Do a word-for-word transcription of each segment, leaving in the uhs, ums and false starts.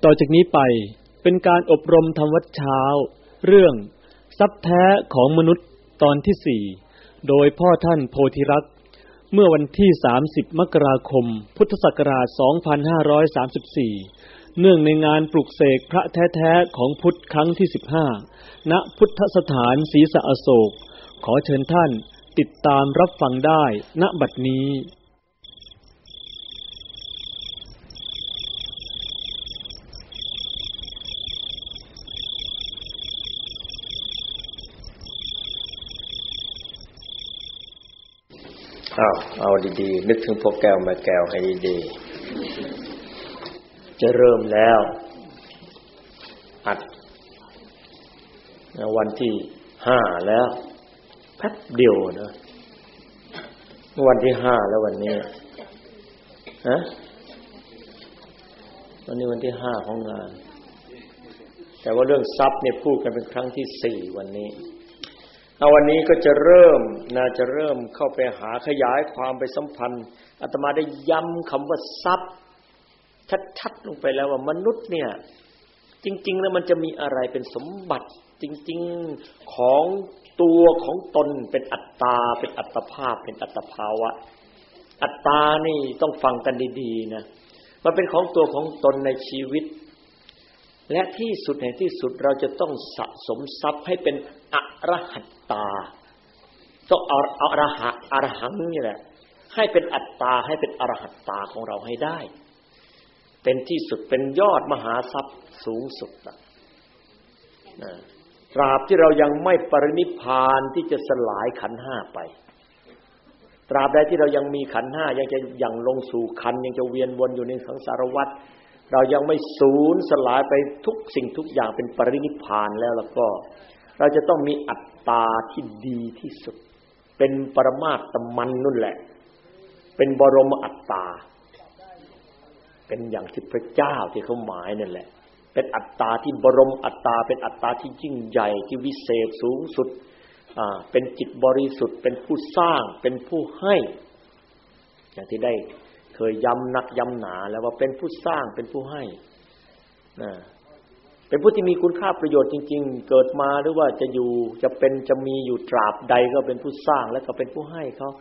ต่อจากนี้ไปเป็นการอบรมธรรมวัดเช้าเรื่องทรัพย์แท้ของมนุษย์ตอนที่สี่โดยพ่อท่านโพธิรักษ์เมื่อวันที่สามสิบมกราคมพุทธศักราชสองพันห้าร้อยสามสิบสี่เนื่องในงานปลุกเสกพระแท้ๆของพุทธครั้งที่สิบห้าณพุทธสถานศรีสะอโศกขอเชิญท่านติดตามรับฟังได้ณบัดนี้เอาเอาดีๆนึกถึงพวกแก้วมาแก้วให้ดีๆจะเริ่มแล้วอัดวันที่ห้าแล้วแป๊บเดียวนะวันที่ห้าแล้ววันนี้ฮะวันนี้วันที่ห้าของงานแต่ว่าเรื่องทรัพย์เนี่ยพูดกันเป็นครั้งที่สี่วันนี้เอาวันนี้ก็จะเริ่มน่าจะเริ่มเข้าไปหาขยายความไปสัมพันธ์อาตมาได้ย้ำคำว่าทรัพย์ชัดๆลงไปแล้วว่ามนุษย์เนี่ยจริงๆแล้วมันจะมีอะไรเป็นสมบัติจริงๆของตัวของตนเป็นอัตตาเป็นอัตภาพเป็นอัตภาวะอัตตานี่ต้องฟังกันดีๆนะมันเป็นของตัวของตนในชีวิตและที่สุดแห่งที่สุดเราจะต้องสะสมทรัพย์ให้เป็นอรหัตตาต้องเอาเอาอรหะอรหังนี่แหละให้เป็นอัตตาให้เป็นอรหัตตาของเราให้ได้เป็นที่สุดเป็นยอดมหาทรัพย์สูงสุดนะตราบที่เรายังไม่ปรินิพพานที่จะสลายขันธ์ห้าไปตราบใดที่เรายังมีขันธ์ห้ายังจะยังลงสู่ขันธ์ยังจะเวียนวนอยู่ในสังสารวัฏเรายังไม่สูญสลายไปทุกสิ่งทุกอย่างเป็นปรินิพพานแล้วแล้วก็เราจะต้องมีอัตตาที่ดีที่สุดเป็นปรมาตถมันนั่นแหละเป็นบรมอัตตาเป็นอย่างที่พระเจ้าที่เขาหมายนั่นแหละเป็นอัตตาที่บรมอัตตาเป็นอัตตาที่ยิ่งใหญ่ที่วิเศษสูงสุดอ่าเป็นจิตบริสุทธิ์เป็นผู้สร้างเป็นผู้ให้อย่างที่ได้เคยย้ำนักย้ำหนาแล้วว่าเป็นผู้สร้างเป็นผู้ให้นะเป็นผู้ที่มีคุณค่าประโยชน์จริงๆเกิดมาหรือว่าจะอยู่จะเป็นจะมีอยู่ตราบใดก็เป็นผู้สร้างแล้วก็เป็นผู้ให้เขา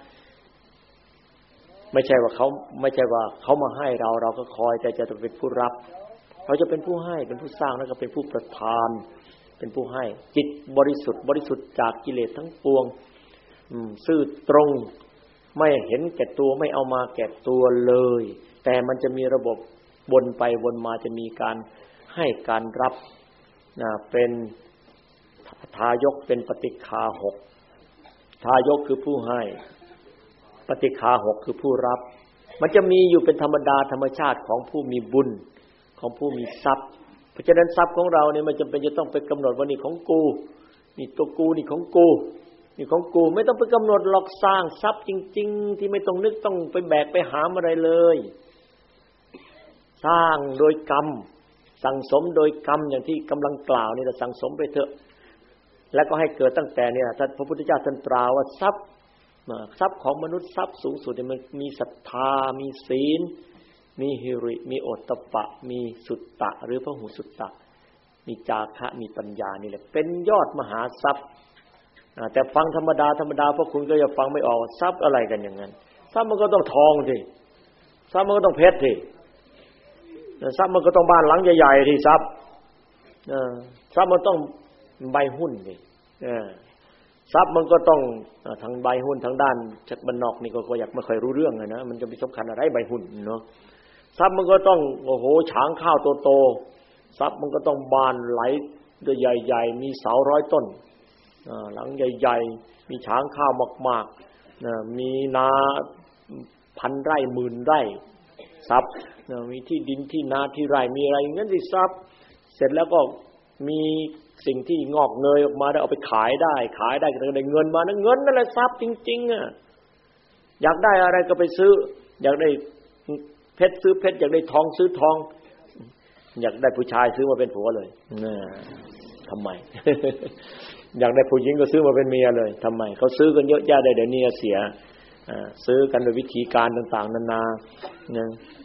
ไม่ใช่ว่าเขาไม่ใช่ว่าเขามาให้เราเราก็คอยแต่จะเป็นผู้รับเขาจะเป็นผู้ให้เป็นผู้สร้างแล้วก็เป็นผู้ประทานเป็นผู้ให้จิตบริสุทธิ์บริสุทธิ์จากกิเลสทั้งปวงอืมซื่อตรงไม่เห็นแก่ตัวไม่เอามาแก่ตัวเลยแต่มันจะมีระบบวนไปวนมาจะมีการให้การรับนะเป็นทายกเป็นปฏิฆาหกทายกคือผู้ให้ปฏิฆาหกคือผู้รับมันจะมีอยู่เป็นธรรมดาธรรมชาติของผู้มีบุญของผู้มีทรัพย์เพราะฉะนั้นทรัพย์ของเราเนี่ยมันจำเป็นจะต้องไปกำหนดว่านี่ของกูนี่ตัวกูนี่ของกูนี่ของกูไม่ต้องไปกำหนดหรอกสร้างทรัพย์จริงๆที่ไม่ต้องนึกต้องไปแบกไปหามอะไรเลยสร้างโดยกรรมสั่งสมโดยกรรมอย่างที่กำลังกล่าวนี่เราสั่งสมไปเถอะแล้วก็ให้เกิดตั้งแต่เนี่ยท่านพระพุทธเจ้าท่านตรัสว่าทรัพย์ทรัพย์ของมนุษย์ทรัพย์สูงสุดเนี่ยมันมีศรัทธามีศีลมีหิริมีโอตตัปปะมีสุตตะหรือพหุสุตตะมีจาคะมีปัญญานี่แหละเป็นยอดมหาทรัพย์แต่ฟังธรรมดาธรรมดาพวกคุณก็จะฟังไม่ออกทรัพย์อะไรกันอย่างนั้นทรัพย์มันก็ต้องทองสิทรัพย์มันก็ต้องเพชรสิทรัพย์มันก็ต้องบ้านหลังใหญ่ๆสิทรัพย์ทรัพย์มันต้องใบหุ้นสิทรัพย์มันก็ต้องทางใบหุ้นทางด้านจากบ้านนอกนี่ก็อยากไม่ค่อยรู้เรื่องเลยนะมันจะมีสำคัญอะไรใบหุ้นเนาะทรัพย์มันก็ต้องโอ้โหฉางข้าวโตๆทรัพย์มันก็ต้องบานไหลด้วยใหญ่ๆมีเสาร้อยต้นหลังใหญ่ๆมีช้างข้าวมากๆมีนาพันไร่หมื่นไร่ทรัพย์มีที่ดินที่นาที่ไร่มีอะไรอย่างนั้นสิทรัพย์เสร็จแล้วก็มีสิ่งที่งอกเงยออกมาได้เอาไปขายได้ขายได้ก็ได้เงินมานะเงินนั่นแหละทรัพย์จริงๆอ่ะอยากได้อะไรก็ไปซื้ออยากได้เพชรซื้อเพชรอยากได้ทองซื้อทองอยากได้ผู้ชายซื้อมาเป็นผัวเลยน่ะทำไม อยากได้ผู้หญิงก็ซื้อมาเป็นเมียเลยทำไมเขาซื้อกันเยอะแยะได้เดี๋ยวนี้เสียซื้อกันโดยวิธีการต่างๆนานานะ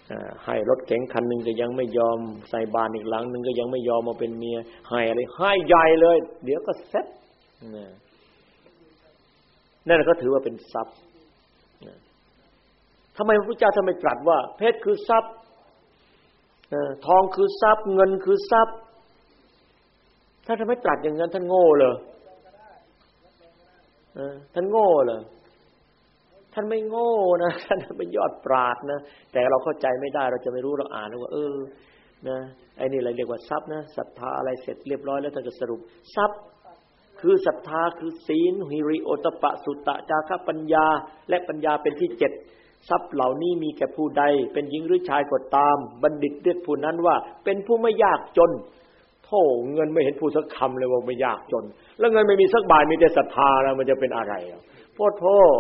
ให้รถเก๋งคันนึงก็ยังไม่ยอมใส่บานอีกหลังนึงก็ยังไม่ยอมมาเป็นเมียให้อะไรให้ใหญ่เลยเดี๋ยวก็เซ็ตนั่นก็ถือว่าเป็นทรัพย์ทำไมพระพุทธเจ้าทำไมตรัสว่าเพชรคือทรัพย์ทองคือทรัพย์เงินคือทรัพย์ท่านทำไมตรัสอย่างนั้นท่านโง่เหรอท่านโง่เหรอท่านไม่โง่นะท่านเป็นยอดปราชญ์นะแต่เราเข้าใจไม่ได้เราจะไม่รู้เราอ่านแล้วว่าเออนะไอ้นี่อะไรเรียกว่าทรัพย์นะศรัทธาอะไรเสร็จเรียบร้อยแล้วท่านก็สรุปทรัพย์คือศรัทธาคือศีลหิริโอตปะสุตตะจาคะปัญญาและปัญญาเป็นที่เจ็ดทรัพย์เหล่านี้มีแก่ผู้ใดเป็นหญิงหรือชายก็ตามบัณฑิตเรียกผู้นั้นว่าเป็นผู้ไม่ยากจนโธ่เงินไม่เห็นพูดสักคำเลยว่าไม่ยากจนแล้วเงินไม่มีสักบาทมีแต่ศรัทธาแล้วมันจะเป็นอะไรโพดโธ่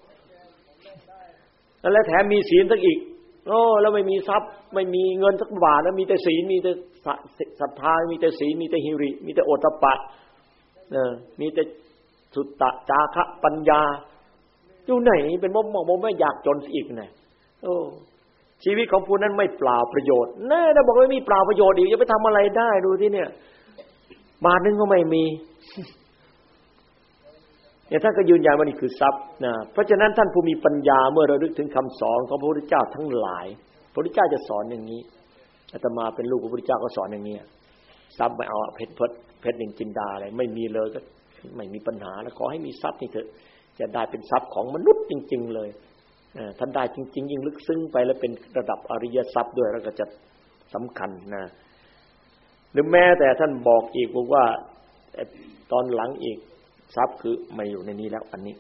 แล้วแถมมีศีลสักอีกโอ้แล้วไม่มีทรัพย์ไม่มีเงินสักบาทแล้วมีแต่ศีลมีแต่ศรัทธามีแต่ศีลมีแต่หิริมีแต่โอตตัปปะเออมีแต่สุตตะจาคะปัญญาอยู่ไหนเป็นบ่มบ่ไม่อยากจนอีกนะโอ้ชีวิตของผู้นั้นไม่เปล่าประโยชน์แน่ถ้าบอกว่าไม่มีเปล่าประโยชน์อีกจะไปทำอะไรได้ดูที่เนี่ยบาทนึงก็ไม่มีเนี่ยท่านก็ยืนยันว่านี่คือทรัพย์นะเพราะฉะนั้นท่านผู้มีปัญญาเมื่อระลึกถึงคำสอนของพระพุทธเจ้าทั้งหลายพระพุทธเจ้าจะสอนอย่างนี้อาตมาเป็นลูกพระพุทธเจ้าก็สอนอย่างนี้ทรัพย์ไม่เอาเพชรเพชรเพชรนินจินดาอะไรไม่มีเลยก็ไม่มีปัญหาแล้วขอให้มีทรัพย์นี่เถอะจะได้เป็นทรัพย์ของมนุษย์จริงๆเลยท่านได้จริงๆยิ่งลึกซึ้งไปแล้วเป็นระดับอริยทรัพย์ด้วยแล้วก็จะสำคัญนะหรือแม้แต่ท่านบอกอีกบอกว่าตอนหลังอีกทรัพย์คือไม่อยู่ในนี้แล้วอันนี้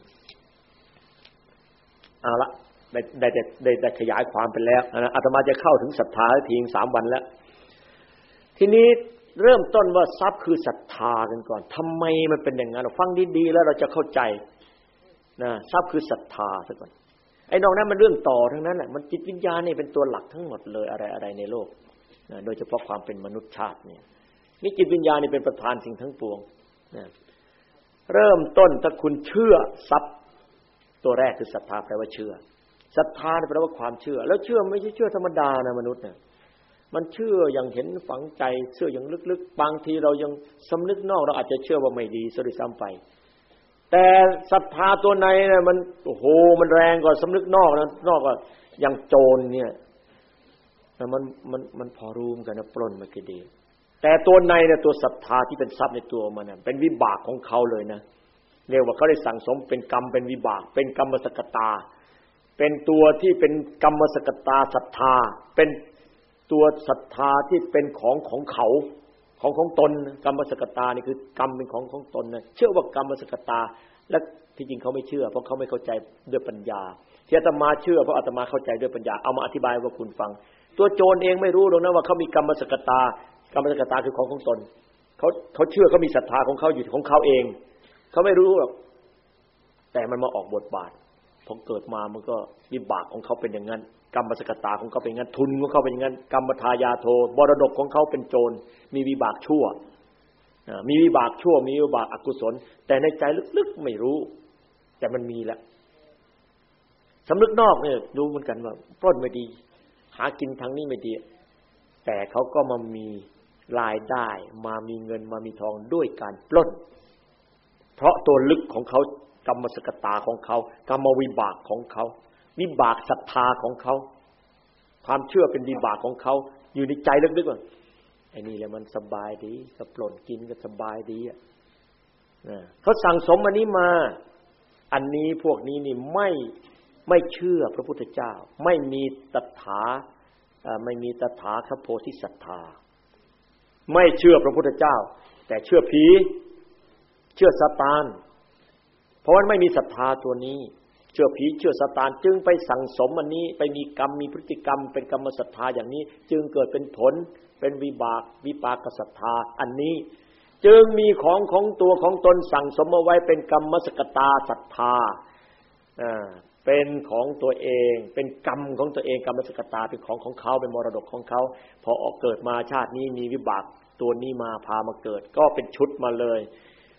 เอาละได้ได้ได้ได้ขยายความไปแล้วนะอาตมาจะเข้าถึงศรัทธาทีสามวันแล้วทีนี้เริ่มต้นว่าทรัพย์คือศรัทธากันก่อนทำไมมันเป็นอย่างนั้นเราฟังดีๆแล้วเราจะเข้าใจนะทรัพย์คือศรัทธาซะก่อนไอ้นอกนั้นมันเรื่องต่อทั้งนั้นแหละมันจิตวิญญาณนี่เป็นตัวหลักทั้งหมดเลยอะไรๆในโลกนะโดยเฉพาะความเป็นมนุษย์ชาติเนี่ยนี่จิตวิญญาณนี่เป็นประธานสิ่งทั้งปวงนะเริ่มต้นถ้าคุณเชื่อทรัพย์ตัวแรกคือศรัทธาแปลว่าเชื่อศรัทธาแปลว่าความเชื่อแล้วเชื่อไม่ใช่เชื่อธรรมดานะมนุษย์เนี่ยมันเชื่ออย่างเห็นฝังใจเชื่ออย่างลึกๆบางทีเรายังสำนึกนอกเราอาจจะเชื่อว่าไม่ดีซะด้วยซ้ำไปแต่ศรัทธาตัวในเนี่ยมันโอ้โหมันแรงกว่าสำนึกนอกนะนอกว่าอย่างโจรเนี่ยมันมันมันพอรู้เหมือนกันนะปล้นมันก็ดีแต่ตัวในเนี่ยตัวศรัทธาที่เป็นทรัพย์ในตัวมันน่ะเป็นวิบากของเขาเลยนะเรียกว่าเขาได้สั่งสมเป็นกรรมเป็นวิบากเป็นกรรมสกตาเป็นตัวที่เป็นกรรมสกตาศรัทธาเป็นตัวศรัทธาที่เป็นของของเขาของของตนกรรมสกตานี่คือกรรมเป็นของของตนนะเชื่อว่ากรรมสกตาและที่จริงเขาไม่เชื่อเพราะเขาไม่เข้าใจด้วยปัญญาที่อาตมาเชื่อเพราะอาตมาเข้าใจด้วยปัญญาเอามาอธิบายว่าคุณฟังตัวโจรเองไม่รู้หรอกนะว่าเขามีกรรมสกตากรรมสกตาคือของของตนเขาเขาเชื่อเขามีศรัทธาของเขาอยู่ของเขาเองเขาไม่รู้หรอกแต่มันมาออกบทบาทพอเกิดมามันก็วิบากของเขาเป็นอย่างนั้นกรรมสกตาของเขาเป็นอย่างนั้นทุนของเขาเป็นอย่างนั้นกรรมทายาโทมรดกของเขาเป็นโจรมีวิบากชั่วมีวิบากชั่วมีวิบากอกุศลแต่ในใจลึกๆไม่รู้แต่มันมีแล้วสำนึกนอกเนี่ยรู้เหมือนกันว่าปล้นไม่ดีหากินทางนี้ไม่ดีแต่เขาก็มามีรายได้มามีเงินมามีทองด้วยการปล้นเพราะตัวลึกของเขากรรมสกตาของเขากรรมวิบากของเขาวิบากศรัทธาของเขาความเชื่อเป็นวิบากของเขาอยู่ในใจลึกๆว่าไอ้นี่แหละมันสบายดีก็ปล้นกินก็สบายดีอ่ะเขาสั่งสมอันนี้มาอันนี้พวกนี้นี่ไม่ไม่เชื่อพระพุทธเจ้าไม่มีตถาไม่มีตถาคโพธิศรัทธาไม่เชื่อพระพุทธเจ้าแต่เชื่อผีเชื่อซาตานเพราะว่าไม่มีศรัทธาตัวนี้เชื่อผีเชื่อซาตานจึงไปสั่งสมอันนี้ไปมีกรรมมีพฤติกรรมเป็นกรรมศรัทธาอย่างนี้จึงเกิดเป็นผลเป็นวิบากวิปากศรัทธาอันนี้จึงมีของของตัวของตนสั่งสมเอาไว้เป็นกรรมสกตาศรัทธาอ่าเป็นของตัวเองเป็นกรรมของตัวเองกรรมสกตาเป็นของของเขาเป็นมรดกของเขาพอออกเกิดมาชาตินี้มีวิบากตัวนี้มาพามาเกิดก็เป็นชุดมาเลย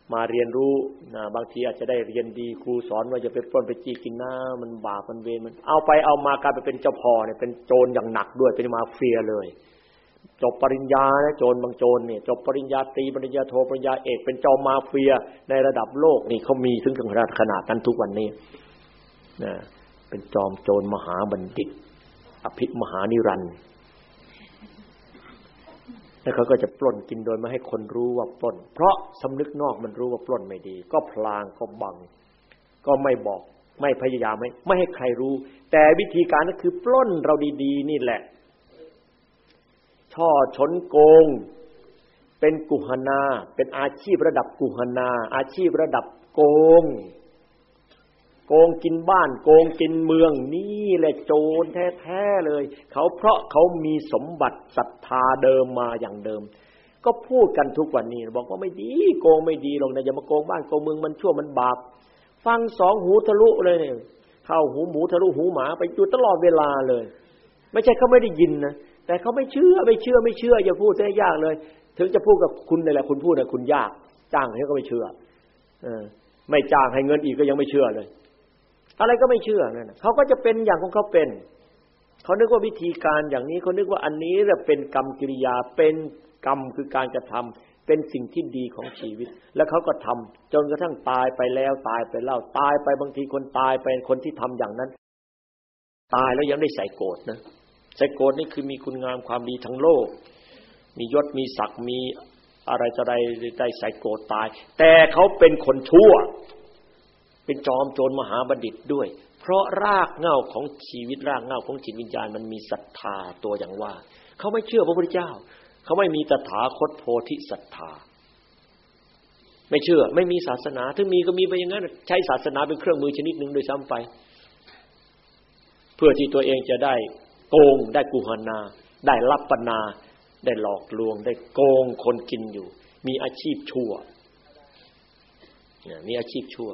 มาเรียนรู้นะบางทีอาจจะได้เรียนดีครูสอนว่าอย่าไปปล้นไปจี้กินนะมันบาปมันเวรมันเอาไปเอามากลายไปเป็นเจ้าพ่อเนี่ยเป็นโจรอย่างหนักด้วยเป็นมาเฟียเลยจบปริญญานะโจรบางโจรเนี่ยจบปริญญาตรีปริญญาโทปริญญาเอกเป็นเจ้ามาเฟียในระดับโลกนี่เขามีถึงขนาดขนาดนั้นทุกวันนี้นะเป็นจอมโจรมหาบัณฑิตอภิมหานิรันดร์แล้วเขาก็จะปล้นกินโดยไม่ให้คนรู้ว่าปล้นเพราะสำนึกนอกมันรู้ว่าปล้นไม่ดีก็พลางก็บังก็ไม่บอกไม่พยายามไม่ไม่ให้ใครรู้แต่วิธีการก็คือปล้นเราดีๆนี่แหละช่อฉนโกงเป็นกุหนาเป็นอาชีพระดับกุหนาอาชีพระดับโกงโกงกินบ้านโกงกินเมืองนี่แหละโจรแท้ๆเลยเขาเพราะเขามีสมบัติศรัทธาเดิมมาอย่างเดิมก็พูดกันทุกวันนี้บอกว่าไม่ดีโกงไม่ดีหรอกนะอย่ามาโกงบ้านโกงเมืองมันชั่วมันบาปฟังสองหูทะลุเลยเนี่ยเข้าหูหมูทะลุหูหมาไปอยู่ตลอดเวลาเลยไม่ใช่เขาไม่ได้ยินนะแต่เขาไม่เชื่อไม่เชื่อไม่เชื่ออย่าพูดให้ยากเลยถึงจะพูดกับคุณนี่แหละคุณพูดนะคุณยากจ้างให้ก็ไม่เชื่อเออไม่จ้างให้เงินอีกก็ยังไม่เชื่อเลยอะไรก็ไม่เชื่อนั่นเขาก็จะเป็นอย่างของเขาเป็นเขานึกว่าวิธีการอย่างนี้เขานึกว่าอันนี้แหละเป็นกรรมกิริยาเป็นกรรมคือการกระทำเป็นสิ่งที่ดีของชีวิตแล้วเขาก็ทำจนกระทั่งตายไปแล้วตายไปเล่าตายไปบางทีคนตายไปคนที่ทำอย่างนั้นตายแล้วยังได้ใส่โกรธนะใส่โกรธนี่คือมีคุณงามความดีทั้งโลกมียศมีศักดิ์มีอะไรจะได้ได้ใส่โกรธตายแต่เขาเป็นคนชั่วเป็นจอมโจรมหาบัณฑิตด้วยเพราะรากเหง้าของชีวิตรากเหง้าของจิตวิญญาณมันมีศรัทธาตัวอย่างว่าเขาไม่เชื่อพระพุทธเจ้าเขาไม่มีตถาคตโพธิศรัทธาไม่เชื่อไม่มีศาสนาถึงมีก็มีไปอย่างนั้นใช้ศาสนาเป็นเครื่องมือชนิดหนึ่งโดยซ้ำไปเพื่อที่ตัวเองจะได้โกงได้กุหนาได้ลัปปนาได้หลอกลวงได้โกงคนกินอยู่มีอาชีพชั่วมีอาชีพชั่ว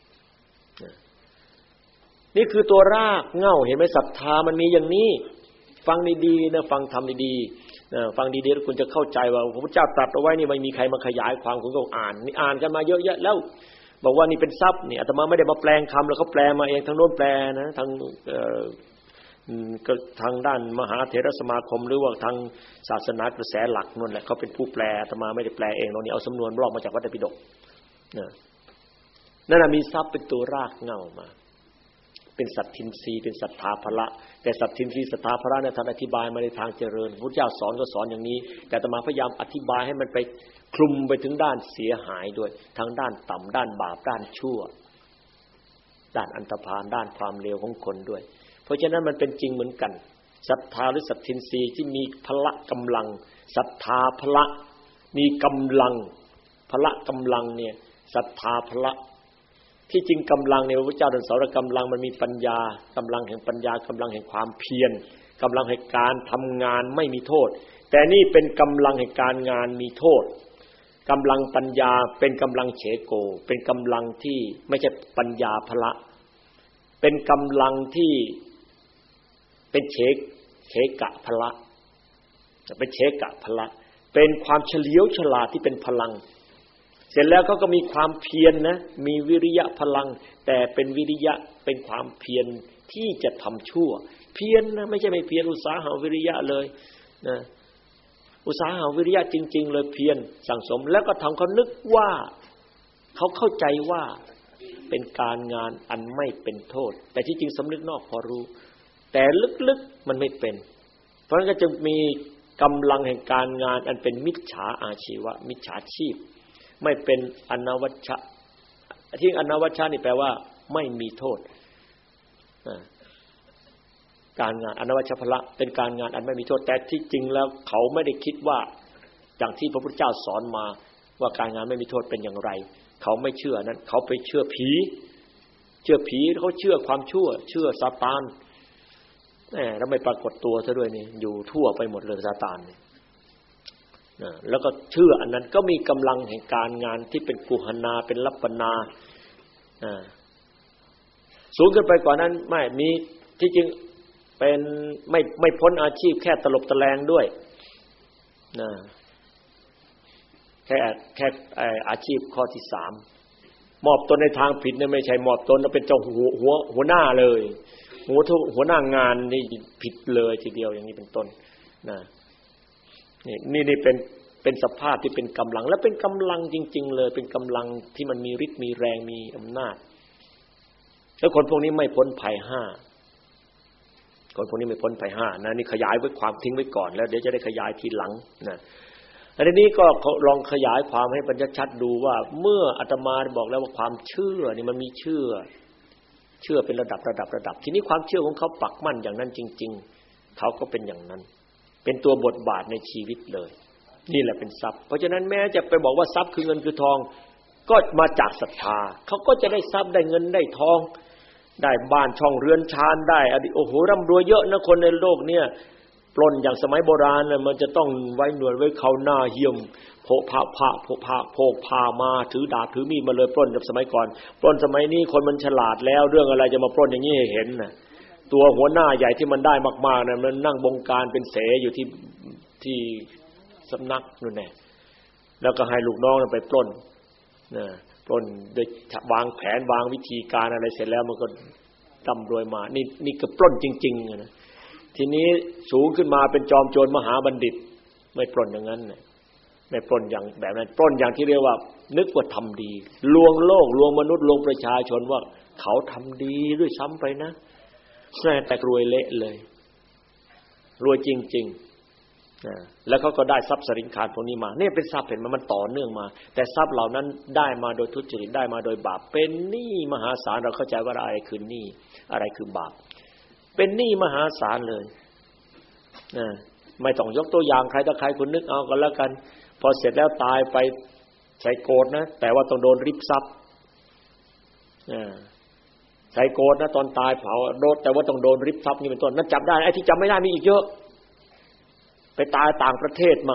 นี่คือตัวรากเหง้าเห็นไหมศรัทธามันมีอย่างนี้ฟังดีๆนะฟังทำดีๆนะฟังดีๆแล้วคุณจะเข้าใจว่าพระพุทธเจ้าตรัสเอาไว้นี่ไม่มีใครมาขยายความคุณก็อ่านนี่อ่านกันมาเยอะแยะแล้วบอกว่านี่เป็นทรัพย์นี่อาตมาไม่ได้มาแปลงคำแล้วเขาแปลมาเองทางโน้นแปลนะทางก็ทางด้านมหาเถรสมาคมหรือว่าทางศาสนากระแสหลักนั่นแหละเขาเป็นผู้แปลอาตมาไม่ได้แปลเองเรานี่เอาสำนวนลอกมาจากพระไตรปิฎกนะนั่นน่ะมีทรัพย์เป็นตัวรากเหง้ามาเป็นสัตทินรีเป็นศรัทธาภละแต่สัตทินรีศรัทธาภละเนี่ยท่านอธิบายมาในทางเจริญพุทธเจ้าสอนก็สอนอย่างนี้แต่อาตมาพยายามอธิบายให้มันไปคลุมไปถึงด้านเสียหายด้วยทั้งด้านต่ำด้านบาปด้านชั่วด้านอันธพาลด้านความเลวของคนด้วยเพราะฉะนั้นมันเป็นจริงเหมือนกันศรัทธาหรือสัตทินรีที่มีพละกำลังศรัทธาภละมีกำลังพละกำลังเนี่ยศรัทธาภละที่จริงกำลังในพระพุทธเจ้าท่านสอนกำลังมันมีปัญญากำลังแห่งปัญญากำลังแห่งความเพียรกำลังแห่งการทำงานไม่มีโทษแต่นี่เป็นกำลังแห่งการงานมีโทษกำลังปัญญาเป็นกำลังเฉโกเป็นกำลังที่ไม่ใช่ปัญญาพละเป็นกำลังที่เป็นเฉกเฉกะพละจะเป็นเฉกะพละเป็นความเฉลียวฉลาดที่เป็นพลังเสร็จแล้วเขาก็มีความเพียร น, นะมีวิริยะพลังแต่เป็นวิริยะเป็นความเพียรที่จะทำชั่วเพียร นะไม่ใช่ไม่เพียรอุตสาหะวิริยะเลยนะอุตสาหะวิริยะจริงๆเลยเพียรสั่งสมแล้วก็ทำเขานึกว่าเขาเข้าใจว่าเป็นการงานอันไม่เป็นโทษแต่ที่จริงสำนึกนอกพอรู้แต่ลึกๆมันไม่เป็นเพราะฉะนั้นก็จึงมีกำลังแห่งการงานอันเป็นมิจฉาอาชีวะมิจฉาชีพไม่เป็นอนวัชชะที่อนวัชชะนี่แปลว่าไม่มีโทษการงานอนวัชชะพละเป็นการงานอันไม่มีโทษแต่ที่จริงแล้วเขาไม่ได้คิดว่าอย่างที่พระพุทธเจ้าสอนมาว่าการงานไม่มีโทษเป็นอย่างไรเขาไม่เชื่อนั้นเขาไปเชื่อผีเชื่อผีเขาเชื่อความชั่วเชื่อซาตานแหมแล้วไม่ปรากฏตัวซะด้วยนี่อยู่ทั่วไปหมดเลยซาตานนี่แล้วก็เชื่ออันนั้นก็มีกำลังแห่งการงานที่เป็นกุหนาเป็นลัปปนาสูงขึ้นไปกว่านั้นไม่มีที่จริงเป็นไม่ไม่พ้นอาชีพแค่ตลบตะแลงด้วยนะแค่ค่แค่อาชีพข้อที่สามมอบตนในทางผิดเนี่ยไม่ใช่มอบตนเป็นเจ้าหัวหัวหัวหน้าเลยหัวหัวหน้างานนี่ผิดเลยทีเดียวอย่างนี้เป็นต้นนะนี่นี่นี่เป็นเป็นสภาพที่เป็นกำลังและเป็นกำลังจริงๆเลยเป็นกำลังที่มันมีฤทธิ์มีแรงมีอำนาจแล้วคนพวกนี้ไม่พ้นภัยห้าคนพวกนี้ไม่พ้นภัยห้านะนี่ขยายไว้ความทิ้งไว้ก่อนแล้วเดี๋ยวจะได้ขยายทีหลังนะอันนี้ก็ลองขยายความให้บรรชัดดูว่าเมื่ออาตมาบอกแล้วว่าความเชื่อนี่มันมีเชื่อเชื่อเป็นระดับระดับระดับทีนี้ความเชื่อของเขาปักมั่นอย่างนั้นจริงๆเขาก็เป็นอย่างนั้นเป็นตัวบทบาทในชีวิตเลยนี่แหละเป็นทรัพย์เพราะฉะนั้นแม้จะไปบอกว่าทรัพย์คือเงินคือทองก็มาจากศรัทธาเขาก็จะได้ทรัพย์ได้เงินได้ทองได้บ้านช่องเรือนชานได้อดีโอ้โหร่ำรวยเยอะนะคนในโลกเนี่ยปล้นอย่างสมัยโบราณน่ะมันจะต้องไว้หนวดไว้เขาหน้าเหี้ยมโผพระพระโผพระโผกพามาถือดาบถือมีดมาเลยปล้นแบบสมัยก่อนปล้นสมัยนี้คนมันฉลาดแล้วเรื่องอะไรจะมาปล้นอย่างนี้ให้เห็นน่ะตัวหัวหน้าใหญ่ที่มันได้มากๆน่ะมันนั่งบงการเป็นเสอยู่ที่ที่สำนักนู่นแน่แล้วก็ให้ลูกน้องไปปล้นนะปล้นโดยวางแผนวางวิธีการอะไรเสร็จแล้วมันก็ร่ำรวยมานี่นี่ก็ปล้นจริงๆนะทีนี้สูงขึ้นมาเป็นจอมโจรมหาบัณฑิตไม่ปล้นอย่างนั้นนะไม่ปล้นอย่างแบบนั้นปล้นอย่างที่เรียกว่านึกว่าทำดีลวงโลกลวงมนุษย์ลวงประชาชนว่าเขาทำดีด้วยซ้ำไปนะแต่รวยเละเลยรวยจริงๆนะแล้วเขาก็ได้ทรัพย์สริงคารพวกนี้มาเนี่ยเป็นทรัพย์เห็นมันมันต่อเนื่องมาแต่ทรัพย์เหล่านั้นได้มาโดยทุจริตได้มาโดยบาปเป็นหนี้มหาศาลเราเข้าใจว่าอะไรคือหนี้อะไรคือบาปเป็นหนี้มหาศาลเลยนะไม่ต้องยกตัวอย่างใครถ้าใครคุณนึกเอากันแล้วกันพอเสร็จแล้วตายไปใส่โกรธนะแต่ว่าต้องโดนริบทรัพย์ใส่โกรธนะตอนตายเผาโดนแต่ว่าต้องโดนริบทรัพย์นี่เป็นต้นนั่นจับได้ไอ้ที่จับไม่ได้มีอีกเยอะไปตายต่างประเทศมั่ง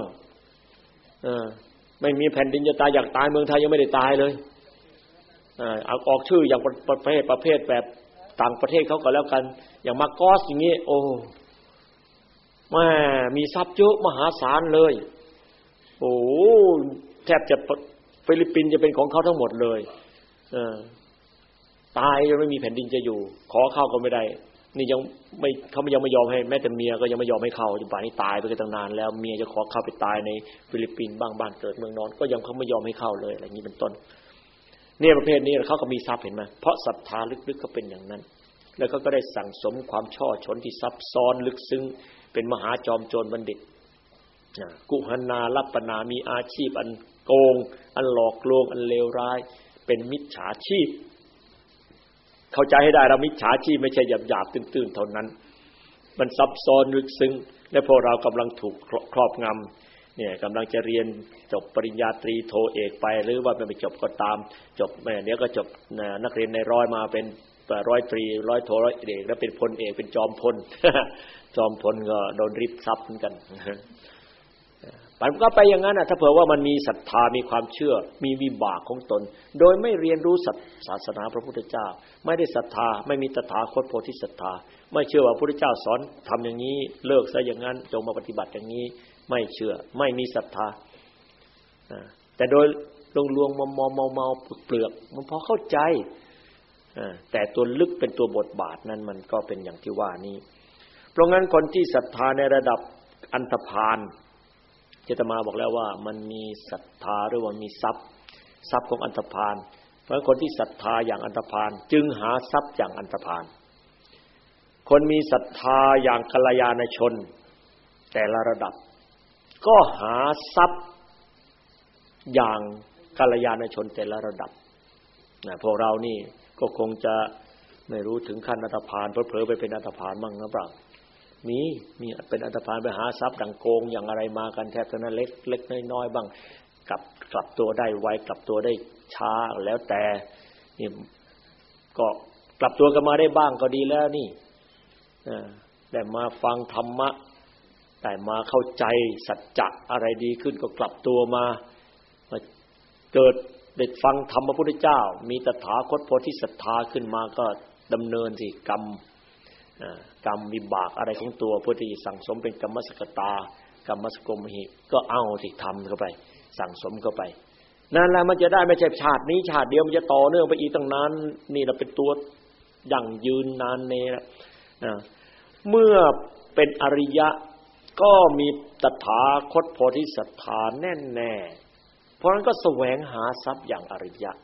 ไม่มีแผ่นดินจะตายอยากตายเมืองไทยยังไม่ได้ตายเลยเอาออกชื่ออย่างประเภทประเภทแบบต่างประเทศเขาก็แล้วกันอย่างมาโกสอย่างนี้โอ้แม่มีทรัพย์เยอะมหาศาลเลยโอ้แทบจะฟิลิปปินส์จะเป็นของเขาทั้งหมดเลยเออตายยังไม่มีแผ่นดินจะอยู่ขอเข้าก็ไม่ได้นี่ยังไม่เขายังไม่ยอมให้แม้แต่เมียก็ยังไม่ยอมให้เข้าจนป่านนี้ตายไปกันตั้งนานแล้วเมียจะขอเข้าไปตายในฟิลิปปินส์บ้างบ้านเกิดเมืองนอนก็ยังเขาไม่ยอมให้เข้าเลยอะไรอย่างนี้เป็นต้นเนี่ยประเภทนี้เขาก็มีทรัพย์เห็นไหมเพราะศรัทธาลึกๆก็เป็นอย่างนั้นแล้วเขาก็ได้สั่งสมความช่อชนที่ซับซ้อนลึกซึ้งเป็นมหาจอมโจรบัณฑิตกุหนาลัปปนามีอาชีพอันโกงอันหลอกลวงอันเลวร้ายเป็นมิจฉาชีพเข้าใจให้ได้เรามิจฉาชีพไม่ใช่หยาบๆตื้นๆเท่านั้นมันซับซ้อนลึกซึ้งและพวกเรากำลังถูกครอบงำเนี่ยกำลังจะเรียนจบปริญญาตรีโทเอกไปหรือว่าไม่จบก็ตามจบแม่เดี๋ยวก็จบนักเรียนในร้อยมาเป็นร้อยตรีร้อยโทร้อยเอกแล้วเป็นพลเอกเป็นจอมพลจอมพลก็โดนริบทรัพย์เหมือนกันมันก็ไปอย่างนั้นน่ะถ้าเผื่อว่ามันมีศรัทธามีความเชื่อมีวิบากของตนโดยไม่เรียนรู้ศาสนาพระพุทธเจ้าไม่ได้ศรัทธาไม่มีตถาคตโพธิศรัทธาไม่เชื่อว่าพระพุทธเจ้าสอนทำอย่างนี้เลิกซะอย่างนั้นจงมาปฏิบัติอย่างนี้ไม่เชื่อไม่มีศรัทธาแต่โดยลวงๆมอมๆเมาๆเปลือกมันพอเข้าใจแต่ตัวลึกเป็นตัวบทบาทนั้นมันก็เป็นอย่างที่ว่านี้เพราะงั้นคนที่ศรัทธาในระดับอันธพาลเจตมาบอกแล้วว่ามันมีศรัทธาหรือว่ามีทรัพย์ทรัพย์ของอันธพาลเพราะคนที่ศรัทธาอย่างอันธพาลจึงหาทรัพย์อย่างอันธพาลคนมีศรัทธาอย่างกัลยาณชนแต่ละระดับก็หาทรัพย์อย่างกัลยาณชนแต่ละระดับนะพวกเรานี่ก็คงจะไม่รู้ถึงขั้นอันธพาลเผลอๆไปเป็นอันธพาลมั่งนะเปล่ามีมีเป็นอันธพาลไปหาทรัพย์ดังโกงอย่างอะไรมากันแทบจะนั้นเล็กเล็กน้อยๆบ้างกลับกลับตัวได้ไวกลับตัวได้ช้าแล้วแต่นี่ก็กลับตัวกันมาได้บ้างก็ดีแล้วนี่แต่มาฟังธรรมะแต่มาเข้าใจสัจจะอะไรดีขึ้นก็กลับตัวมาเกิดได้ฟังธรรมพระพุทธเจ้ามีตถาคตโพธิศรัทธาขึ้นมาก็ดำเนินสิกรรมกรรมวิบากอะไรของตัวเพื่อที่สั่งสมเป็นกรรมสกตากรรมสกมหิก็เอาสิทำเข้าไปสั่งสมเข้าไปนั่นแหละมันจะได้ไม่ใช่ชาตินี้ชาติเดียวมันจะต่อเนื่องไปอีกตั้งนานนี่เราเป็นตัวยั่งยืนนานเนรนะเมื่อเป็นอริยะก็มีตถาคตโพธิศรัทธาแน่นแน่เพราะนั้นก็แสวงหาทรัพย์อย่างอริยะ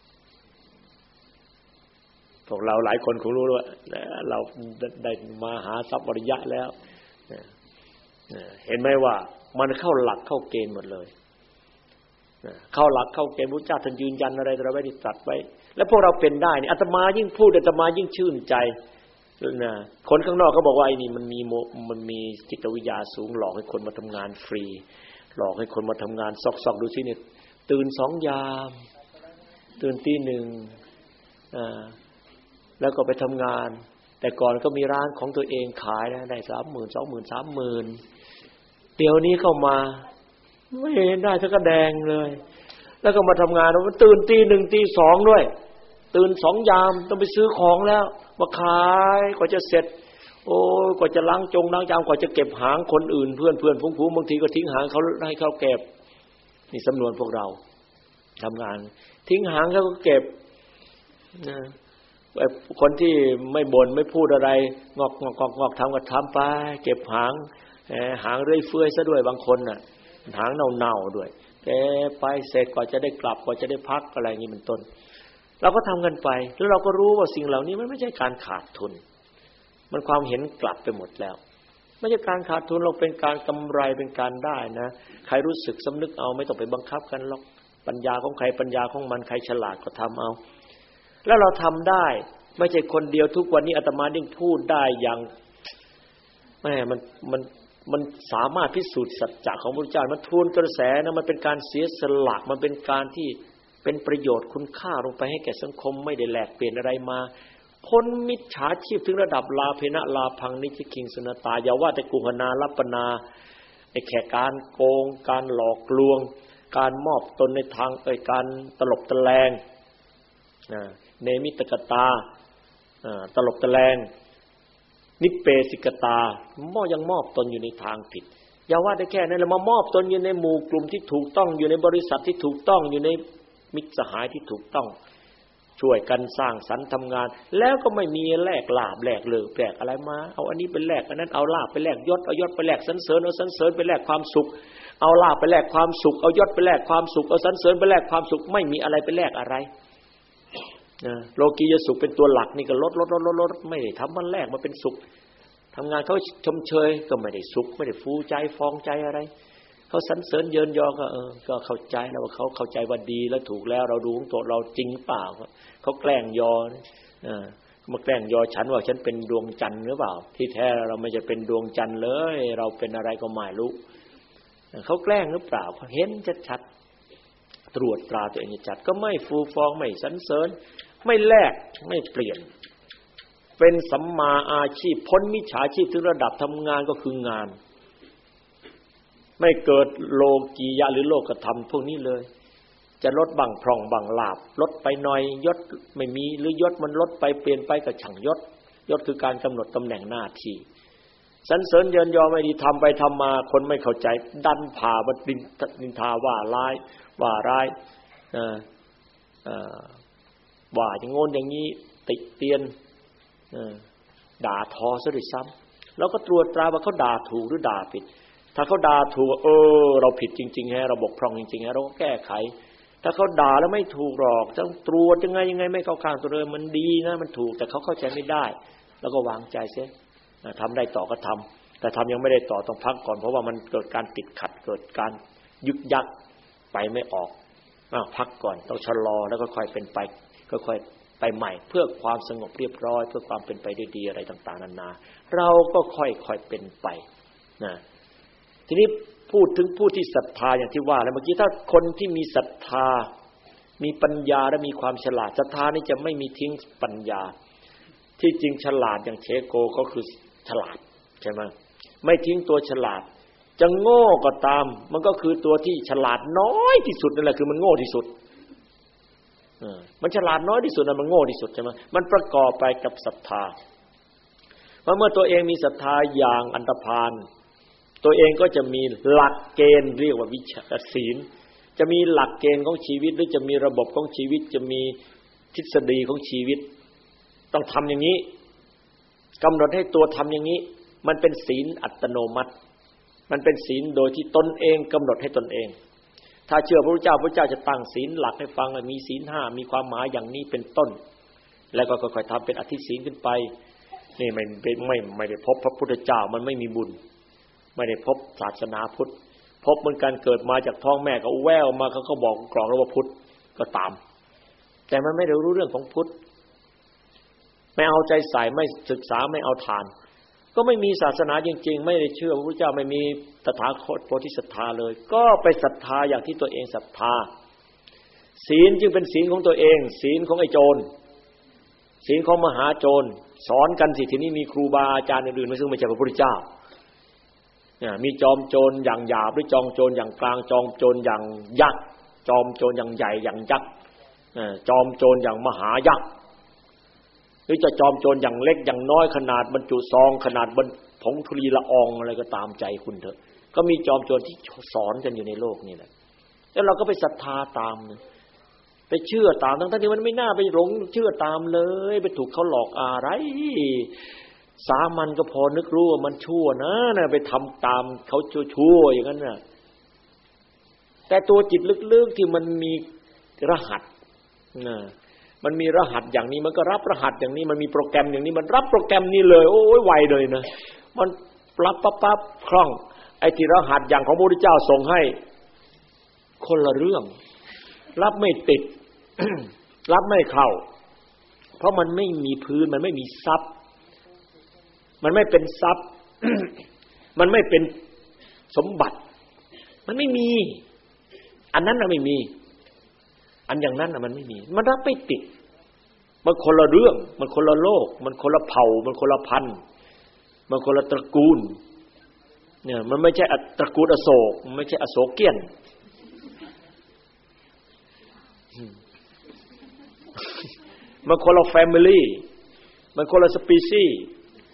พวกเราหลายคนคงรู้ว่าเราได้มาหาทรัพย์อริยะแล้วเห็นไหมว่ามันเข้าหลักเข้าเกณฑ์หมดเลยเข้าหลักเข้าเกณฑ์พระเจ้าท่านยืนยันอะไรเราไว้ที่ตรัสไว้แล้วพวกเราเป็นได้นี่อาตมายิ่งพูดอาตมายิ่งชื่นใจนะคนข้างนอกเขาบอกว่าไอ้นี่มันมีมันมีจิตวิทยาสูงหลอกให้คนมาทำงานฟรีหลอกให้คนมาทำงานซอกๆดูสิเนี่ยตื่นสองยามตื่นตีหนึ่งอ่าแล้วก็ไปทำงานแต่ก่อนก็มีร้านของตัวเองขายนะได้สามหมื่นสองหมื่นสามหมื่นเดี๋ยวนี้เข้ามาไม่เห็นได้สักกระแดงเลยแล้วก็มาทำงานมันตื่นตีหนึ่งตีสองด้วยตื่นสองยามต้องไปซื้อของแล้วมาขายกว่าจะเสร็จโอ้กว่าจะล้างจงล้างจานกว่าจะเก็บหางคนอื่นเพื่อนเพื่อนฟุ้งๆบางทีก็ทิ้งหางเขาให้เขาเก็บนี่สำนวนพวกเราทำงานทิ้งหางเขาก็เก็บนะคนที่ไม่บ่นไม่พูดอะไรงอกงอกงอกทำก็ทำไปเก็บหางหางเรื่อยเฟื้อยซะด้วยบางคนน่ะหางเน่าๆด้วยแกไปเสร็จกว่าจะได้กลับกว่าจะได้พักอะไรอย่างนี้เป็นต้นเราก็ทำกันไปแล้วเราก็รู้ว่าสิ่งเหล่านี้มันไม่ใช่การขาดทุนมันความเห็นกลับไปหมดแล้วไม่ใช่การขาดทุนเราเป็นการกำไรเป็นการได้นะใครรู้สึกสำนึกเอาไม่ต้องไปบังคับกันหรอกปัญญาของใครปัญญาของมันใครฉลาดก็ทำเอาแล้วเราทำได้ไม่ใช่คนเดียวทุกวันนี้อาตมายิ่งพูดได้อย่างแม่มันมันมันสามารถพิสูจน์สัจจะของพระพุทธเจ้ามันทวนกระแสนะมันเป็นการเสียสละมันเป็นการที่เป็นประโยชน์คุณค่าลงไปให้แก่สังคมไม่ได้แลกเปลี่ยนอะไรมาพ้นมิจฉาชีพถึงระดับลาเพนะลาพังนิจคิงสนตาอย่าว่าแต่กุหนาลัปปนาไอ้แค่การโกงการหลอกลวงการมอบตนในทางเอ่ยการตลบตะแลงเนมิตกตาตลบตะแลงนิเปสิกตามอยังมอบตนอยู่ในทางผิดอย่าว่าแต่แค่นั้นเลยมามอบตนอยู่ในหมู่กลุ่มที่ถูกต้องอยู่ในบริษัทที่ถูกต้องอยู่ในมิตรสหายที่ถูกต้องช่วยกันสร้างสรรค์ทำงานแล้วก็ไม่มีแลกลาภแลกเลิกแลกอะไรมาเอาอันนี้ไปแลกอันนั้นเอาลาภไปแลกยศเอายศไปแลกสรรเสริญเอาสรรเสริญไปแลกความสุขเอาลาภไปแลกความสุขเอายศไปแลกความสุขเอาสรรเสริญไปแลกความสุขไม่มีอะไรไปแลกอะไรนะโลกียสุขเป็นตัวหลักนี่ก็ลดลดลดลดลดไม่ได้ทำมันแลกมาเป็นสุขทำงานเขาชมเชยก็ไม่ได้สุขไม่ได้ฟูใจฟองใจอะไรเขาสรรเสริญเยินยอก็เออก็เข้าใจแล้วว่าเขาเข้าใจว่าดีแล้วถูกแล้วเราดูของตัวเราจริงเปล่าเขาแกล้งยอเออมาแกล้งยอฉันว่าฉันเป็นดวงจันทร์หรือเปล่าที่แท้เราไม่จะเป็นดวงจันทร์เลยเราเป็นอะไรก็ไม่รู้เขาแกล้งหรือเปล่าเขาเห็นชัดๆตรวจตราตัวเองชัดก็ไม่ฟูฟองไม่สรรเสริญไม่แลกไม่เปลี่ยนเป็นสัมมาอาชีพพ้นมิจฉาชีพถึงระดับทำงานก็คืองานไม่เกิดโลกียะหรือโลกธรรมพวกนี้เลยจะลดบังพร่องบังลาภลดไปหน่อยยศไม่มีหรือยศมันลดไปเปลี่ยนไปก็ช่างยศยศคือการกำหนดตำแหน่งหน้าที่สรรเสริญเยินยอไม่ดีทำไปทำมาคนไม่เข้าใจดันผ่าบัดนินทาว่าร้ายว่าร้ายเอ่อเอ่อว่าอย่างโง่อย่างนี้ติเตียนด่าทอซะด้วยซ้ำเราก็ตรวจตราว่าเขาด่าถูกหรือด่าผิดถ้าเขาด่าถูกเออเราผิดจริงๆฮะเราบกพร่องจริงๆฮะเราก็แก้ไขถ้าเขาด่าแล้วไม่ถูกหรอกต้องตรวจยังไงยังไงไม่เข้าข้างตัวเองมันดีนะมันถูกแต่เขาเข้าใจไม่ได้แล้วก็วางใจเสียทำได้ต่อก็ทำแต่ทำยังไม่ได้ต่อต้องพักก่อนเพราะว่ามันเกิดการติดขัดเกิดการยึกยักไปไม่ออกอ่ะพักก่อนต้องชะลอแล้วก็ค่อยเป็นไปก็ค่อยไปใหม่เพื่อความสงบเรียบร้อยเพื่อความเป็นไปด้วยดีอะไรต่างๆนานาเราก็ค่อยๆเป็นไปนะทีนี้พูดถึงผู้ที่ศรัทธาอย่างที่ว่าแล้วเมื่อกี้ถ้าคนที่มีศรัทธามีปัญญาและมีความฉลาดศรัทธานี่จะไม่มีทิ้งปัญญาที่จริงฉลาดอย่างเชโกก็คือฉลาดใช่ไหมไม่ทิ้งตัวฉลาดจะโง่ก็ตามมันก็คือตัวที่ฉลาดน้อยที่สุดนั่นแหละคือมันโง่ที่สุดมันฉลาดน้อยที่สุดนะมันโง่ที่สุดใช่ไหมมันประกอบไปกับศรัทธาเพราะเมื่อตัวเองมีศรัทธาอย่างอันธพาลตัวเองก็จะมีหลักเกณฑ์เรียกว่าวิชาศีลจะมีหลักเกณฑ์ของชีวิตหรือจะมีระบบของชีวิตจะมีทฤษฎีของชีวิตต้องทำอย่างนี้กำหนดให้ตัวทำอย่างนี้มันเป็นศีลอัตโนมัติมันเป็นศีลโดยที่ตนเองกำหนดให้ตนเองถ้าเชื่อพระพุทธเจ้าพระพุทธเจ้าจะตั้งศีลหลักให้ฟังมีศีลห้ามีความหมายอย่างนี้เป็นต้นแล้วก็ค่อยๆทำเป็นอธิศีลขึ้นไปนี่ไม่ไม่ไม่ได้พบพระพุทธเจ้ามันไม่มีบุญไม่ได้พบศาสนาพุทธพบเหมือนกันเกิดมาจากท้องแม่ก็แววมาเขาก็บอกกรอกแล้วว่าพุทธก็ตามแต่มันไม่ได้รู้เรื่องของพุทธไม่เอาใจใส่ไม่ศึกษาไม่เอาทานก็ไม่มีศาสนาจริงๆไม่ได้เชื่อพระพุทธเจ้าไม่มีตถาคตโพธิศรัทธาเลยก็ไปศรัทธาอย่างที่ตัวเองศรัทธาศีลจึงเป็นศีลของตัวเองศีลของไอ้โจรศีลของมหาโจรสอนกันสิทีนี้มีครูบาอาจารย์อื่นๆซึ่งไม่ใช่พระพุทธเจ้าเนี่ยมีจอมโจรอย่างหยาบหรือจอมโจรอย่างกลางจอมโจรอย่างยักษ์จอมโจรอย่างใหญ่อย่างยักษ์จอมโจรอย่างมหายักษ์หรือจะจอมโจรอย่างเล็กอย่างน้อยขนาดบรรจุซองขนาดบรรผงธุลีละอองอะไรก็ตามใจคุณเถอะก็มีจอมโจรที่สอนกันอยู่ในโลกนี่แหละแล้วเราก็ไปศรัทธาตามไปเชื่อตามทั้งๆที่มันไม่น่าไปหลงเชื่อตามเลยไปถูกเขาหลอกอะไรสามัญก็พอนึกรู้ว่ามันชั่วนะนะไปทำตามเขาชั่วๆอย่างนั้นน่ะแต่ตัวจิตลึกๆที่มันมีรหัสนะมันมีรหัสอย่างนี้มันก็รับรหัสอย่างนี้มันมีโปรแกรมอย่างนี้มันรับโปรแกรมนี้เลยโอ้ยไวเลยนะมันรับปั๊บปั๊บคล่องไอ้ที่รหัสอย่างของพระพุทธเจ้าส่งให้คนละเรื่องรับไม่ติด รับไม่เข้าเพราะมันไม่มีพื้นมันไม่มีซับมันไม่เป็นซับ มันไม่เป็นสมบัติมันไม่มีอันนั้นน่ะไม่มีอันอย่างนั้นน่ะมันไม่มีมันรับไม่ติดมันคนละเรื่องมันคนละโลกมันคนละเผ่ามันคนละพันธุ์มันคนละตระกูลเนี่ยมันไม่ใช่ตระกูลอโศกมันไม่ใช่อโศกเกี้ยนมันคนละแฟมิลี่มันคนละสปีชีส์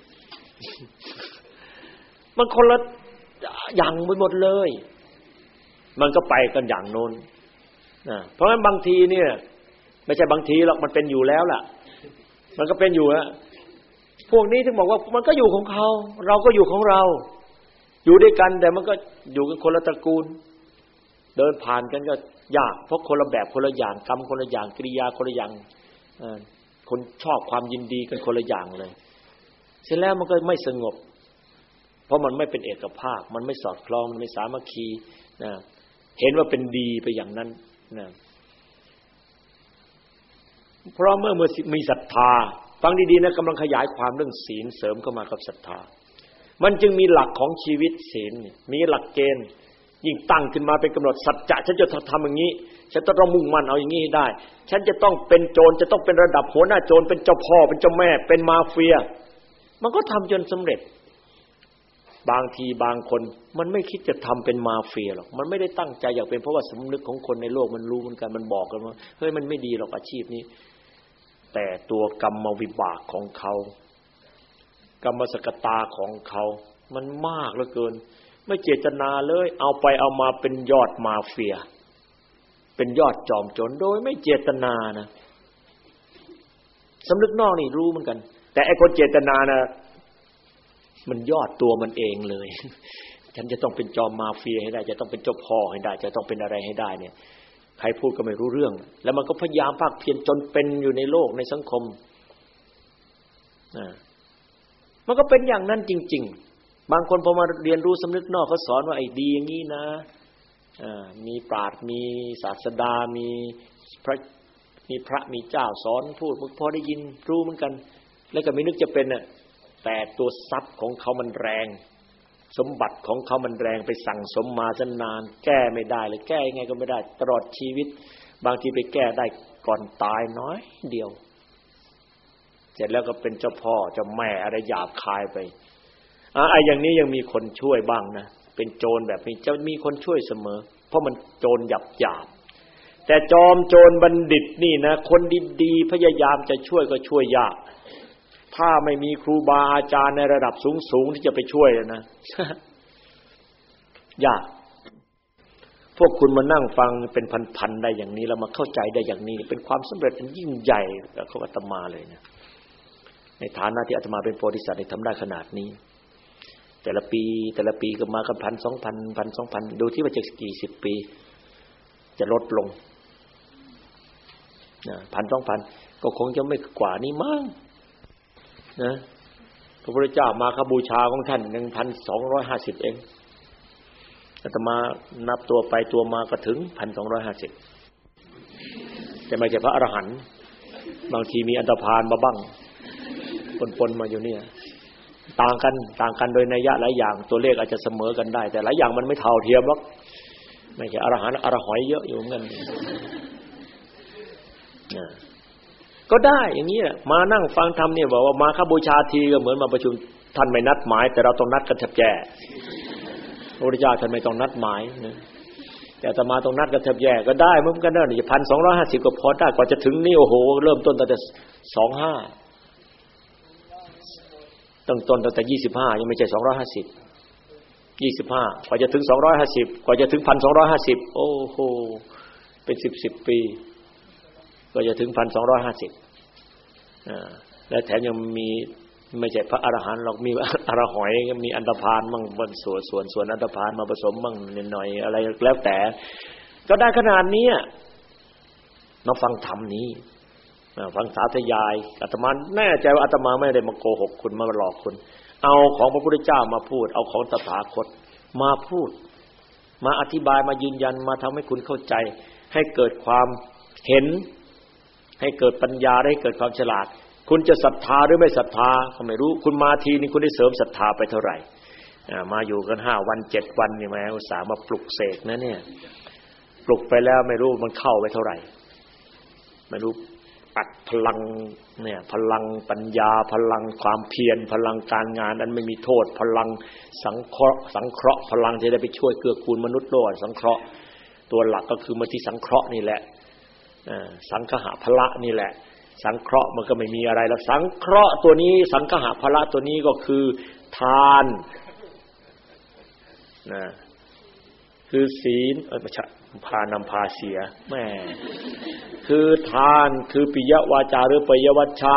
มันคนละอย่างไปหมดเลยมันก็ไปกันอย่างโน้นนะเพราะฉะนั้นบางทีเนี่ยไม่ใช่บางทีหรอกมันเป็นอยู่แล้วล่ะมันก็เป็นอยู่แล้วพวกนี้ถึงบอกว่ามันก็อยู่ของเขาเราก็อยู่ของเราอยู่ด้วยกันแต่มันก็อยู่กันคนละตระกูลเดินผ่านกันก็ยากเพราะคนละแบบคนละอย่างกรรมคนละอย่างกิริยาคนละอย่างคนชอบความยินดีกันคนละอย่างเลยเสร็จแล้วมันก็ไม่สงบเพราะมันไม่เป็นเอกภาพมันไม่สอดคล้องมันไม่สามัคคีนะเห็นว่าเป็นดีไปอย่างนั้นนะเพราะเมื่อมีศรัทธาฟังดีๆนะกำลังขยายความเรื่องศีลเสริมเข้ามากับศรัทธามันจึงมีหลักของชีวิตศีลมีหลักเกณฑ์ยิ่งตั้งขึ้นมาเป็นกำหนดสัจจะฉันจะทำอย่างนี้ฉันต้องมุ่งมั่นเอาอย่างนี้ให้ได้ฉันจะต้องเป็นโจรจะต้องเป็นระดับหัวหน้าโจรเป็นเจ้าพ่อเป็นเจ้าแม่เป็นมาเฟียมันก็ทำจนสำเร็จบางทีบางคนมันไม่คิดจะทำเป็นมาเฟียหรอกมันไม่ได้ตั้งใจอยากเป็นเพราะว่าสำนึกของคนในโลกมันรู้เหมือนกันมันบอกกันว่าเฮ้ยมันไม่ดีหรอกอาชีพนี้แต่ตัวกรรมวิบากของเขากรรมสกตาของเขามันมากเหลือเกินไม่เจตนาเลยเอาไปเอามาเป็นยอดมาเฟียเป็นยอดจอมโจรโดยไม่เจตนานะสำนึกนอกนี่รู้เหมือนกันแต่ไอ้คนเจตนานะมันยอดตัวมันเองเลยฉันจะต้องเป็นจอมมาเฟียให้ได้จะต้องเป็นเจ้าพ่อให้ได้จะต้องเป็นอะไรให้ได้เนี่ยใครพูดก็ไม่รู้เรื่องแล้วมันก็พยายามภาคเพียรจนเป็นอยู่ในโลกในสังคมอ่ามันก็เป็นอย่างนั้นจริงๆบางคนพอมาเรียนรู้สำนึกนอกเขาสอนว่าไอ้ดีอย่างนี้นะอ่ามีปราชญ์มีศาสดามีพระมีพระมีเจ้าสอนพูดพอได้ยินรู้เหมือนกันแล้วก็ไม่นึกจะเป็นน่ะแต่ตัวทรัพย์ของเขามันแรงสมบัติของเขามันแรงไปสั่งสมมาซะนานแก้ไม่ได้เลยแก้ยังไงก็ไม่ได้ตลอดชีวิตบางทีไปแก้ได้ก่อนตายน้อยเดียวเสร็จแล้วก็เป็นเจ้าพ่อเจ้าแม่อะไรหยาบคายไปอ่ะไอ้อย่างนี้ยังมีคนช่วยบ้างนะเป็นโจรแบบนี้จะมีคนช่วยเสมอเพราะมันโจรหยาบหยาบแต่จอมโจรบัณฑิตนี่นะคนดีๆพยายามจะช่วยก็ช่วยยากถ้าไม่มีครูบาอาจารย์ในระดับสูงๆที่จะไปช่วยนะยากพวกคุณมานั่งฟังเป็นพันๆได้อย่างนี้แล้วมาเข้าใจได้อย่างนี้เป็นความสำเร็จอันยิ่งใหญ่ของอาตมาเลยนะในฐานะที่อาตมาเป็นโพธิสัตว์ได้ทำได้ขนาดนี้แต่ละปีแต่ละปีก็มากันพันสองพันพันสองพันดูที่ว่าจะกี่สิบปีจะลดลงนะพันสองพันก็คงจะไม่กว่านี้มั้งนะพระพุทธเจ้ามาคบูชาของท่านหนึ่งพันสองร้อยห้าสิบเองอาตมานับตัวไปตัวมาก็ถึงพันสองร้อยห้าสิบแต่ไม่ใช่พระอรหันต์บางทีมีอันตพาลมาบ้างปนๆมาอยู่เนี่ยต่างกันต่างกันโดยนัยยะหลายอย่างตัวเลขอาจจะเสมอกันได้แต่หลายอย่างมันไม่เท่าเทียมหรอกไม่ใช่อรหันต์อรหอยเยอะอยู่เหมือนกันนะก็ได้อย่างนี้แหละมานั่งฟังธรรมเนี่ยบอกว่ามาคบูชาทีก็เหมือนมาประชุมท่านไม่นัดหมายแต่เราต้องนัดกันแทบแย่พระพุทธเจ้าท่านไม่ต้องนัดหมายนะแต่อาตมาต้องนัดกันแทบแย่ก็ได้เหมือนกันเด้อนี่ หนึ่งพันสองร้อยห้าสิบ ก็พอได้กว่าจะถึงนี่โอ้โหเริ่มต้นตั้งแต่สองห้าตั้งต้นตั้งแต่ยี่สิบห้ายังไม่ใช่สองร้อยห้าสิบ ยี่สิบห้ากว่าจะถึงสองร้อยห้าสิบกว่าจะถึง หนึ่งพันสองร้อยห้าสิบ โอ้โหเป็นสิบๆปีก็จะถึง หนึ่งพันสองร้อยห้าสิบ อ่าและแถมยังมีไม่ใช่พระอรหันต์หรอกมีอรหอยก็มีอันธพาลมั่งบนส่วนส่วนส่วนอันธพาลมาผสมมั่งนิดหน่อยอะไรแล้วแต่ก็ได้ขนาดนี้มาฟังธรรมนี้ฟังสาธยายอาตมาแน่ใจว่าอาตมาไม่ได้มาโกหกคุณมาหลอกคุณเอาของพระพุทธเจ้ามาพูดเอาของตถาคตมาพูดมาอธิบายมายืนยันมาทำให้คุณเข้าใจให้เกิดความเห็นให้เกิดปัญญาให้เกิดความฉลาดคุณจะศรัทธาหรือไม่ศรัทธาก็ไม่รู้คุณมาทีนี้คุณได้เสริมศรัทธาไปเท่าไหร่มาอยู่กันห้าวันเจ็ดวันนี่แม่อุตส่าห์มาปลุกเสกนะเนี่ยปลุกไปแล้วไม่รู้มันเข้าไปเท่าไหร่ไม่รู้อัดพลังเนี่ยพลังปัญญาพลังความเพียรพลังการงานอันไม่มีโทษพลังสังเคราะห์สังเคราะห์พลังที่ได้ไปช่วยเกื้อกูลมนุษย์โลกสังเคราะห์ตัวหลักก็คือมาที่สังเคราะห์นี่แหละสังคหพละนี่แหละสังเคราะห์มันก็ไม่มีอะไรแล้วสังเคราะห์ตัวนี้สังคหพละตัวนี้ก็คือทานนะคือศีลเออไม่ใช่พานำพาเสียแม่คือทานคือปิยวาจาหรือปิยวัชชะ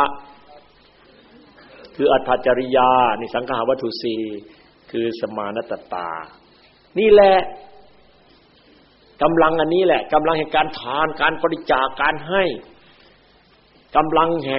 คืออัตถจริยานี่สังคหวัตถุสี่คือสมานตตานี่แหละกำลังอันนี้แหละกำลังแห่งการทานการบริจาคการให้กำลังแห่ง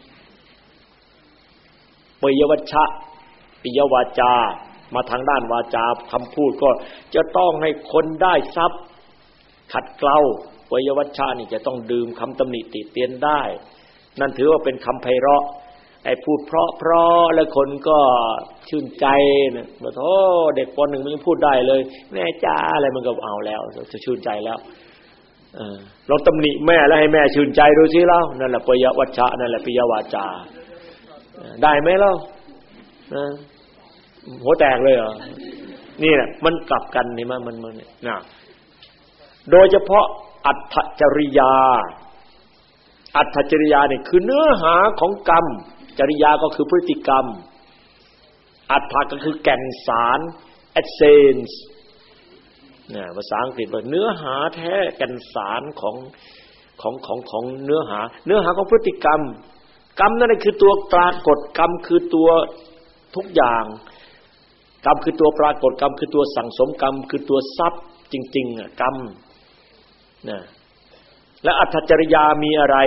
ปิยวัชชะปิยวาจามาทางด้านวาจาคำพูดก็จะต้องให้คนได้ทรัพย์ขัดเกลาปิยวัชชะนี่จะต้องดื่มคำตำหนิติเตียนได้นั่นถือว่าเป็นคำไพเราะไอ้พูดเพราะเพราะแล้วคนก็ชื่นใจนะบอกโอ้เด็กป.หนึ่งมันยังพูดได้เลยแม่จ้าอะไรมันก็เอาแล้วจะชื่นใจแล้วเออลองตำหนิแม่แล้วให้แม่ชื่นใจดูสิเล่านั่นแหละปิยวัชชะนั่นแหละปิยวาจาได้ไหมเล่านะหัวแตกเลยเหรอนี่แหละมันกลับกันนี่มันมันมันนะโดยเฉพาะอัตถจริยาอัตถจริยาเนี่ยคือเนื้อหาของกรรมจริยาก็คือพฤติกรรมอัตถะก็คือแก่นสาร essence เนี่ยภาษาอังกฤษว่าเนื้อหาแท้แก่นสารของของของของเนื้อหาเนื้อหาของพฤติกรรมกรรมนั่นคือตัวปรากฏกรรมคือตัวทุกอย่างกรรมคือตัวปรากฏกรรมคือตัวสั่งสมกรรมคือตัวทรัพย์จริงๆอ่ะกรรมนะและอัตถจริยามีอะไร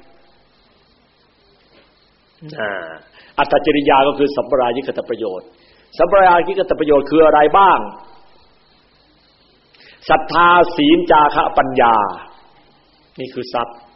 อ่าอัตถจริยาก็คือสัมปรายิกตประโยชน์สัมปรายิกตประโยชน์คืออะไรบ้างศรัทธาศีลจาคะปัญญานี่คือทรัพย์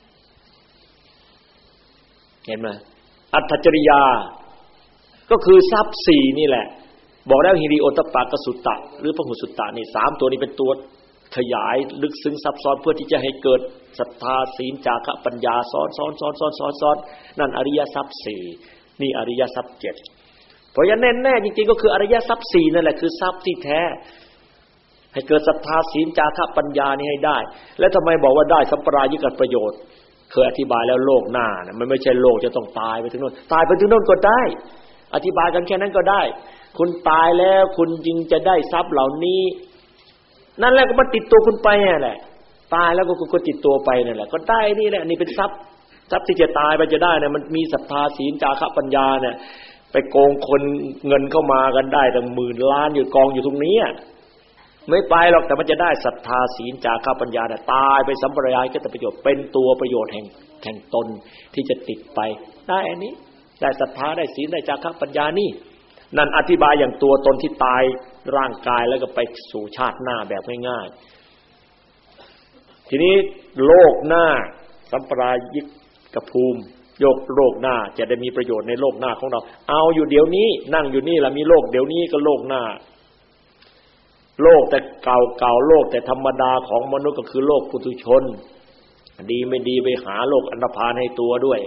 เห็นไหมอัตถจริยาก็คือทรัพย์สี่นี่แหละบอกแล้วหิริโอตปปกสุตตะหรือพหุสุตตะนี่สามตัวนี้เป็นตัวขยายลึกซึ้งซับซ้อนเพื่อที่จะให้เกิดศรัทธาศีลจาคะปัญญาซ้อนซ้อนซ้อนซ้อนซ้อนซ้อนนั่นอริยทรัพย์สี่นี่อริยทรัพย์เจ็ดเพราะฉะนั้นแน่ๆจริงๆก็คืออริยทรัพย์สี่นั่นแหละคือทรัพย์ที่แท้ให้เกิดศรัทธาศีลจาคะปัญญานี่ให้ได้แล้วทำไมบอกว่าได้สัมปรายิกประโยชน์เคยอธิบายแล้วโลกหน้านะมันไม่ใช่โลกจะต้องตายไปถึงโน่นตายไปถึงโน่นก็ได้อธิบายกันแค่นั้นก็ได้คุณตายแล้วคุณจึงจะได้ทรัพย์เหล่านี้นั่นแหละก็มันติดตัวคุณไปนั่นแหละตายแล้วก็คุณก็ติดตัวไปนั่นแหละก็ได้นี่แหละนี่เป็นทรัพย์ทรัพย์ที่จะตายไปจะได้เนี่ยมันมีศรัทธาศีลจาคะปัญญาเนี่ยไปโกงคนเงินเข้ามากันได้ตั้งหมื่นล้านอยู่กองอยู่ตรงนี้ไม่ไปหรอกแต่มันจะได้ศรัทธาศีลจาคะปัญญาเนี่ยตายไปสัมปรายก็แต่ประโยชน์เป็นตัวประโยชน์แห่งแห่งตนที่จะติดไปได้อันนี้ได้ศรัทธาได้ศีลได้จาคะปัญญานี่นั่นอธิบายอย่างตัวตนที่ตายร่างกายแล้วก็ไปสู่ชาติหน้าแบบง่ายๆทีนี้โลกหน้าสัมปรายิกภูมิโยกโลกหน้าจะได้มีประโยชน์ในโลกหน้าของเราเอาอยู่เดี๋ยวนี้นั่งอยู่นี่ล่ะมีโลกเดี๋ยวนี้ก็โลกหน้าโลกแต่เก่าๆโลกแต่ธรรมดาของมนุษย์ก็คือโลกปุถุชนดีไม่ดีไปหาโลกอันธพาลให้ตัวด้วย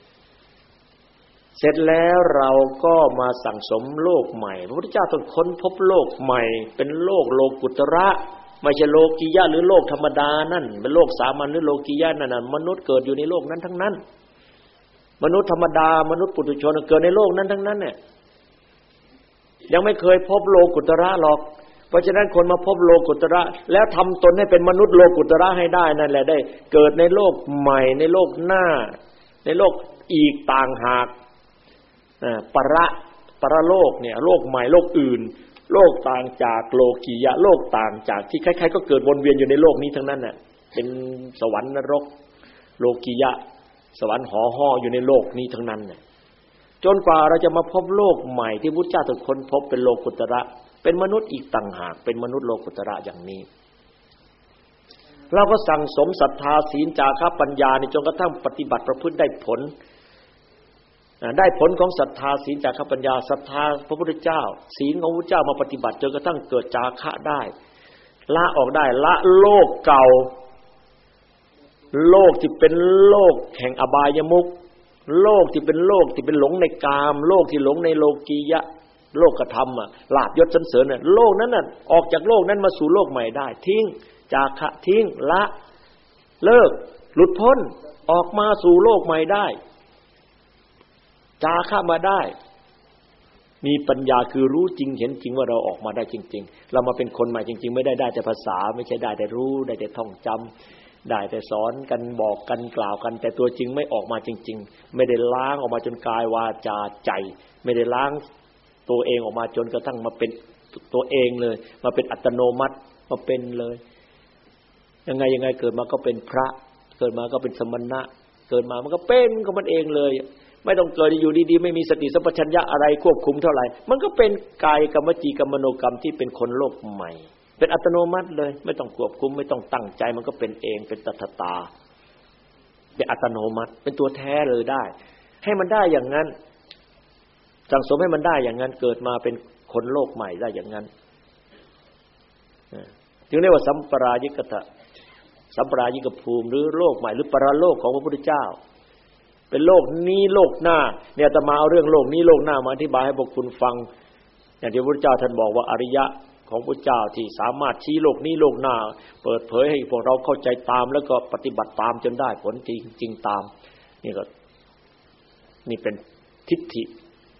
เสร็จแล้วเราก็มาสั่งสมโลกใหม่พระพุทธเจ้าต้องค้นพบโลกใหม่เป็นโลกโลกุตระไม่ใช่โลกียะหรือโลกธรรมดานั่นเป็นโลกสามัญหรือโลกียะนั่นน่ะมนุษย์เกิดอยู่ในโลกนั้นทั้งนั้นมนุษย์ธรรมดามนุษย์ปุถุชนเกิดในโลกนั้นทั้งนั้นเนี่ยยังไม่เคยพบโลกุตระหรอกเพราะฉะนั้นคนมาพบโลกุตระแล้วทำตนให้เป็นมนุษย์โลกุตระให้ได้นั่นแหละได้เกิดในโลกใหม่ในโลกหน้าในโลกอีกต่างหากประปรโลกเนี่ยโลกใหม่โลกอื่นโลกต่างจากโลกียะโลกต่างจากที่ใครๆก็เกิดวนเวียนอยู่ในโลกนี้ทั้งนั้นน่ะเป็นสวรรค์นรกโลกียะสวรรค์ห่อห่ออยู่ในโลกนี้ทั้งนั้นน่ะจนกว่าเราจะมาพบโลกใหม่ที่พุทธเจ้าตรัสค้นพบเป็นโลกุตระเป็นมนุษย์อีกต่างหากเป็นมนุษย์โลกุตระอย่างนี้เราก็สั่งสมศรัทธาศีลจาคะปัญญาจนกระทั่งปฏิบัติประพฤติได้ผลได้ผลของศรัทธาศีลจาคะปัญญาศรัทธาพระพุทธเจ้าศีลของพระพุทธเจ้ามาปฏิบัติจนกระทั่งเกิดจาคะได้ละออกได้ละโลกเก่าโลกที่เป็นโลกแห่งอบายมุขโลกที่เป็นโลกที่เป็นหลงในกามโลกที่หลงในโลกียะโลกธรรมอ่ะลาภยศสรรเสริญน่ะโลกนั้นน่ะออกจากโลกนั้นมาสู่โลกใหม่ได้ทิ้งจาคะทิ้งละเลิกหลุดพ้นออกมาสู่โลกใหม่ได้จาคะมาได้มีปัญญาคือรู้จริงเห็นจริงว่าเราออกมาได้จริงๆเรามาเป็นคนใหม่จริงๆไม่ได้ได้แต่ภาษาไม่ใช่ได้แต่รู้ได้แต่ท่องจำได้แต่สอนกันบอกกันกล่าวกันแต่ตัวจริงไม่ออกมาจริงๆไม่ได้ล้างออกมาจนกายวาจาใจไม่ได้ล้างตัวเองออกมาจนกระทั่งมาเป็นตัวเองเลยมาเป็นอัตโนมัติมาเป็นเลยยังไงยังไงเกิดมาก็เป็นพระเกิดมาก็เป็นสมณะเกิดมามันก็เป็นของมันเองเลยไม่ต้องเกิดอยู่ดีๆไม่มีสติสัมปชัญญะอะไรควบคุมเท่าไหร่มันก็เป็นกายกรรมวจีกรรมมโนกรรมที่เป็นคนโลกใหม่เป็นอัตโนมัติเลยไม่ต้องควบคุมไม่ต้องตั้งใจมันก็เป็นเองเป็นตถตาเป็นอัตโนมัติเป็นตัวแท้เลยได้ให้มันได้อย่างนั้นสั่งสมให้มันได้อย่างนั้นเกิดมาเป็นคนโลกใหม่ได้อย่างนั้นจึงเรียกว่าสัมปรายิกตะสัมปรายิกภูมิหรือโลกใหม่หรือปรโลกของพระพุทธเจ้าเป็นโลกนี้โลกหน้าเนี่ยอาตมาเอาเรื่องโลกนี้โลกหน้ามาอธิบายให้พวกคุณฟังอย่างที่พระพุทธเจ้าท่านบอกว่าอริยะของพระเจ้าที่สามารถชี้โลกนี้โลกหน้าเปิดเผยให้พวกเราเข้าใจตามแล้วก็ปฏิบัติตามจนได้ผลจริงจริงตามนี่ก็นี่เป็นทิฏฐิ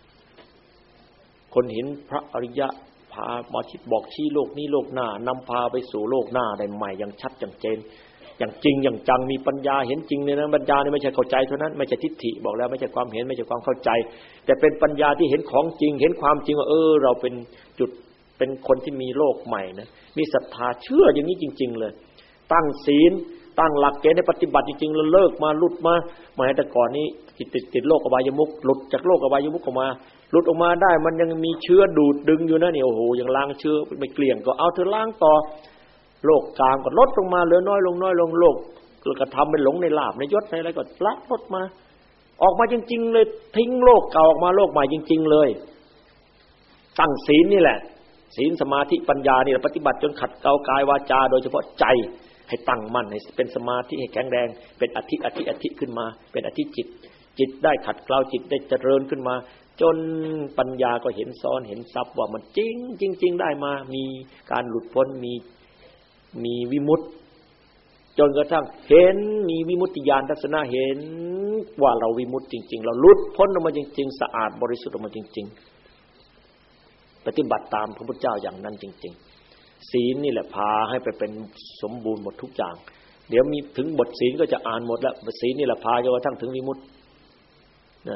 คนเห็นพระอริยะพามาคิดบอกชี้โลกนี้โลกหน้านำพาไปสู่โลกหน้าได้ใหม่อย่างชัดอย่างเจนอย่างจริงอย่างจังมีปัญญาเห็นจริงเนี่ยนะปัญญานี่ไม่ใช่เข้าใจเท่านั้นไม่ใช่ทิฏฐิบอกแล้วไม่ใช่ความเห็นไม่ใช่ความเข้าใจแต่เป็นปัญญาที่เห็นของจริงเห็นความจริงว่าเออเราเป็นจุดเป็นคนที่มีโลกใหม่นะมีศรัทธาเชื่ออย่างนี้จริงๆเลยตั้งศีลตั้งหลักเกณฑ์ให้ปฏิบัติจริงๆแล้วเลิกมาหลุดมามาแต่ก่อนนี้ติดติดติดโลกอบายมุขหลุดจากโลกอบายมุขออกมาหลุดออกมาได้มันยังมีเชื้อดูดดึงอยู่นะเนี่ยโอ้โหยังล้างเชื้อไม่เกลี้ยงก็เอาเธอล้างต่อโลกกามก็ลดลงมาเหลือน้อยลงน้อยลงโลกก็ทำเป็นหลงในลาภในยศในอะไรก็ละลดมาออกมาจริงๆเลยทิ้งโลกเก่าออกมาโลกใหม่จริงๆเลยตั้งศีลนี่แหละศีลสมาธิปัญญานี่แหละปฏิบัติจนขัดเกลากายวาจาโดยเฉพาะใจให้ตั้งมั่นให้เป็นสมาธิให้แข็งแรงเป็นอธิอธิอธิขึ้นมาเป็นอธิจิตจิตได้ขัดเกลาจิตได้เจริญขึ้นมาจนปัญญาก็เห็นซ้อนเห็นซับว่ามันจริงจริงๆได้มามีการหลุดพ้นมีมีวิมุตติจนกระทั่งเห็นมีวิมุตติญาณทัศนะเห็นว่าเราวิมุตติจริงๆเราหลุดพ้นออกมาจริงๆสะอาดบริสุทธิ์ออกมาจริงปฏิบัติตามพระพุทธเจ้าอย่างนั้นจริงๆศีลนี่แหละพาให้ไปเป็นสมบูรณ์หมดทุกอย่างเดี๋ยวมีถึงบทศีลก็จะอ่านหมดแล้วบทศีลนี่แหละพาจนกระทั่งถึงวิมุตตินะ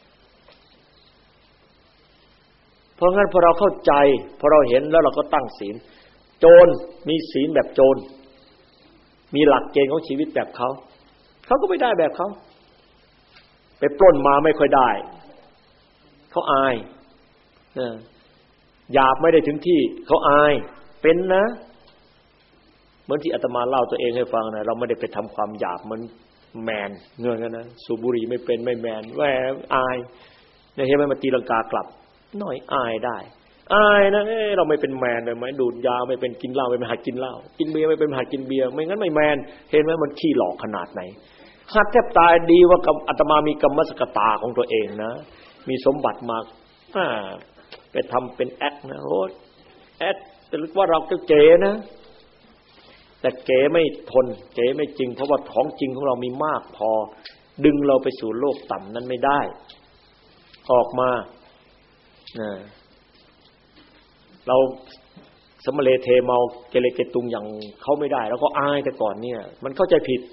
เพราะงั้นพอเราเข้าใจพอเราเห็นแล้วเราก็ตั้งศีลโจรมีศีลแบบโจรมีหลักเกณฑ์ของชีวิตแบบเขาเขาก็ไม่ได้แบบเขาไปปล้นมาไม่ค่อยได้เขาอายหยาบไม่ได้ถึงที่เขาอายเป็นนะเหมือนที่อาตมาเล่าตัวเองให้ฟังนะเราไม่ได้ไปทำความหยาบมันแมนเงื่อนกันนะสูบบุหรี่ไม่เป็นไม่แมนแหวอายเนี่ยเห็นไหมมาตีลังกากลับหน่อยอายได้อายนะเอ้เราไม่เป็นแมนเลยไหมดูดยาไม่เป็นกินเหล้าไม่เป็นหัดกินเหล้ากินเบียร์ไม่เป็นหัดกินเบียร์ไม่งั้นไม่แมนเห็นไหมมันขี้หลอกขนาดไหนหัดแทบตายดีว่าอาตมามีกรรมสกตาของตัวเองนะมีสมบัติมาอ่าไปทำเป็นแอคนะโอ้แอคแต่ลึกว่าเราก็เก๋นะแต่เก๋ไม่ทนเก๋ไม่จริงเพราะว่าของจริงของเรามีมากพอดึงเราไปสู่โลกต่ำนั้นไม่ได้ออกมานะเราสมเลเทเมาเกเรเกตุงอย่างเขาไม่ได้แล้วก็อายแต่ก่อนเนี่ยมันเข้าใจผิด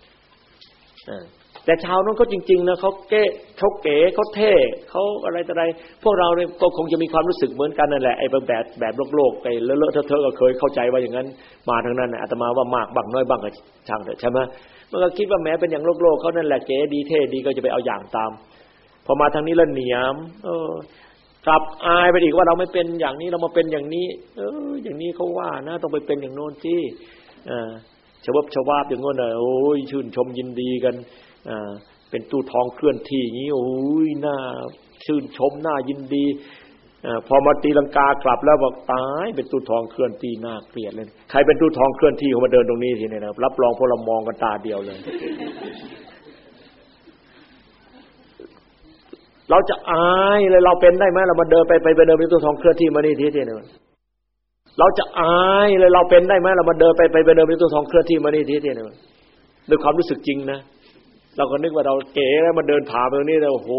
แต่ชาวนั้นเขาจริงๆนะเขาเก๋เขาเก๋เขาเท่เขาอะไรต่ออะไรพวกเราเนี่ยก็คงจะมีความรู้สึกเหมือนกันนั่นแหละไอ้แบบแบบโลกๆไอ้เลอะๆเทอะๆก็เคยเข้าใจว่าอย่างนั้นมาทั้งนั้นอาตมาว่ามากบังน้อยบังก็ช่างเถอะใช่ไหมมันก็คิดว่าแม้เป็นอย่างโลกๆเขานั่นแหละเก๋ดีเท่ดีก็จะไปเอาอย่างตามพอมาทางนี้แล้วเหนียมเออกลับอายไปอีกว่าเราไม่เป็นอย่างนี้เรามาเป็นอย่างนี้เอออย่างนี้เขาว่านะต้องไปเป็นอย่างโน้นสิอ่าชวบชวาบอย่างโน้นน่ะโอ้ยชื่นชมยินดีกันอ่าเป็นตู้ทองเคลื่อนที่อย่างนี้โอ้ยน่าชื่นชมน่ายินดีอ่าพอมาตีลังกากลับแล้วบอกตายเป็นตู้ทองเคลื่อนที่น่าเกลียดเลยใครเป็นตู้ทองเคลื่อนที่เขามาเดินตรงนี้ทีเนี่ยนะรับรองพวกเรามองกันตาเดียวเลยเราจะอายเลยเราเป็นได้ไหมเรามาเดินไปไปไปเดินเป็นตู้ทองเคลื่อนที่มานี่ทีทีนึงเราจะอายเลยเราเป็นได้ไหมเรามาเดินไปไปไปเดินเป็นตู้ทองเคลื่อนที่มานี่ทีทีนึงด้วยความรู้สึกจริงนะเราก็นึกว่าเราเก๋แล้วมาเดินผ่านไปตรงนี้แล้วโอ้โห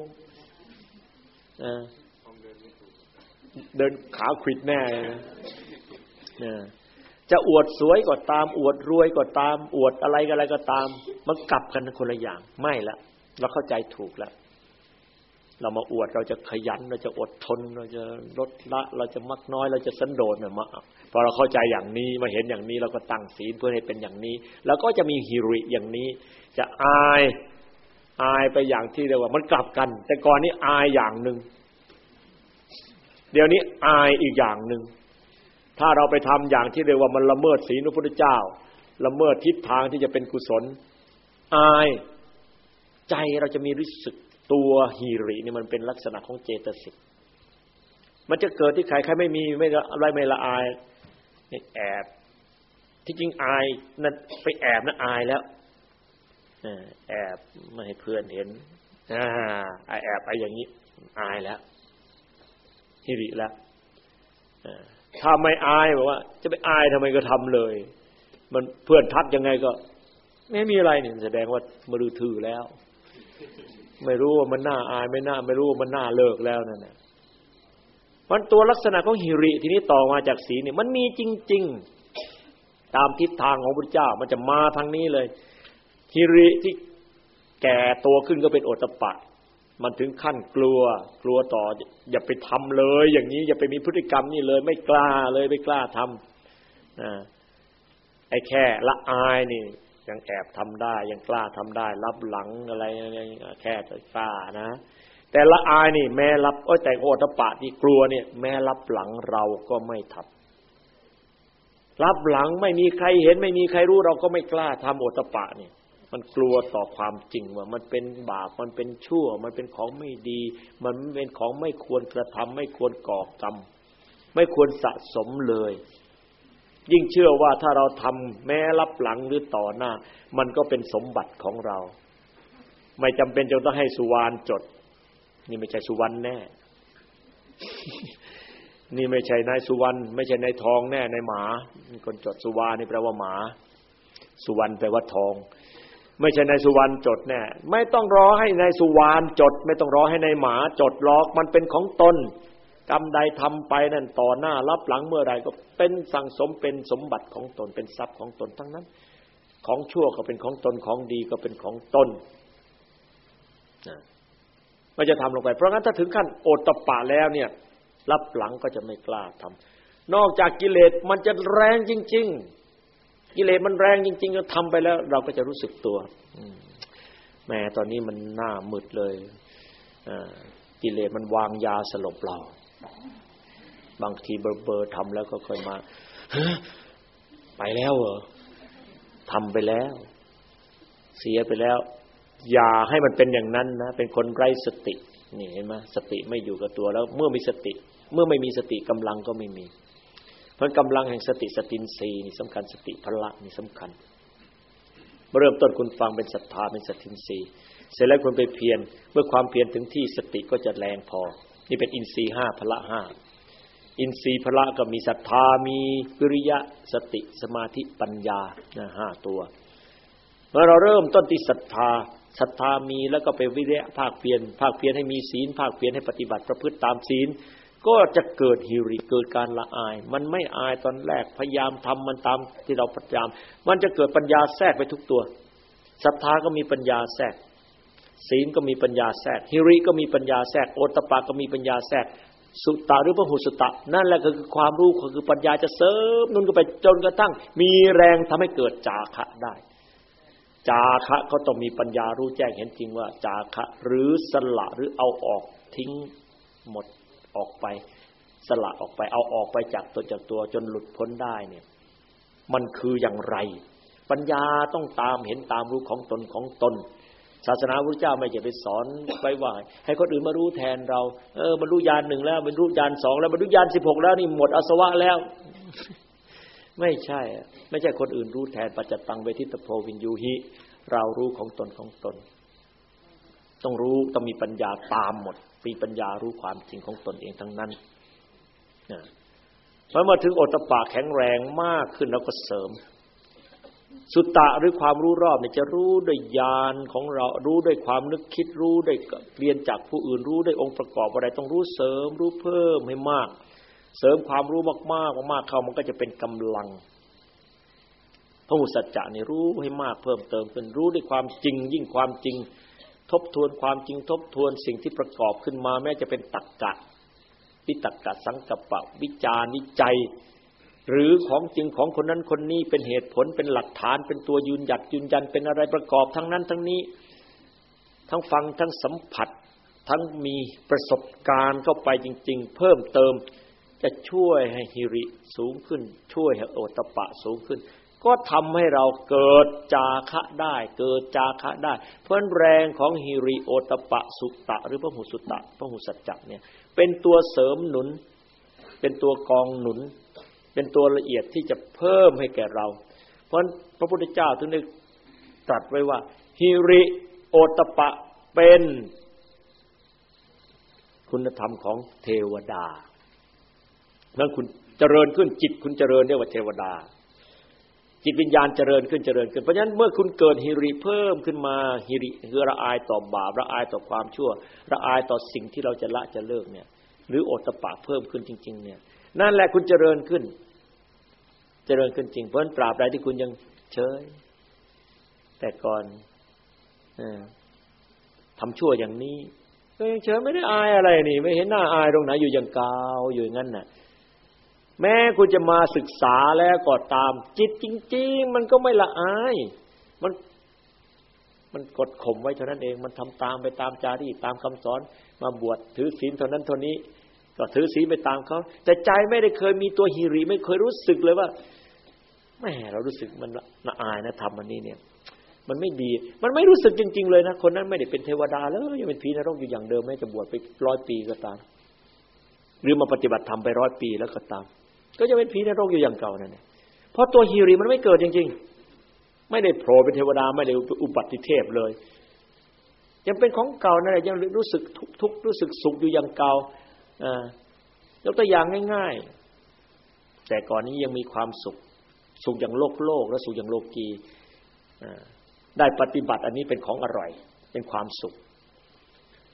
เดินขาขวิดแน่นะจะอวดสวยก็ตามอวดรวยก็ตามอวดอะไรก็อะไรก็ตามมันกลับกันคนละอย่างไม่ละเราเข้าใจถูกแล้วเรามาอวดเราจะขยันเราจะอดทนเราจะลดละเราจะมักน้อยเราจะสันโดษเนี่ยมาพอเราเข้าใจอย่างนี้มาเห็นอย่างนี้เราก็ตั้งศีลเพื่อให้เป็นอย่างนี้แล้วก็จะมีหิริอย่างนี้จะอายอายไปอย่างที่เรียกว่ามันกลับกันแต่ก่อนนี้อายอย่างนึงเดี๋ยวนี้อายอีกอย่างนึงถ้าเราไปทำอย่างที่เรียกว่ามันละเมิดศีลพระพุทธเจ้าละเมิดทิศทางที่จะเป็นกุศลอายใจเราจะมีรู้สึกตัวหิรินี่มันเป็นลักษณะของเจตสิกมันจะเกิดที่ใครใครไม่มีไม่อะไรไม่ละอายแอบที่จริงอายนั่นไปแอบนะอายแล้วแอบไม่ให้เพื่อนเห็นอ่าแอบไปอย่างนี้อายแล้วหิริแล้วถ้าไม่อายบอกว่าจะไปอายทำไมก็ทำเลยมันเพื่อนทักยังไงก็ไม่มีอะไรนี่แสดงว่ามือถือแล้วไม่รู้ว่ามันน่าอายไม่น่าไม่รู้ว่ามันน่าเลิกแล้วนั่นแหละมันตัวลักษณะของหิริทีนี้ต่อมาจากศีลนี่มันมีจริงๆตามทิศทางของพระพุทธเจ้ามันจะมาทางนี้เลยหิริที่แก่ตัวขึ้นก็เป็นโอตตัปปะมันถึงขั้นกลัวกลัวต่ออย่าไปทำเลยอย่างนี้อย่าไปมีพฤติกรรมนี่เลยไม่กล้าเลยไม่กล้าทำอ่าไอ้แค่ละอายนี่ยังแอบทำได้ยังกล้าทำได้รับหลังอะไรแค่จะกล้านะแต่ละอายนี่แม้รับโอ้ยแต่โอตตัปปะที่กลัวเนี่ยแม้รับหลังเราก็ไม่ทำรับหลังไม่มีใครเห็นไม่มีใครรู้เราก็ไม่กล้าทำโอตตัปปะนี่มันกลัวต่อความจริงว่ามันเป็นบาปมันเป็นชั่วมันเป็นของไม่ดีมันเป็นของไม่ควรกระทำไม่ควรก่อกรรมไม่ควรสะสมเลยยิ่งเชื่อว่าถ้าเราทำแม้รับหลังหรือต่อหน้ามันก็เป็นสมบัติของเราไม่จำเป็นจะต้องให้สุวรรณจดนี่ไม่ใช่สุวรรณแน่ นี่ไม่ใช่นายสุวรรณไม่ใช่นายทองแน่นายหมาคนจดสุวรรณนี่แปลว่าหมาสุวรรณแปลว่าทองไม่ใช่นายสุวรรณจดแน่ไม่ต้องรอให้นายสุวรรณจดไม่ต้องรอให้นายหมาจดหรอกมันเป็นของตนกรรมใดทำไปนั่นต่อหน้ารับหลังเมื่อไรก็เป็นสั่งสมเป็นสมบัติของตนเป็นทรัพย์ของตนทั้งนั้นของชั่วก็เป็นของตนของดีก็เป็นของตนมันจะทำลงไปเพราะงั้นถ้าถึงขั้นโอตตัปปะแล้วเนี่ยรับหลังก็จะไม่กล้าทำนอกจากกิเลสมันจะแรงจริงๆกิเลสมันแรงจริงๆก็ทำไปแล้วเราก็จะรู้สึกตัวแม่ตอนนี้มันหน้ามืดเลยกิเลสมันวางยาสลบเราบางทีเบอร์ๆทำแล้วก็ค่อยมาไปแล้วเหรอทำไปแล้วเสียไปแล้วอย่าให้มันเป็นอย่างนั้นนะเป็นคนไร้สตินี่เห็นไหมสติไม่อยู่กับตัวแล้วเมื่อมีสติเมื่อไม่มีสติกำลังก็ไม่มีเพราะกำลังแห่งสติสตินทรีย์นี่สำคัญสติพละนี่สำคัญเมื่อเริ่มต้นคุณฟังเป็นศรัทธาเป็นสตินทรีย์เสร็จแล้วคุณไปเพียรเมื่อความเพียรถึงที่สติก็จะแรงพอนี่เป็นอินทรีย์ห้าพละห้าอินทรีย์พละก็มีศรัทธามีวิริยะสติสมาธิปัญญานะห้าตัวเมื่อเราเริ่มต้นที่ศรัทธาศรัทธามีแล้วก็ไปวิริยะภาคเพียรภาคเพียรให้มีศีลภาคเพียรให้ปฏิบัติประพฤติตามศีลก็จะเกิดหิริเกิดการละอายมันไม่อายตอนแรกพยายามทำมันตามที่เราพยายามมันจะเกิดปัญญาแทรกไปทุกตัวศรัทธาก็มีปัญญาแทรกศีลก็มีปัญญาแทรกหิริก็มีปัญญาแทรกโอตตัปปะก็มีปัญญาแทรกสุตตะหรือพหุสุตตะนั่นแหละคือความรู้คือปัญญาจะเสริมนุ่นก็ไปจนกระทั่งมีแรงทำให้เกิดจาคะได้จาคะก็ต้องมีปัญญารู้แจ้งเห็นจริงว่าจาคะหรือสละหรือเอาออกทิ้งหมดออกไปสละออกไปเอาออกไปจากตนจากตัวจนหลุดพ้นได้เนี่ยมันคืออย่างไรปัญญาต้องตามเห็นตามรู้ของตนของตนศาสนาพระพุทธเจ้าไม่ใช่ไปสอนไว้ว่าให้คนอื่นมารู้แทนเราเออบรรลุญาณหนึ่งแล้วบรรลุญาณสองแล้วบรรลุญาณสิบหกแล้วนี่หมดอาสวะแล้วไม่ใช่ไม่ใช่คนอื่นรู้แทนปัจจตังเวทิตโพวินยูหิเรารู้ของตนของตนต้องรู้ต้องมีปัญญาตามหมดมีปัญญารู้ความจริงของตนเองทั้งนั้นนะพอมาถึงโอตตัปปะแข็งแรงมากขึ้นแล้วก็เสริมสุตตะหรือความรู้รอบเนี่ยจะรู้ด้วยญาณของเรารู้ด้วยความนึกคิดรู้ได้เรียนจากผู้อื่นรู้ได้องค์ประกอบอะไรต้องรู้เสริมรู้เพิ่มให้มากเสริมความรู้มากๆมากๆเข้ามันก็จะเป็นกำลังพหุสัจจะนี่รู้ให้มากเพิ่มเติมเป็นรู้ด้วยความจริงยิ่งความจริงทบทวนความจริงทบทวนสิ่งที่ประกอบขึ้นมาแม้จะเป็นตรรกะวิตรกะสังกัปปะวิจารวิจัยหรือของจริงของคนนั้นคนนี้เป็นเหตุผลเป็นหลักฐานเป็นตัวยืนหยัดยืนยันเป็นอะไรประกอบทั้งนั้นทั้งนี้ทั้งฟังทั้งสัมผัสทั้งมีประสบการณ์เข้าไปจริงๆเพิ่มเติมจะช่วยให้หิริสูงขึ้นช่วยให้โอตตัปปะสูงขึ้นก็ทำให้เราเกิดจาคะได้เกิดจาคะได้เพราะแรงของหิริโอตตัปปะสุตตะหรือพหุสุตตะพหุสัจจะเนี่ยเป็นตัวเสริมหนุนเป็นตัวกองหนุนเป็นตัวละเอียดที่จะเพิ่มให้แก่เราเพราะพระพุทธเจ้าถึงได้ตรัสไว้ว่าหิริโอตตัปปะเป็นคุณธรรมของเทวดานั่นคุณเจริญขึ้นจิตคุณเจริญเรียกว่าเทวดาจิตวิญญาณเจริญขึ้นเจริญขึ้นเพราะฉะนั้นเมื่อคุณเกิดหิริเพิ่มขึ้นมาหิริคือละอายต่อบาปละอายต่อความชั่วละอายต่อสิ่งที่เราจะละจะเลิกเนี่ยหรือโอตตัปปะเพิ่มขึ้นจริงๆเนี่ยนั่นแหละคุณเจริญขึ้นเจริญขึ้นจริงเพราะฉะนั้นตราบใดที่คุณยังเฉยแต่ก่อนเออทำชั่วอย่างนี้ก็ยังเฉยไม่ได้อายอะไรนี่ไม่เห็นหน้าอายตรงไหนอยู่อย่างกาวอยู่อย่างนั้นน่ะแม้คุณจะมาศึกษาแล้วก็ตามจิตจริงๆมันก็ไม่ละอายมันมันกดข่มไว้เท่านั้นเองมันทำตามไปตามจารีตตามคำสอนมาบวชถือศีลเท่านั้นเท่านี้ก็ถือศีลไปตามเขาแต่ใจไม่ได้เคยมีตัวหิริไม่เคยรู้สึกเลยว่าแหมเรารู้สึกมันละอายนะทำอันนี้เนี่ยมันไม่ดีมันไม่รู้สึกจริงๆเลยนะคนนั้นไม่ได้เป็นเทวดาแล้วยังเป็นผีนรกอยู่อย่างเดิมแม้จะบวชไปร้อยปีก็ตามหรือมาปฏิบัติธรรมไปร้อยปีแล้วก็ตามก็จะเป็นผีนรกอยู่อย่างเก่านั่นแหละเพราะตัวหิริมันไม่เกิดจริงๆไม่ได้โผล่เป็นเทวดาไม่ได้อุบัติเทพเลยยังเป็นของเก่านั่นแหละยังรู้สึกทุกข์รู้สึกสุขอยู่อย่างเก่าอ่ายกตัวอย่างง่ายๆแต่ก่อนนี้ยังมีความสุขสุขอย่างโลกโลกและสุขอย่างโลกีอ่าได้ปฏิบัติอันนี้เป็นของอร่อยเป็นความสุข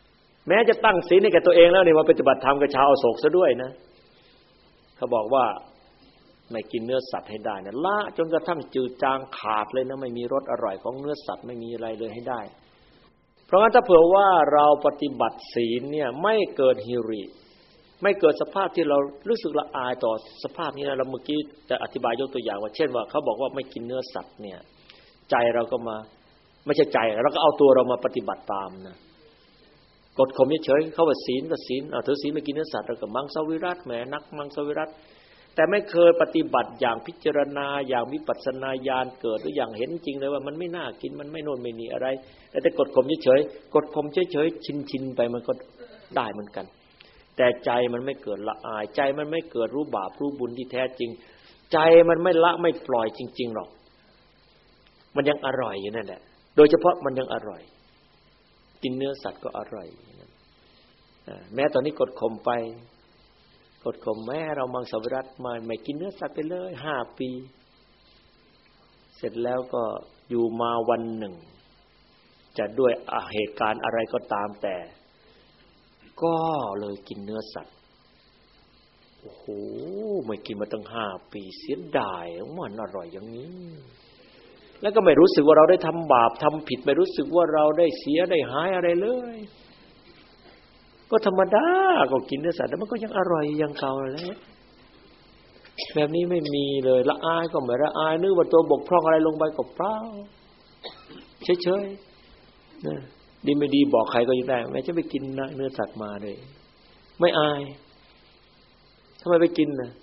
แม้จะตั้งศีลให้แก่ตัวเองแล้วเนี่ยมาปฏิบัติธรรมกับชาวอโศกซะด้วยนะเขาบอกว่าไม่กินเนื้อสัตว์ให้ได้นะละจนกระทั่งจืดจางขาดเลยนะไม่มีรสอร่อยของเนื้อสัตว์ไม่มีอะไรเลยให้ได้เพราะงั้นถ้าเผื่อว่าเราปฏิบัติศีลเนี่ยไม่เกิดหิริไม่เกิดสภาพที่เรารู้สึกละอายต่อสภาพนี้นะเราเมื่อกี้จะอธิบายยกตัวอย่างว่าเช่นว่าเขาบอกว่าไม่กินเนื้อสัตว์เนี่ยใจเราก็มาไม่ใช่ใจเราก็เอาตัวเรามาปฏิบัติตามนะกดข่มเฉยๆเขาว่าศีลก็ศีลเอาถือศีลไม่กินเนื้อสัตว์เราก็มังสวิรัติแหมนักมังสวิรัติแต่ไม่เคยปฏิบัติอย่างพิจารณาอย่างวิปัสสนาญาณเกิดหรืออย่างเห็นจริงเลยว่ามันไม่น่ากินมันไม่โน่นไม่นี่อะไรแต่กดข่มเฉยๆกดข่มเฉยๆชินๆไปมันก็ได้เหมือนกันแต่ใจมันไม่เกิดละอายใจมันไม่เกิดรู้บาปรู้บุญที่แท้จริงใจมันไม่ละไม่ปล่อยจริงๆหรอกมันยังอร่อยอยู่นั่นแหละโดยเฉพาะมันยังอร่อยกินเนื้อสัตว์ก็อร่อยแม้ตอนนี้กดข่มไปกดข่มแม่เรามังสวิรัติมาไม่กินเนื้อสัตว์ไปเลยห้าปีเสร็จแล้วก็อยู่มาวันหนึ่งจะด้วยเหตุการณ์อะไรก็ตามแต่ก็เลยกินเนื้อสัตว์โอ้โหไม่กินมาตั้งห้าปีเสียดายมันอร่อยอย่างนี้แล้วก็ไม่รู้สึกว่าเราได้ทำบาปทำผิดไม่รู้สึกว่าเราได้เสียได้หายอะไรเลยก็ธรรมดาก็กินเนื้อสัตว์แล้วมันก็ยังอร่อยอย่างเก่าแหละแบบนี้ไม่มีเลยละอายก็ไม่ละอายนึกว่าตัวบกพร่องอะไรลงไปก็เปล่าเฉยๆนะดีไม่ดีบอกใครก็ยังได้แม้จะไปกินเนื้อสัตว์มาเลยไม่อายทำไมไปกินน่ะ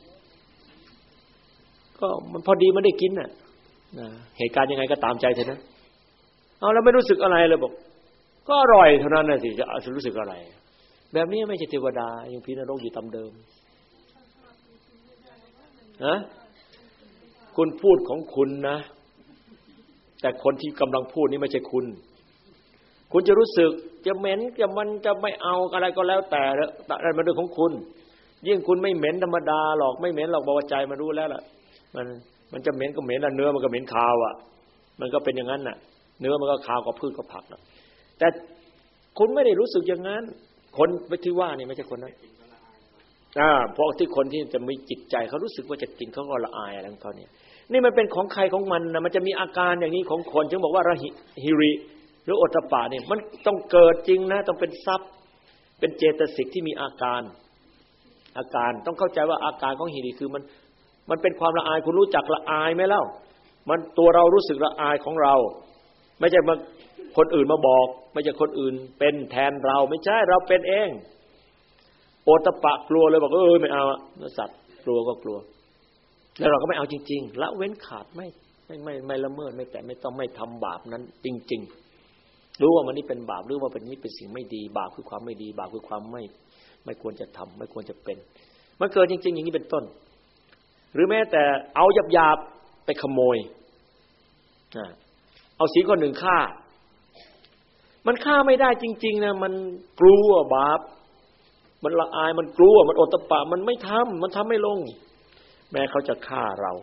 ก็มันพอดีมันได้กินน่ะนะเหตุการณ์ยังไงก็ตามใจเถอะนะเอาแล้วไม่รู้สึกอะไรเลยบอกก็อร่อยเท่านั้นน่ะสิจะรู้สึกอะไรแบบนี้ไม่ใช่เทวดายังพีนรกอยู่ตามเดิมฮะคุณพูดของคุณนะแต่คนที่กำลังพูดนี่ไม่ใช่คุณคุณจะรู้สึกจะเหม็นจะมันจะไม่เอาอะไรก็แล้วแต่อะไรมันเรื่องของคุณยิ่งคุณไม่เหม็นธรรมดาหรอกไม่เหม็นหรอกบอกว่าใจมันรู้แล้วล่ะมันมันจะเหม็นก็เหม็นละเนื้อมันก็เหม็นคาวอ่ะมันก็เป็นอย่างนั้นน่ะเนื้อมันก็คาวกับพืชกับผักน่ะแต่คุณไม่ได้รู้สึกอย่างนั้นคนที่ว่านี่ไม่ใช่คนนั้นอ่าเพราะที่คนที่จะมีจิตใจเขารู้สึกว่าจะกินเขาก็ละอายอะไรของเขาเนี่ยนี่มันเป็นของใครของมันนะมันจะมีอาการอย่างนี้ของคนจึงบอกว่าระหิริหรือโอตตัปปะเนี่ยมันต้องเกิดจริงนะต้องเป็นทรัพย์เป็นเจตสิกที่มีอาการอาการต้องเข้าใจว่าอาการของหิริคือมันมันเป็นความละอายคุณรู้จักละอายไหมเล่ามันตัวเรารู้สึกละอายของเราไม่ใช่มาคนอื่นมาบอกไม่ใช่คนอื่นเป็นแทนเราไม่ใช่เราเป็นเองโอตตัปปะกลัวเลยบอกเออไม่เอาเนื้อสัตว์กลัวก็กลัวแล้วเราก็ไม่เอาจริงๆละเว้นขาดไม่ไม่ไม่ไม่ละเมิดไม่แต่ไม่ต้องไม่ทำบาปนั้นจริงๆรู้ว่ามันนี่เป็นบาปรู้ว่าเป็นนี่เป็นสิ่งไม่ดีบาปคือความไม่ดีบาปคือความไม่ไม่ควรจะทำไม่ควรจะเป็นมันเกิดจริงๆอย่างนี้เป็นต้นหรือแม้แต่เอาหยาบๆไปขโมยเอาศีลคนหนึ่งฆ่ามันฆ่าไม่ได้จริงๆนะมันกลัวบาปมันละอายมันกลัวมันโอตตัปปะมันไม่ทำมันทำไม่ลงแม้เขาจะฆ่าเรา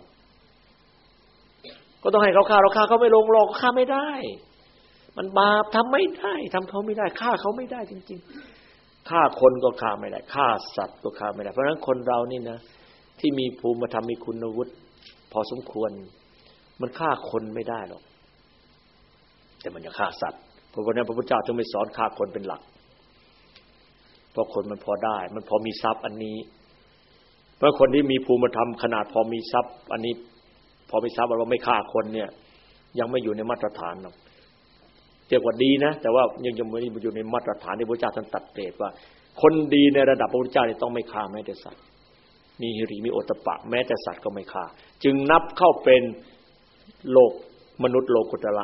ก็ต้องให้เขาฆ่าเราฆ่าเขาไม่ลงหรอกฆ่าไม่ได้มันบาปทำไม่ได้ทำเขาไม่ได้ฆ่าเขาไม่ได้จริงๆฆ่าคนก็ฆ่าไม่ได้ฆ่าสัตว์ก็ฆ่าไม่ได้เพราะฉะนั้นคนเรานี่นะที่มีภูมิธรรมมีคุณวุฒิพอสมควรมันฆ่าคนไม่ได้หรอกแต่มันจะฆ่าสัตว์เพราะฉะนั้นพระพุทธเจ้าจึงไม่สอนฆ่าคนเป็นหลักเพราะคนมันพอได้มันพอมีทรัพย์อันนี้เพราะคนที่มีภูมิธรรมขนาดพอมีทรัพย์อันนี้พอมีทรัพย์ว่าไม่ฆ่าคนเนี่ยยังไม่อยู่ในมาตรฐานหรอกเรียกว่าดีนะแต่ว่ายังยังไม่อยู่ในมาตรฐานที่พระพุทธเจ้าท่านตัดเกรดว่าคนดีในระดับพระพุทธเจ้าเนี่ยต้องไม่ฆ่าแม้แต่สัตว์มีหิริมีโอตตัปปะแม้แต่สัตว์ก็ไม่ฆ่าจึงนับเข้าเป็นโลกมนุษย์โลกุตระ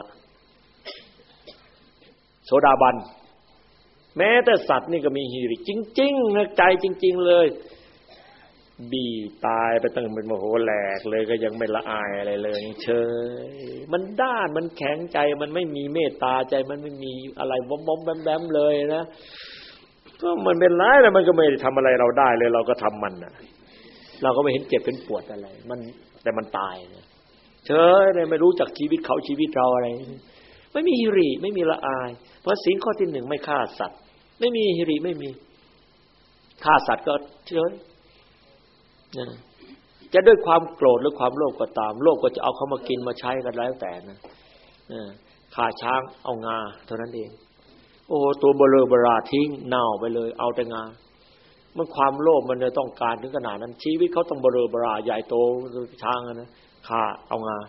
โสดาบันแม้แต่สัตว์นี่ก็มีหิริจริงๆนะใจจริงๆเลยบีตายไปตั้งเป็นโมโหแหลกเลยก็ยังไม่ละอายอะไรเลยเฉยมันด้านมันแข็งใจมันไม่มีเมตตาใจมันไม่มีอะไรบ้อมๆแบมๆเลยนะก็มันเป็นร้ายแล้วมันก็ไม่ได้ทำอะไรเราได้เลยเราก็ทำมันนะเราก็ไม่เห็นเจ็บเป็นปวดอะไรมันแต่มันตายนะเฉยเลยไม่รู้จักชีวิตเขาชีวิตเราอะไรไม่มีหิริไม่มีละอายเพราะศีลข้อที่หนึ่งไม่ฆ่าสัตว์ไม่มีหิริไม่มีฆ่าสัตว์ก็เฉยนะจะด้วยความโกรธหรือความโลภก็ตามโลภก็จะเอาเขามากินมาใช้กันแล้วแต่นะฆ่าช้างเอางาเท่านั้นเองโอ้ตัวเบลอเบราทิ้งเน่าไปเลยเอาแต่งามันความโลภมันจะต้องการถึงขนาดนั้นชีวิตเขาต้องเบลอเบราใหญ่โตช้างนะฆ่าเอางา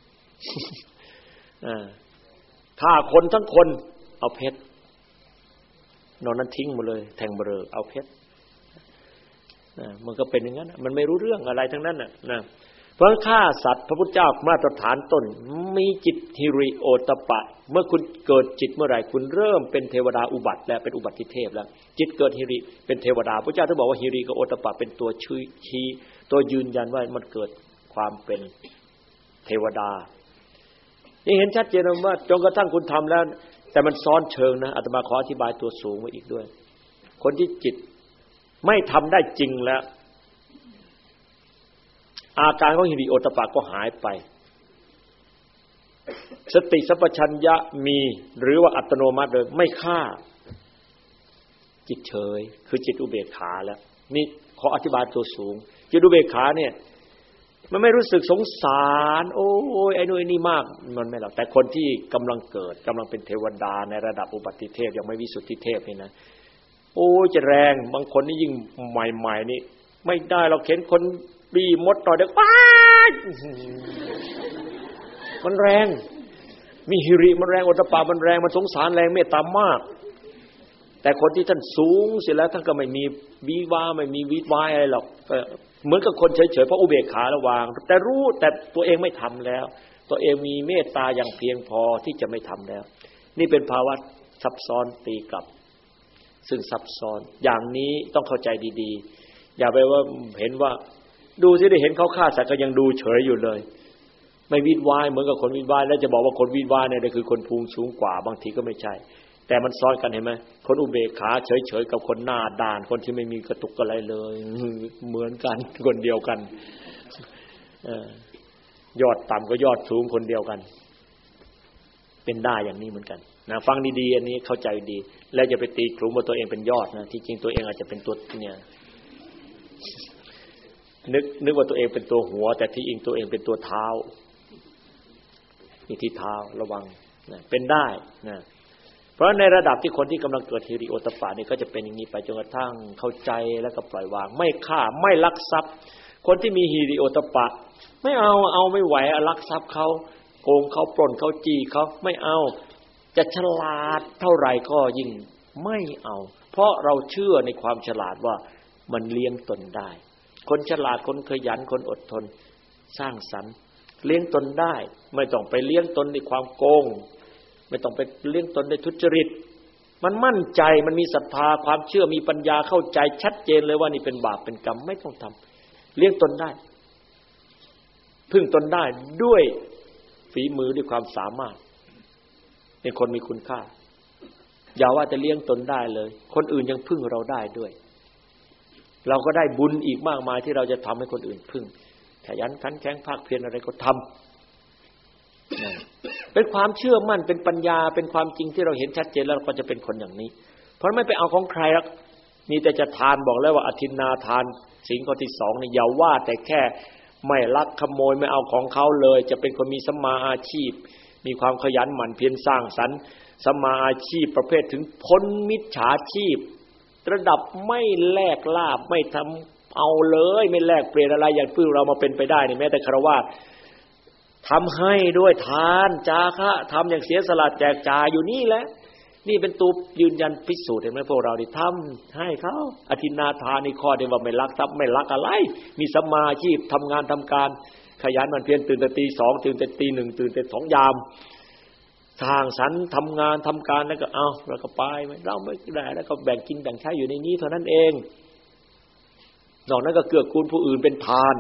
ฆ่าคนทั้งคนเอาเพชรนอนนั้นทิ้งหมดเลยแทงเบลอเอาเพชรมันก็เป็นอย่างนั้นมันไม่รู้เรื่องอะไรทั้งนั้นน่ะนะเพราะฆ่าสัตว์พระพุทธเจ้ามาตรฐานต้นมีจิตหิริโอตตัปปะเมื่อคุณเกิดจิตเมื่อไหร่คุณเริ่มเป็นเทวดาอุบัติแล้วเป็นอุบัติเทพแล้วจิตเกิดหิริเป็นเทวดาพระเจ้าท่านบอกว่าหิริกับโอตตัปปะเป็นตัวชี้ชี้ตัวยืนยันว่ามันเกิดความเป็นเทวดานี่เห็นชัดเจนว่าจนกระทั่งคุณทำแล้วแต่มันซ้อนเชิงนะอาตมาขออธิบายตัวสูงไว้อีกด้วยคนที่จิตไม่ทำได้จริงแล้วอาการของหิริโอตตัปปะก็หายไปสติสัพพัญญะมีหรือว่าอัตโนมัติเลยไม่ฆ่าจิตเฉยคือจิตอุเบกขาแล้วนี่ขออธิบายตัวสูงจิตอุเบกขาเนี่ยมันไม่รู้สึกสงสารโอ้ยไอ้นู่นไอ้นี่มากมันไม่หรอกแต่คนที่กำลังเกิดกำลังเป็นเทวดาในระดับอุบัติเทพยังไม่วิสุทธิเทพนี่นะโอ้จะแรงบางคนนี่ยิ่งใหม่ๆนี่ไม่ได้เราเห็นคนบีมดต่อเด็กว้ามันแรงมีหิริมันแรงโอตตัปปะมันแรงมันสงสารแรงเมตตามากแต่คนที่ท่านสูงเสียแล้วท่านก็ไม่มีวิวาไม่มีวิวายอะไรหรอกเหมือนกับคนเฉยๆเพราะอุเบกขาระวางแต่รู้แต่ตัวเองไม่ทำแล้วตัวเองมีเมตตาอย่างเพียงพอที่จะไม่ทำแล้วนี่เป็นภาวะซับซ้อนตีกลับซึ่งซับซ้อนอย่างนี้ต้องเข้าใจดีๆอย่าไปว่าเห็นว่าดูสิได้เห็นเขาฆ่าสัตว์ก็ยังดูเฉยอยู่เลยไม่วิดวายเหมือนกับคนวิดวายแล้วจะบอกว่าคนวิดวายเนี่ยคือคนภูมิสูงกว่าบางทีก็ไม่ใช่แต่มันซ้อนกันเห็นไหมคนอุเบกขาเฉยๆกับคนหน้าด้านคนที่ไม่มีกระตุกอะไรเลยเหมือนกันคนเดียวกันยอดต่ำก็ยอดสูงคนเดียวกันเป็นได้อย่างนี้เหมือนกันนะฟังดีๆอันนี้เข้าใจดีแล้วจะไปตีกลุ่มว่าตัวเองเป็นยอดนะที่จริงตัวเองอาจจะเป็นตัวเนี่ยนึกนึกว่าตัวเองเป็นตัวหัวแต่ที่จริงตัวเองเป็นตัวเท้านี่ที่เท้าระวังนะเป็นได้นะเพราะในระดับที่คนที่กำลังเกิดหิริโอตตัปปะนี่ก็จะเป็นอย่างนี้ไปจนกระทั่งเข้าใจแล้วก็ปล่อยวางไม่ฆ่าไม่ลักทรัพย์คนที่มีหิริโอตตัปปะไม่เอาเอาไม่ไหวลักทรัพย์เขาโกงเขาปล้นเขาจี้เขาไม่เอาจะฉลาดเท่าไหร่ก็ยิ่งไม่เอาเพราะเราเชื่อในความฉลาดว่ามันเลี้ยงตนได้คนฉลาดคนขยันคนอดทนสร้างสรรค์เลี้ยงตนได้ไม่ต้องไปเลี้ยงตนด้วยความโกงไม่ต้องไปเลี้ยงตนด้วยทุจริตมันมั่นใจมันมีศรัทธาความเชื่อมีปัญญาเข้าใจชัดเจนเลยว่านี่เป็นบาปเป็นกรรมไม่ต้องทำเลี้ยงตนได้พึ่งตนได้ด้วยฝีมือด้วยความสามารถเป็นคนมีคุณค่าอย่าว่าจะเลี้ยงตนได้เลยคนอื่นยังพึ่งเราได้ด้วยเราก็ได้บุญอีกมากมายที่เราจะทำให้คนอื่นพึ่งขยันขันแข็งภาคเพียรอะไรก็ทำเป็นความเชื่อมั่นเป็นปัญญาเป็นความจริงที่เราเห็นชัดเจนแล้วเราก็จะเป็นคนอย่างนี้เพราะไม่ไปเอาของใครหรอกมีแต่จะทานบอกแล้วว่าอทินนาทานศีลข้อที่สองนี่อย่าว่าแต่แค่ไม่ลักขโมยไม่เอาของเขาเลยจะเป็นคนมีสัมมาอาชีพมีความขยันหมั่นเพียรสร้างสรรค์สัมมาอาชีพประเภทถึงพ้นมิจฉาชีพระดับไม่แลกลาภไม่ทำเอาเลยไม่แลกเปลี่ยนอะไรอย่างพวกเรามาเป็นไปได้นี่แม้แต่ฆราวาสทำให้ด้วยทานจาคะทำอย่างเสียสละแจกจ่ายอยู่นี่แหละนี่เป็นตัวยืนยันพิสูจน์เห็นไหมพวกเราที่ทำให้เขาอทินนาทานนี่ข้อเดียวว่าไม่ลักทรัพย์ไม่ลักอะไรมีสัมมาอาชีพทำงานทำการขยันหมั่นเพียรตื่นแต่ตีสองตื่นแต่ตีหนึ่งตื่นแต่สองยามสร้างสรรค์ทำงานทำการแล้วก็เอาแล้วก็ไปเราไม่ได้แล้วก็แบ่งกินแบ่งใช้อยู่ในนี้เท่านั้นเองนอกนั้นก็เกื้อกูลผู้อื่นเป็นทาน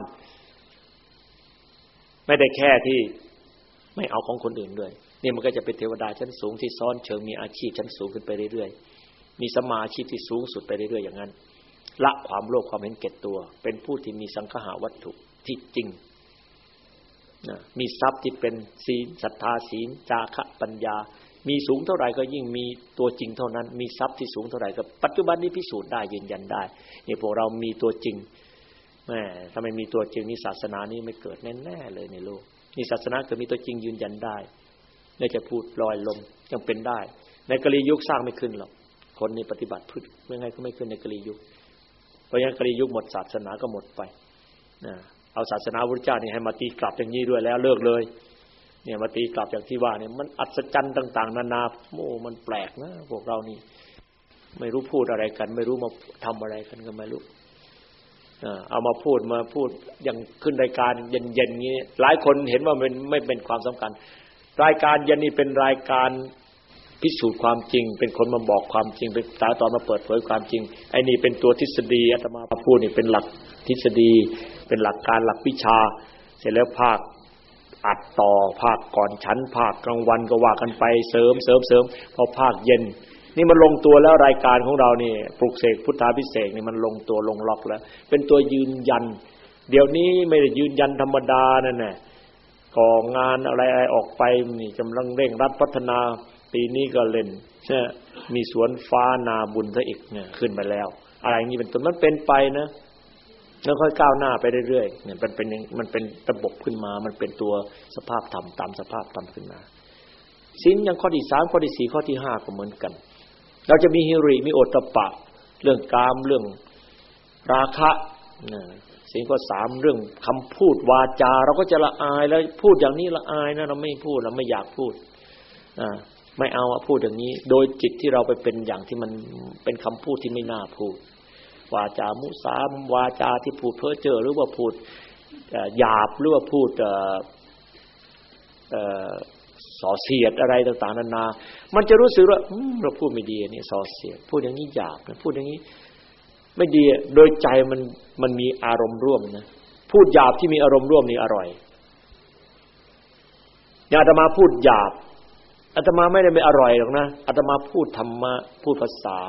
ไม่ได้แค่ที่ไม่เอาของคนอื่นด้วยนี่มันก็จะเป็นเทวดาชั้นสูงที่ซ้อนเชิงมีอาชีพชั้นสูงขึ้นไปเรื่อยๆมีสัมมาอาชีพที่สูงสุดไปเรื่อยๆอย่างนั้นละความโลภความเห็นแก่ตัวเป็นผู้ที่มีสังคหาวัตถุที่จริงนะมีทรัพย์ที่เป็นศีลศรัทธาศีลจาคะปัญญามีสูงเท่าไหร่ก็ยิ่งมีตัวจริงเท่านั้นมีทรัพย์ที่สูงเท่าไหร่ก็ปัจจุบันนี้พิสูจน์ได้ยืนยันได้นี่พวกเรามีตัวจริงแหมถ้าไม่มีตัวจริงนี่ศาสนานี้ไม่เกิดแน่ๆเลยในโลกนี่ศาสนาเกิดมีตัวจริงยืนยันได้ไม่จะพูดลอยลมยังเป็นได้ในกลียุคสร้างไม่ขึ้นหรอกคนนี้ปฏิบัติพึ่งเมื่อไงก็ไม่ขึ้นในกลียุคเพราะฉะนั้นกลียุคหมดศาสนาก็หมดไปนะเอาศาสนาพุทธเจ้านี่ให้มาตีกลับอย่างนี้ด้วยแล้วเลิกเลยเนี่ยมาตีกลับอย่างที่ว่าเนี่ยมันอัศจรรย์ต่างๆนานาโอ้มันแปลกนะพวกเรานี่ไม่รู้พูดอะไรกันไม่รู้มาทำอะไรกันก็ไม่รู้เอามาพูดมาพูดอย่างขึ้นรายการเย็นๆงี้หลายคนเห็นว่ามันไม่เป็นความสำคัญรายการเย็นนี่เป็นรายการพิสูจน์ความจริงเป็นคนมาบอกความจริงเป็นสาตอนมาเปิดเผยความจริงไอ้นี่เป็นตัวทฤษฎีอาตมาพูดนี่เป็นหลักทฤษฎีเป็นหลักการหลักวิชาเสร็จแล้วภาคอัดต่อภาคก่อนชั้นภาคกลางวันก็ว่ากันไปเสริมเสริมเสริมพอภาคเย็นนี่มันลงตัวแล้วรายการของเรานี่ปลุกเสกพุทธาภิเษกนี่มันลงตัวลงล็อกแล้วเป็นตัวยืนยันเดี๋ยวนี้ไม่ได้ยืนยันธรรมดานั่นแหละก่องานอะไรๆออกไปนี่กำลังเร่งรัดพัฒนาปีนี้ก็เล่นใช่มีสวนฟ้านาบุญซะอีกเนี่ยขึ้นมาแล้วอะไรอย่างนี้เป็นต้นมันเป็นไปนะแล้วค่อยก้าวหน้าไปเรื่อยๆเนี่ยมันเป็นมันเป็นระบบขึ้นมามันเป็นตัวสภาพธรรมตามสภาพธรรมขึ้นมาศีลอย่างข้อที่สามข้อที่สี่ข้อที่ห้าก็เหมือนกันเราจะมีหิริมีโอตตัปปะเรื่องกามเรื่องราคะนะศีลข้อสามเรื่องคำพูดวาจาเราก็จะละอายแล้วพูดอย่างนี้ละอายนะเราไม่พูดเราไม่อยากพูดอ่าไม่เอาพูดอย่างนี้โดยจิตที่เราไปเป็นอย่างที่มันเป็นคำพูดที่ไม่น่าพูดวาจามุสาวาจาที่พูดเพ้อเจ้อหรือว่าพูดหยาบหรือว่าพูดส่อเสียดอะไรต่างๆนานามันจะรู้สึกว่าเราพูดไม่ดีนี่ส่อเสียดพูดอย่างนี้หยาบนะพูดอย่างนี้ไม่ดีโดยใจมันมันมีอารมณ์ร่วมนะพูดหยาบที่มีอารมณ์ร่วมนี่อร่อยอย่างอาตมาพูดหยาบอาตมาไม่ได้ไม่อร่อยหรอกนะอาตมาพูดธรรมะพูดภาษา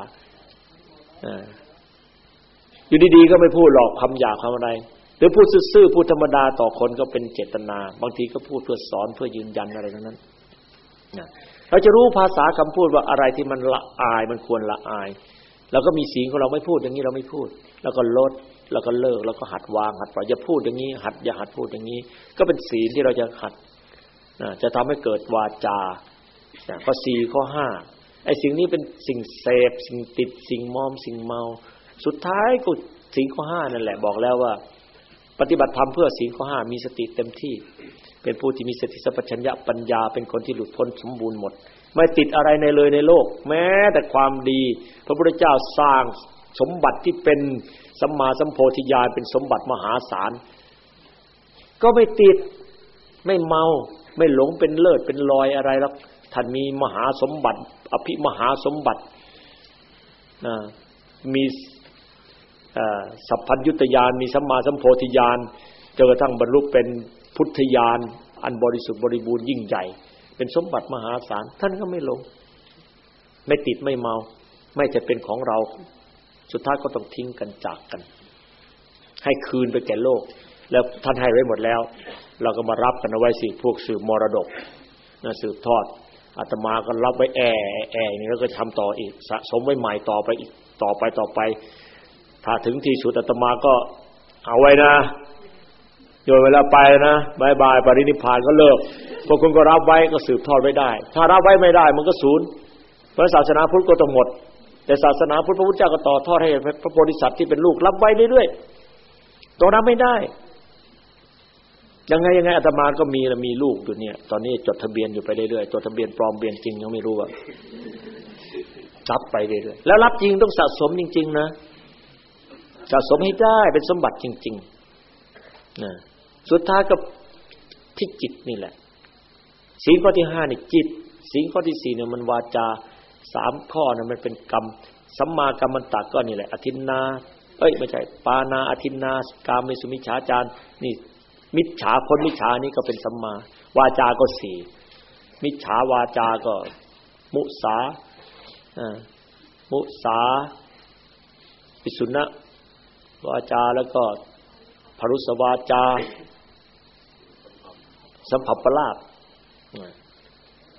อยู่ดีๆก็ไม่พูดหรอกคำหยาบคำอะไรหรือพูดซื่อๆพูดธรรมดาต่อคนก็เป็นเจตนาบางทีก็พูดเพื่อสอนเพื่อยืนยันอะไรทั้งนั้นเราจะรู้ภาษาคำพูดว่าอะไรที่มันละอายมันควรละอายแล้วก็มีศีลของเราไม่พูดอย่างนี้เราไม่พูดแล้วก็ลดแล้วก็เลิกแล้วก็หัดวางหัดปล่อยอย่าพูดอย่างนี้หัดอย่าหัดพูดอย่างนี้ก็เป็นศีลที่เราจะหัดจะทำให้เกิดวาจาข้อสี่ข้อห้าไอ้สิ่งนี้เป็นสิ่งเสพสิ่งติดสิ่งมอมสิ่งเมาสุดท้ายก็ศีลข้อห้านั่นแหละบอกแล้วว่าปฏิบัติธรรมเพื่อศีลข้อห้ามีสติเต็มที่เป็นผู้ที่มีสติสัมปชัญญะปัญญาเป็นคนที่หลุดพ้นสมบูรณ์หมดไม่ติดอะไรในเลยในโลกแม้แต่ความดีพระพุทธเจ้าสร้างสมบัติที่เป็นสัมมาสัมโพธิญาณเป็นสมบัติมหาศาลก็ไม่ติดไม่เมาไม่หลงเป็นเลิศเป็นลอยอะไรหรอกท่านมีมหาสมบัติอภิมหาสมบัตินะมีสัพพัญญุตญาณมีสัมมาสัมโพธิญาณจนกระทั่งบรรลุเป็นพุทธญาณอันบริสุทธิ์บริบูรณ์ยิ่งใหญ่เป็นสมบัติมหาศาลท่านก็ไม่หลงไม่ติดไม่เมาไม่จะเป็นของเราสุดท้ายก็ต้องทิ้งกันจากกันให้คืนไปแก่โลกแล้วท่านให้ไว้หมดแล้วเราก็มารับกันเอาไว้สิพวกสืบมรดกนะสืบทอดอาตมาก็รับไว้แอ่แอ่นี่แล้วก็ทำต่ออีกสะสมไว้ใหม่ต่อไปอีกต่อไปต่อไปถ้าถึงที่สุดอาตมาก็เอาไว้นะโยนเวลาไปนะบายบายปรินิพพานก็เลิกพวกคุณก็รับไว้ก็สืบทอดไว้ได้ถ้ารับไว้ไม่ได้มันก็สูญเพราะศาสนาพุทธก็ต้องหมดแต่ศาสนาพุทธพระพุทธเจ้าก็ต่อทอดให้พระโพธิสัตว์ที่เป็นลูกรับไว้เรื่อยๆตัวรับไม่ได้ยังไงยังไงอาตมาก็มีแล้วมีลูกอยู่เนี่ยตอนนี้จดทะเบียนอยู่ไปเรื่อยๆจดทะเบียนปลอมเบียนจริงยังไม่รู้ว่ารับไปเรื่อยๆแล้วรับจริงต้องสะสมจริงๆนะสะสมให้ได้เป็นสมบัติจริงๆนะสุดท้ายก็ที่จิตนี่แหละศีลข้อที่ห้านี่จิตศีลข้อที่สี่เนี่ยมันวาจาสามข้อนะมันเป็นกรรมสัมมากัมมันตะก็นี่แหละอทินนาเอ้ยไม่ใช่ปานาอทินนากามเมสุมิจฉาจารนี่มิจฉาพ้นมิจฉานี่ก็เป็นสัมมาวาจาก็สี่มิจฉาวาจาก็มุสาอ่ามุสาปิสุนะวาจาแล้วก็พรุสวาจาสัมผัสปลาภ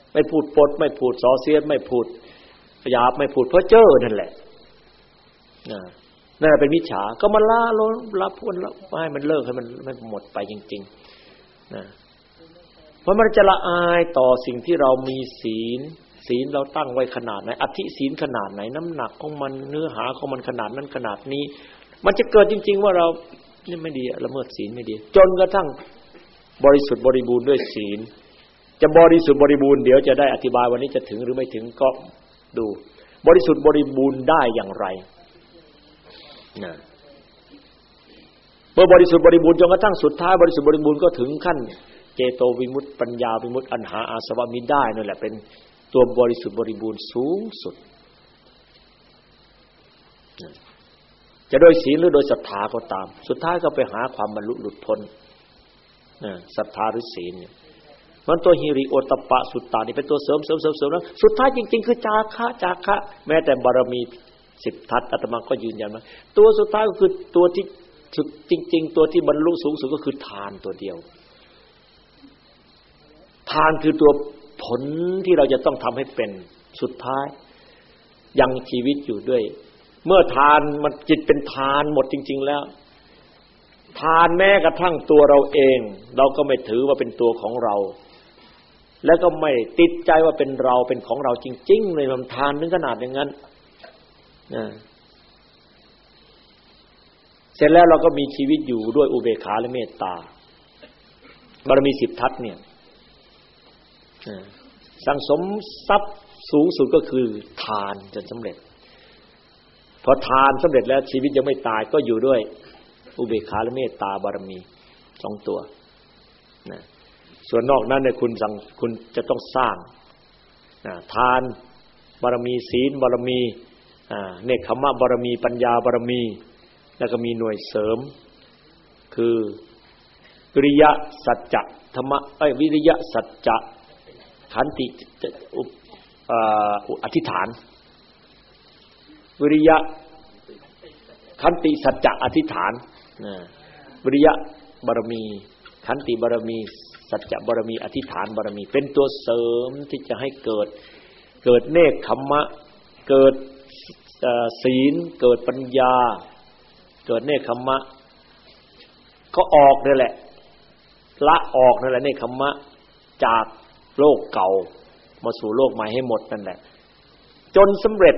ไม่พูดปดไม่พูดส่อเสียดไม่พูดหยาบไม่พูดเพ้อเจ้อนั่นแหละนั่นเป็นมิจฉาก็มาละลงละพ้นละให้มันเลิกให้มันมันหมดไปจริงๆนะเพราะมันจะละอายต่อสิ่งที่เรามีศีลศีลเราตั้งไว้ขนาดไหนอธิศีลขนาดไหนน้ำหนักของมันเนื้อหาของมันขนาดนั้นขนาดนี้มันจะเกิดจริงๆว่าเรานี่ไม่ดีละเมิดศีลไม่ดีจนกระทั่งบริสุทธิ์บริบูรณ์ด้วยศีลจะบริสุทธิ์บริบูรณ์เดี๋ยวจะได้อธิบายวันนี้จะถึงหรือไม่ถึงก็ดูบริสุทธิ์บริบูรณ์ได้อย่างไรนะเมื่อบริสุทธิ์บริบูรณ์จนกระทั่งสุดท้ายบริสุทธิ์บริบูรณ์ก็ถึงขั้นเจโตวิมุตติปัญญาวิมุตติอันหาอาสวะมิได้นั่นแหละเป็นตัวบริสุทธิ์บริบูรณ์สูงสุดจะโดยศีลหรือโดยศรัทธาก็ตามสุดท้ายก็ไปหาความบรรลุหลุดพ้นนะศรัทธาหรือศีลเนี่ยมันตัวหิริโอตตัปปะสุตตานี่เป็นตัวเสริมเสริมเสริมเสริมแล้วสุดท้ายจริงๆคือจาคะจาคะแม้แต่บารมีสิบทัศอาตมาก็ยืนยันว่าตัวสุดท้ายก็คือตัวที่สุดจริงๆตัวที่บรรลุสูงสุดก็คือทานตัวเดียวทานคือตัวผลที่เราจะต้องทำให้เป็นสุดท้ายยังชีวิตอยู่ด้วยเมื่อทานมันจิตเป็นทานหมดจริงๆแล้วทานแม้กระทั่งตัวเราเองเราก็ไม่ถือว่าเป็นตัวของเราแล้วก็ไม่ติดใจว่าเป็นเราเป็นของเราจริงๆเลยมันทานถึงขนาดอย่างนั้นนะเสร็จแล้วเราก็มีชีวิตอยู่ด้วยอุเบกขาและเมตตาบารมีสิบทัศเนี่ยสังสมทรัพย์สูงสุดก็คือทานจนสำเร็จพอทานสำเร็จแล้วชีวิตยังไม่ตายก็อยู่ด้วยอุเบกขาและเมตตาบารมีสองตัวนะส่วนนอกนั้นเนี่ยคุณสั่งคุณจะต้องสร้างนะทานบารมีศีลบารมีอ่าเนกขัมมะบารมีปัญญาบารมีแล้วก็มีหน่วยเสริมคือวิริยะสัจจะธรรมะเอ้ยวิริยะสัจจะขันติอธิษฐานวิริยะขันติสัจจะอธิษฐานวิริยะบารมีขันติบารมีสัจจะบารมีอธิษฐานบารมีเป็นตัวเสริมที่จะให้เกิดเกิดเนกขัมมะเกิดศีลเกิดปัญญาเกิดเนกขัมมะก็ออกนั่นแหละละออกนั่นแหละเนกขัมมะจากโลกเก่ามาสู่โลกใหม่ให้หมดนั่นแหละจนสำเร็จ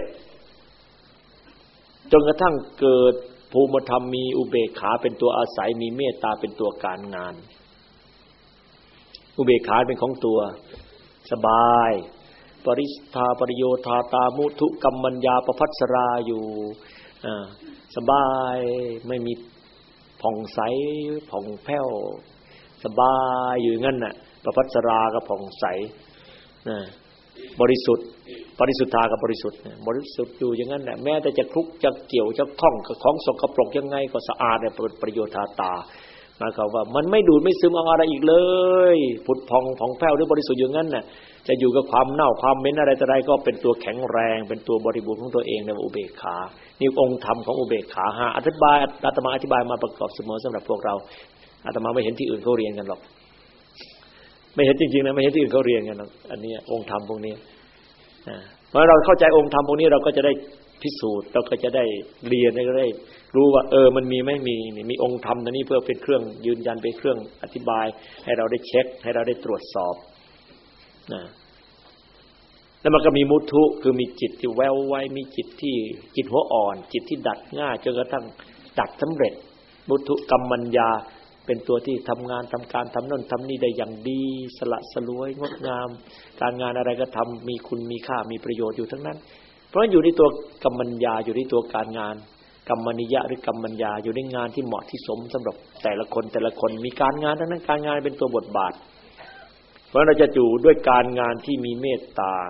จนกระทั่งเกิดภูมิธรรมมีอุเบกขาเป็นตัวอาศัยมีเมตตาเป็นตัวการงานอุเบกขาเป็นของตัวสบายปริสธาปริโยธาตามุทุกัมมัญญาประภัสสราอยู่อ่าสบายไม่มีผ่องใสผ่องแผ้วสบายอยู่งั้นน่ะประภัสสราก็ผ่องใสนะบริสุทธิ์บริสุทธากับบริสุทธิ์บริสุทธิ์อยู่อย่างนั้นแหละแม้แต่จะคลุกจะเกี่ยวจะคล้องกับของสกปรกยังไงก็สะอาดเนี่ยประโยชน์ตาหมายความว่ามันไม่ดูดไม่ซึมเอาอะไรอีกเลยผุดพองผ่องแผ้วหรือบริสุทธิ์อย่างนั้นน่ะจะอยู่กับความเน่าความเหม็นอะไรต่ออะไรก็เป็นตัวแข็งแรงเป็นตัวบริบูรณ์ของตัวเองในอุเบกขานี่องค์ธรรมของอุเบกขาห้าอธิบายอาตมาอธิบายมาประกอบเสมอสำหรับพวกเราอาตมาไม่เห็นที่อื่นเขาเรียนกันหรอกไม่เห็นจริงๆนะไม่เห็นที่อื่นเขาเรียนกันหรอกอันนี้องค์ธรรมพวกนี้เมื่อเราเข้าใจองค์ธรรมพวกนี้เราก็จะได้พิสูจน์เราก็จะได้เรียนได้ได้รู้ว่าเออมันมีไม่มีมีองค์ธรรมตัวนี้เพื่อเป็นเครื่องยืนยันเป็นเครื่องอธิบายให้เราได้เช็คให้เราได้ตรวจสอบนะแล้วมันก็มีมุทุคือมีจิตที่แววไวมีจิตที่จิตหัวอ่อนจิตที่ดัดง่ายจนกระทั่งดัดสำเร็จมุทุกัมมัญญาเป็นตัวที่ทำงานทำการทำโน่นทำนี่ได้อย่างดีสละสลวยงดงามการงานอะไรก็ทำมีคุณมีค่ามีประโยชน์อยู่ทั้งนั้นเพราะอยู่ในตัวกัมมัญญาอยู่ในตัวการงานกัมมนิยะหรือกัมมัญญาอยู่ในงานที่เหมาะที่สมสำหรับแต่ละคนแต่ละคนมีการงานทั้งนั้นการงานเป็นตัวบทบาทเพราะเราจะอยู่ด้วยการงานที่มีเมตตา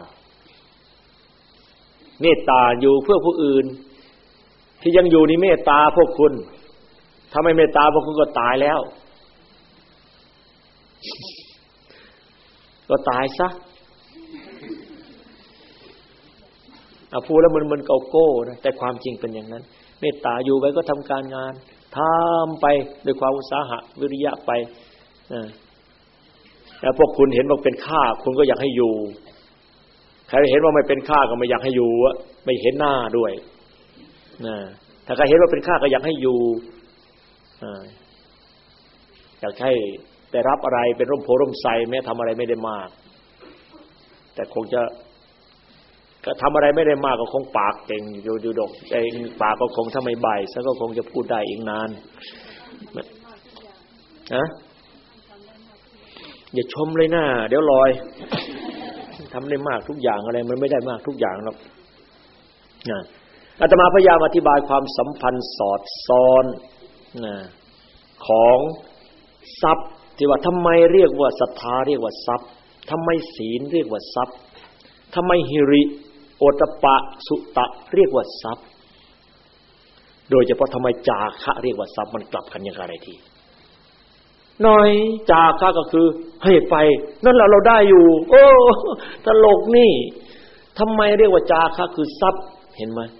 เมตตาอยู่เพื่อผู้อื่นที่ยังอยู่ในเมตตาพวกคุณถ้าไม่เมตตาพวกคุณก็ตายแล้วก็ตายซะเอาพูดแล้วมันมันเกาโก้นะแต่ความจริงเป็นอย่างนั้นเมตตาอยู่ไว้ก็ทำการงานทำไปด้วยความอุตสาหะวิริยะไปแล้วพวกคุณเห็นว่าเป็นข้าคุณก็อยากให้อยู่ใครเห็นว่าไม่เป็นข้าก็ไม่อยากให้อยู่ไม่เห็นหน้าด้วยนะถ้าใครเห็นว่าเป็นข้าก็อยากให้อยู่อยากให้ได้รับอะไรเป็นร่มโพร่มไทรแม้ทำอะไรไม่ได้มากแต่คงจะก็ทำอะไรไม่ได้มากก็คงปากเก่งอยู่ดูดกไอ้ปากก็คงถ้าไม่ใบซะก็คงจะพูดได้อีกนานนะอย่าชมเลยนะเดี๋ยวลอยทำได้มากทุกอย่างอะไรมันไม่ได้มากทุกอย่างหรอกนะอาตมาพยายามอธิบายความสัมพันธ์สอดซ้อนนะของทรัพย์ที่ว่าทำไมเรียกว่าศรัทธาเรียกว่าทรัพย์ทำไมศีลเรียกว่าทรัพย์ทำไมหิริโอตตัปปะสุตะเรียกว่าทรัพย์โดยเฉพาะทำไมจาคะเรียกว่าทรัพย์มันกลับกันอย่างไรทีหน่อยจาคะก็คือให้ไปนั่นแหละเราได้อยู่โอ้ตลกนี่ทำไมเรียกว่าจาคะคือทรัพย์เห็นไหม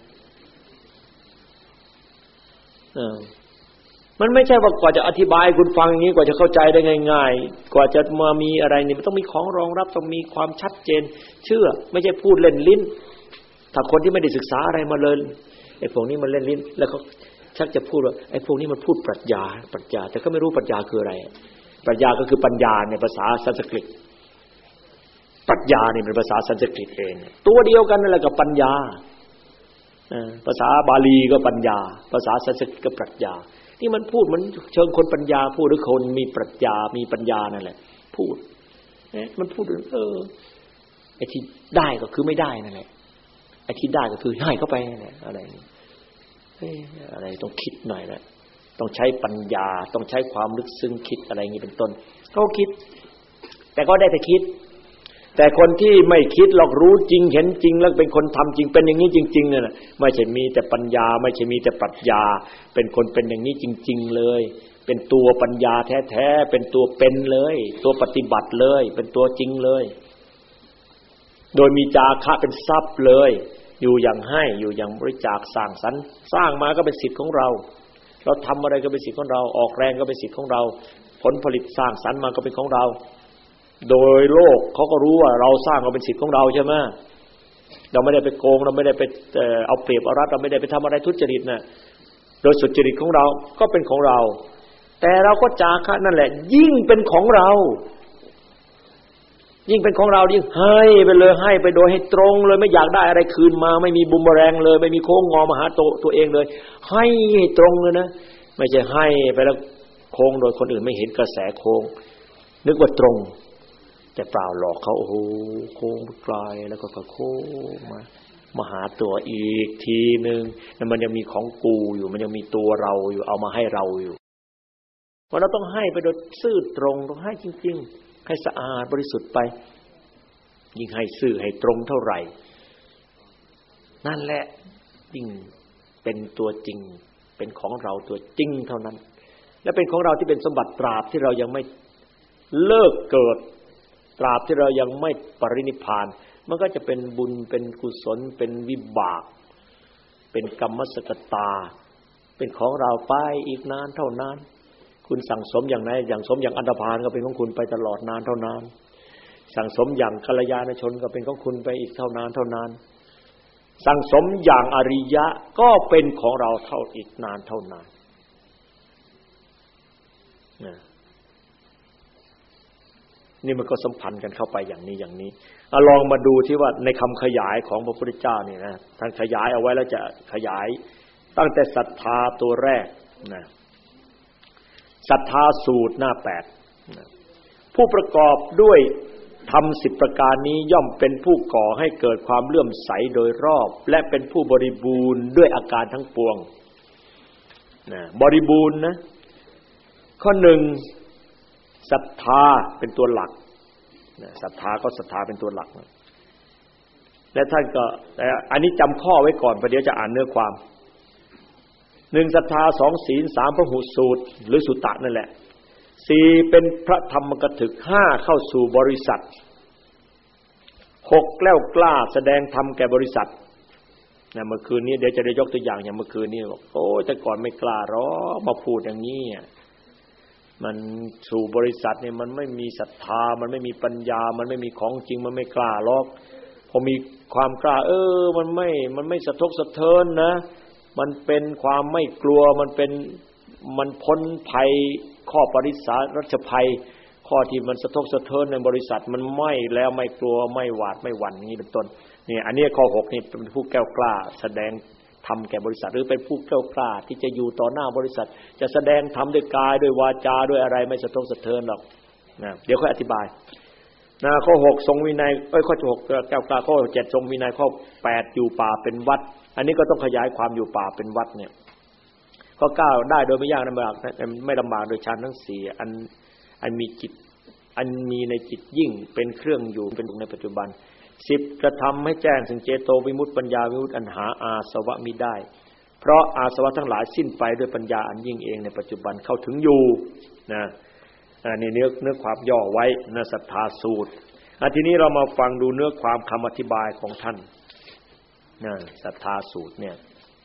เออมันไม่ใช่ว่ากว่าจะอธิบายคุณฟังอย่างนี้กว่าจะเข้าใจได้ง่ายๆกว่าจะมามีอะไรนี่มันต้องมีของรองรับต้องมีความชัดเจนเชื่อไม่ใช่พูดเล่นลิ้นถ้าคนที่ไม่ได้ศึกษาอะไรมาเลยไอ้พวกนี้มันเล่นลิ้นแล้วเขาชักจะพูดว่าไอ้พวกนี้มันพูดปรัชญาปรัชญาแต่ก็ไม่รู้ปรัชญาคืออะไรปรัชญาก็คือปัญญาในภาษาสันสกฤตปรัชญานี่เป็นภาษาสันสกฤตเองตัวเดียวกันนั่นแหละกับปัญญาภาษาบาลีก็ปัญญาภาษาสันสกฤตก็ปรัชญาที่มันพูดมันเชิงคนปัญญาพูดหรือคนมีปรัชญามีปัญญานั่นแหละพูดมันพูดเออไอ้ที่ได้ก็คือไม่ได้นั่นแหละไอ้ที่ได้ก็คือให้เข้าไปนั่นแหละอะไรเฮ้ยอะไรต้องคิดหน่อยละต้องใช้ปัญญาต้องใช้ความลึกซึ้งคิดอะไรอย่างนี้เป็นต้นเขาคิดแต่ก็ได้แต่คิดแต่คนที่ไม่คิดหรอกรู้จริงเห็นจริงแล้วเป็นคนทำจริงเป็นอย่างนี้จริงๆนั่นน่ะไม่ใช่มีแต่ปัญญาไม่ใช่มีแต่ปรัชญาเป็นคนเป็นอย่างนี้จริงๆเลยเป็นตัวปัญญาแท้ๆเป็นตัวเป็นเลยตัวปฏิบัติเลยเป็นตัวจริงเลยโดยมีจาคะเป็นทรัพย์เลยอยู่อย่างให้อยู่อย่างบริจาคสร้างสรรค์สร้างมาก็เป็นสิทธิ์ของเราเราทำอะไรก็เป็นสิทธิ์ของเราออกแรงก็เป็นสิทธิ์ของเราผลผลิตสร้างสรรค์มาก็เป็นของเราโดยโลกเขาก็รู้ว่าเราสร้างก็เป็นสิทธิ์ของเราใช่ไหมเราไม่ได้ไปโกงเราไม่ได้ไปเอาเปรียบเอารัดเราไม่ได้ไปทำอะไรทุจริตนะโดยสุจริตของเราก็เป็นของเราแต่เราก็จาคะนั่นแหละยิ่งเป็นของเรายิ่งเป็นของเรายิ่งให้ไปเลยให้ไปโดยให้ตรงเลยไม่อยากได้อะไรคืนมาไม่มีบุมแมลงเลยไม่มีโค้งงอมาหาตัวตัวเองเลยให้ให้ตรงเลยนะไม่ใช่ให้ไปแล้วโค้งโดยคนอื่นไม่เห็นกระแสโค้งนึกว่าตรงแต่เปล่าหลอกเขาโอ้โหโค้งไกลแล้วก็โค้งมามาหาตัวอีกทีนึงแล้วมันยังมีของกูอยู่มันยังมีตัวเราอยู่เอามาให้เราอยู่เพราะเราต้องให้ไปโดยซื่อตรงต้องให้จริงๆให้สะอาดบริสุทธิ์ไปยิ่งให้ซื่อให้ตรงเท่าไหร่นั่นแหละยิ่งเป็นตัวจริงเป็นของเราตัวจริงเท่านั้นและเป็นของเราที่เป็นสมบัติตราบที่เรายังไม่เลิกเกิดตราบที่เรายังไม่ปรินิพพานมันก็จะเป็นบุญเป็นกุศลเป็นวิบากเป็นกรรมสกตาเป็นของเราไปอีกนานเท่านานคุณสั่งสมอย่างไหนอย่างสมอย่างอันธพาลก็เป็นของคุณไปตลอดนานเท่านานสั่งสมอย่างกัลยาณชนก็เป็นของคุณไปอีกเท่านานเท่านานสั่งสมอย่างอริยะก็เป็นของเราเท่าอีกนานเท่านานนะนี่มันก็สัมพันธ์กันเข้าไปอย่างนี้อย่างนี้เอาลองมาดูที่ว่าในคำขยายของพระพุทธเจ้านี่นะท่านขยายเอาไว้แล้วจะขยายตั้งแต่ศรัทธาตัวแรกนะศรัทธาสูตรหน้าแปดนะผู้ประกอบด้วยธรรมสิบประการนี้ย่อมเป็นผู้ก่อให้เกิดความเลื่อมใสโดยรอบและเป็นผู้บริบูรณ์ด้วยอาการทั้งปวงนะบริบูรณ์นะข้อหนึ่งศรัทธาเป็นตัวหลักศรัทธาก็ศรัทธาเป็นตัวหลักและท่านก็อันนี้จำข้อไว้ก่อนประเดี๋ยวจะอ่านเนื้อความหนึ่งศรัทธาสองศีลสามพหุสูตรหรือสุตตะนั่นแหละสี่เป็นพระธรรมกถึกห้าเข้าสู่บริษัทหกแกล้วกล้าแสดงธรรมแก่บริษัทนะเมื่อคืนนี้เดี๋ยวจะได้ยกตัวอย่างอย่างเมื่อคืนนี้บอกโอ้แต่ก่อนไม่กล้าหรอกมาพูดอย่างนี้มันสู่บริษัทเนี่ยมันไม่มีศรัทธามันไม่มีปัญญามันไม่มีของจริงมันไม่กล้าหรอกพอมีความกล้าเออมันไม่มันไม่สะทกสะเทือนนะมันเป็นความไม่กลัวมันเป็นมันพ้นภัยข้อปริศารัชภัยข้อที่มันสะทกสะเทือนในบริษัทมันไม่แล้วไม่กลัวไม่หวาดไม่หวั่นนี้เป็นต้นนี่อันนี้ข้อหกนี่เป็นผู้แก้วกล้าแสดงทำแก่บริษัทหรือเป็นผู้แก้วกล้าที่จะอยู่ต่อหน้าบริษัทจะแสดงทำด้วยกายด้วยวาจาด้วยอะไรไม่สะทกสะเทือนหรอกนะเดี๋ยวค่อยอธิบายนะข้อหกทรงวินัยเอ้ยข้อหกแก้วกล้าข้อเจ็ดทรงวินัยข้อแปดอยู่ป่าเป็นวัดอันนี้ก็ต้องขยายความอยู่ป่าเป็นวัดเนี่ยข้อเก้าได้โดยไม่ยากลำบากไม่ลำบากโดยฌานทั้งสี่อันอันมีจิตอันมีในจิตยิ่งเป็นเครื่องอยู่เป็นในปัจจุบันสิบกระทำให้แจ้งถึงเจโตวิมุตติปัญญาวิมุตติอันหาอาสวะมิได้เพราะอาสวะทั้งหลายสิ้นไปด้วยปัญญาอันยิ่งเองในปัจจุบันเข้าถึงอยู่นะอันนี้เนื้อเนื้อความย่อไว้ในศรัทธาสูตรอ่ะทีนี้เรามาฟังดูเนื้อความคำอธิบายของท่านนะศรัทธาสูตรเนี่ย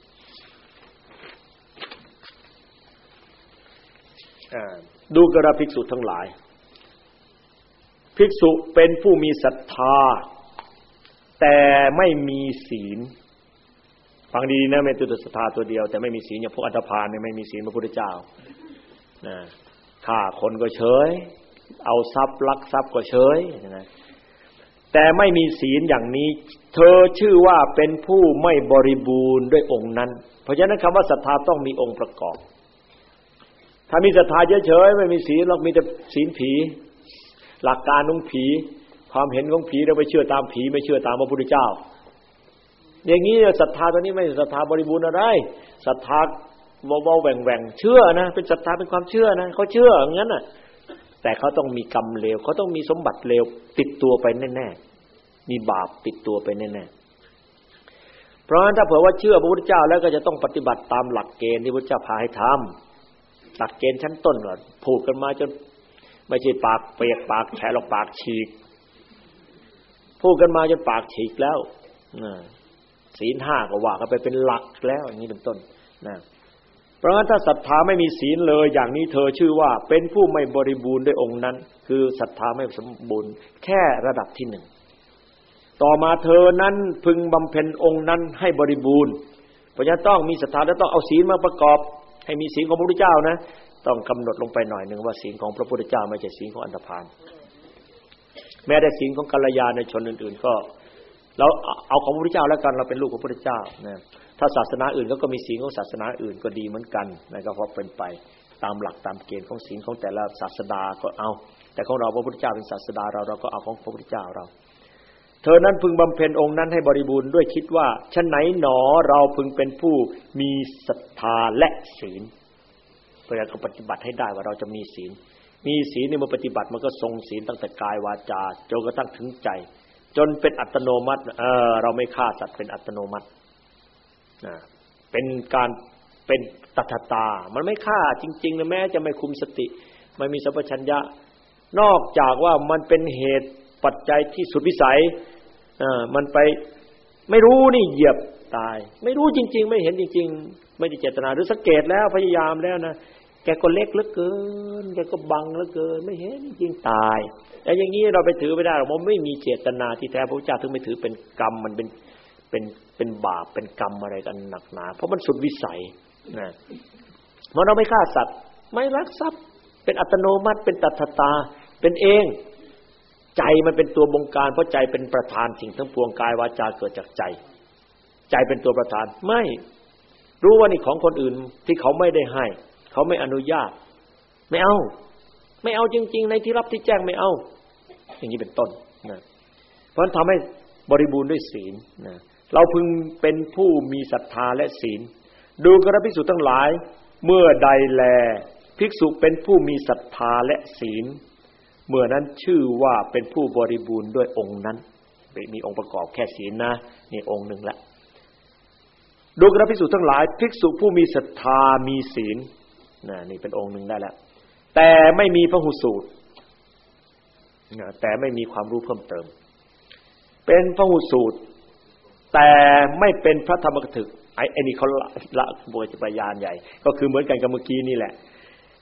อ่าดูกระภิกษุทั้งหลายภิกษุเป็นผู้มีศรัทธาแต่ไม่มีศีลฟังดีนะไม่ตัวศรัทธาตัวเดียวแต่ไม่มีศีลอย่างพวกอัฏฐพาลเนี่ยไม่มีศีลพระพุทธเจ้านะฆ่าคนก็เฉยเอาทรัพย์ลักทรัพย์ก็เฉยนะแต่ไม่มีศีลอย่างนี้เธอชื่อว่าเป็นผู้ไม่บริบูรณ์ด้วยองค์นั้นเพราะฉะนั้นคำว่าศรัทธาต้องมีองค์ประกอบถ้ามีศรัทธาเฉยๆไม่มีศีลหรอกมีแต่ศีลผีหลักการของผีความเห็นของผีเราไปเชื่อตามผีไม่เชื่อตามพระพุทธเจ้าอย่างนี้ศรัทธาตัวนี้ไม่ศรัทธาบริบูรณ์อะไรศรัทธาเบาๆแหว่งๆเชื่อนะเป็นศรัทธาเป็นความเชื่อนะเขาเชื่ออย่างนั้นน่ะแต่เขาต้องมีกรรมเลวเขาต้องมีสมบัติเลวติดตัวไปแน่ๆมีบาปติดตัวไปแน่ๆเพราะฉะนั้นถ้าเผื่อว่าเชื่อพระพุทธเจ้าแล้วก็จะต้องปฏิบัติตามหลักเกณฑ์ที่พระพุทธเจ้าพาให้ทำหลักเกณฑ์ชั้นต้นก่อนพูดกันมาจนไม่ใช่ปากเปียกปากแฉะหรอกปากฉีกพูดกันมาจนปากฉีกแล้วศีลห้าก็ว่ากันไปเป็นหลักแล้วอย่างนี้เป็นต้นนะเพราะงั้นถ้าศรัทธาไม่มีศีลเลยอย่างนี้เธอชื่อว่าเป็นผู้ไม่บริบูรณ์ด้วยองค์นั้นคือศรัทธาไม่สมบูรณ์แค่ระดับที่หนึ่งต่อมาเธอนั้นพึงบำเพ็ญองค์นั้นให้บริบูรณ์เพราะฉะนั้นต้องมีศรัทธาและต้องเอาศีลมาประกอบให้มีศีลของพระพุทธเจ้านะต้องกำหนดลงไปหน่อยนึงว่าศีลของพระพุทธเจ้าไม่ใช่ศีลของอัฏฐพาลแม้แต่ศีลของกัลยาณชนอื่นๆก็เราเอาของพระพุทธเจ้าแล้วกันเราเป็นลูกของพระพุทธเจ้านะถ้าศาสนาอื่นก็มีศีลของศาสนาอื่นก็ดีเหมือนกันนะก็พอเป็นไปตามหลักตามเกณฑ์ของศีลของแต่ละศาสดาก็เอาแต่ของเราพระพุทธเจ้าเป็นศาสดาเราเราก็เอาของพระพุทธเจ้าเราเธอนั้นพึงบำเพ็ญองค์นั้นให้บริบูรณ์ด้วยคิดว่าฉะไหนหนอเราพึงเป็นผู้มีศรัทธาและศีลเพื่อจะปฏิบัติให้ได้ว่าเราจะมีศีลมีศีลในเมื่อปฏิบัติมันก็ทรงศีลตั้งแต่กายวาจาจนกระทั่งถึงใจจนเป็นอัตโนมัติเออเราไม่ฆ่าสัตว์เป็นอัตโนมัตินะเป็นการเป็นตัทตามันไม่ฆ่าจริงๆนะแม้จะไม่คุมสติไม่มีสัมปชัญญะนอกจากว่ามันเป็นเหตุปัจจัยที่สุดวิสัยเออมันไปไม่รู้นี่เหยียบตายไม่รู้จริงๆไม่เห็นจริงๆไม่ได้เจตนาหรือสังเกตแล้วพยายามแล้วนะแกก็เล็กเหลือเกินแกก็บังเหลือเกินไม่เห็นจริงตายแต่อย่างนี้เราไปถือไม่ได้หรอกมันไม่มีเจตนาที่แท้พระพุทธเจ้าถึงไม่ถือเป็นกรรมมันเป็นเป็นเป็นบาปเป็นกรรมอะไรกันหนักหนาเพราะมันสุดวิสัยนะเมื่อเราไม่ฆ่าสัตว์ไม่ลักทรัพย์เป็นอัตโนมัติเป็นตัทตาเป็นเองใจมันเป็นตัวบงการเพราะใจเป็นประธานสิ่งทั้งปวงกายวาจาเกิดจากใจใจเป็นตัวประธานไม่รู้ว่านี่ของคนอื่นที่เขาไม่ได้ให้เขาไม่อนุญาตไม่เอาไม่เอาจริงๆในที่รับที่แจ้งไม่เอาอย่างนี้เป็นต้นนะเพราะฉะนั้นทำให้บริบูรณ์ด้วยศีลนะเราพึงเป็นผู้มีศรัทธาและศีลดูกระภิกษุทั้งหลายเมื่อใดแลภิกษุเป็นผู้มีศรัทธาและศีลเมื่อนั้นชื่อว่าเป็นผู้บริบูรณ์ด้วยองค์นั้นมีองค์ประกอบแค่ศีลนะนี่องค์หนึ่งละดูกระภิกษุทั้งหลายภิกษุผู้มีศรัทธามีศีลนะนี่เป็นองค์หนึ่งได้แล้วแต่ไม่มีพหูสูตรนะแต่ไม่มีความรู้เพิ่มเติมเป็นพหูสูตรแต่ไม่เป็นพระธรรมกถึกไอ้ไอ้นี่เขาละละโบราณญาณใหญ่ก็คือเหมือนกันกับเมื่อกี้นี่แหละ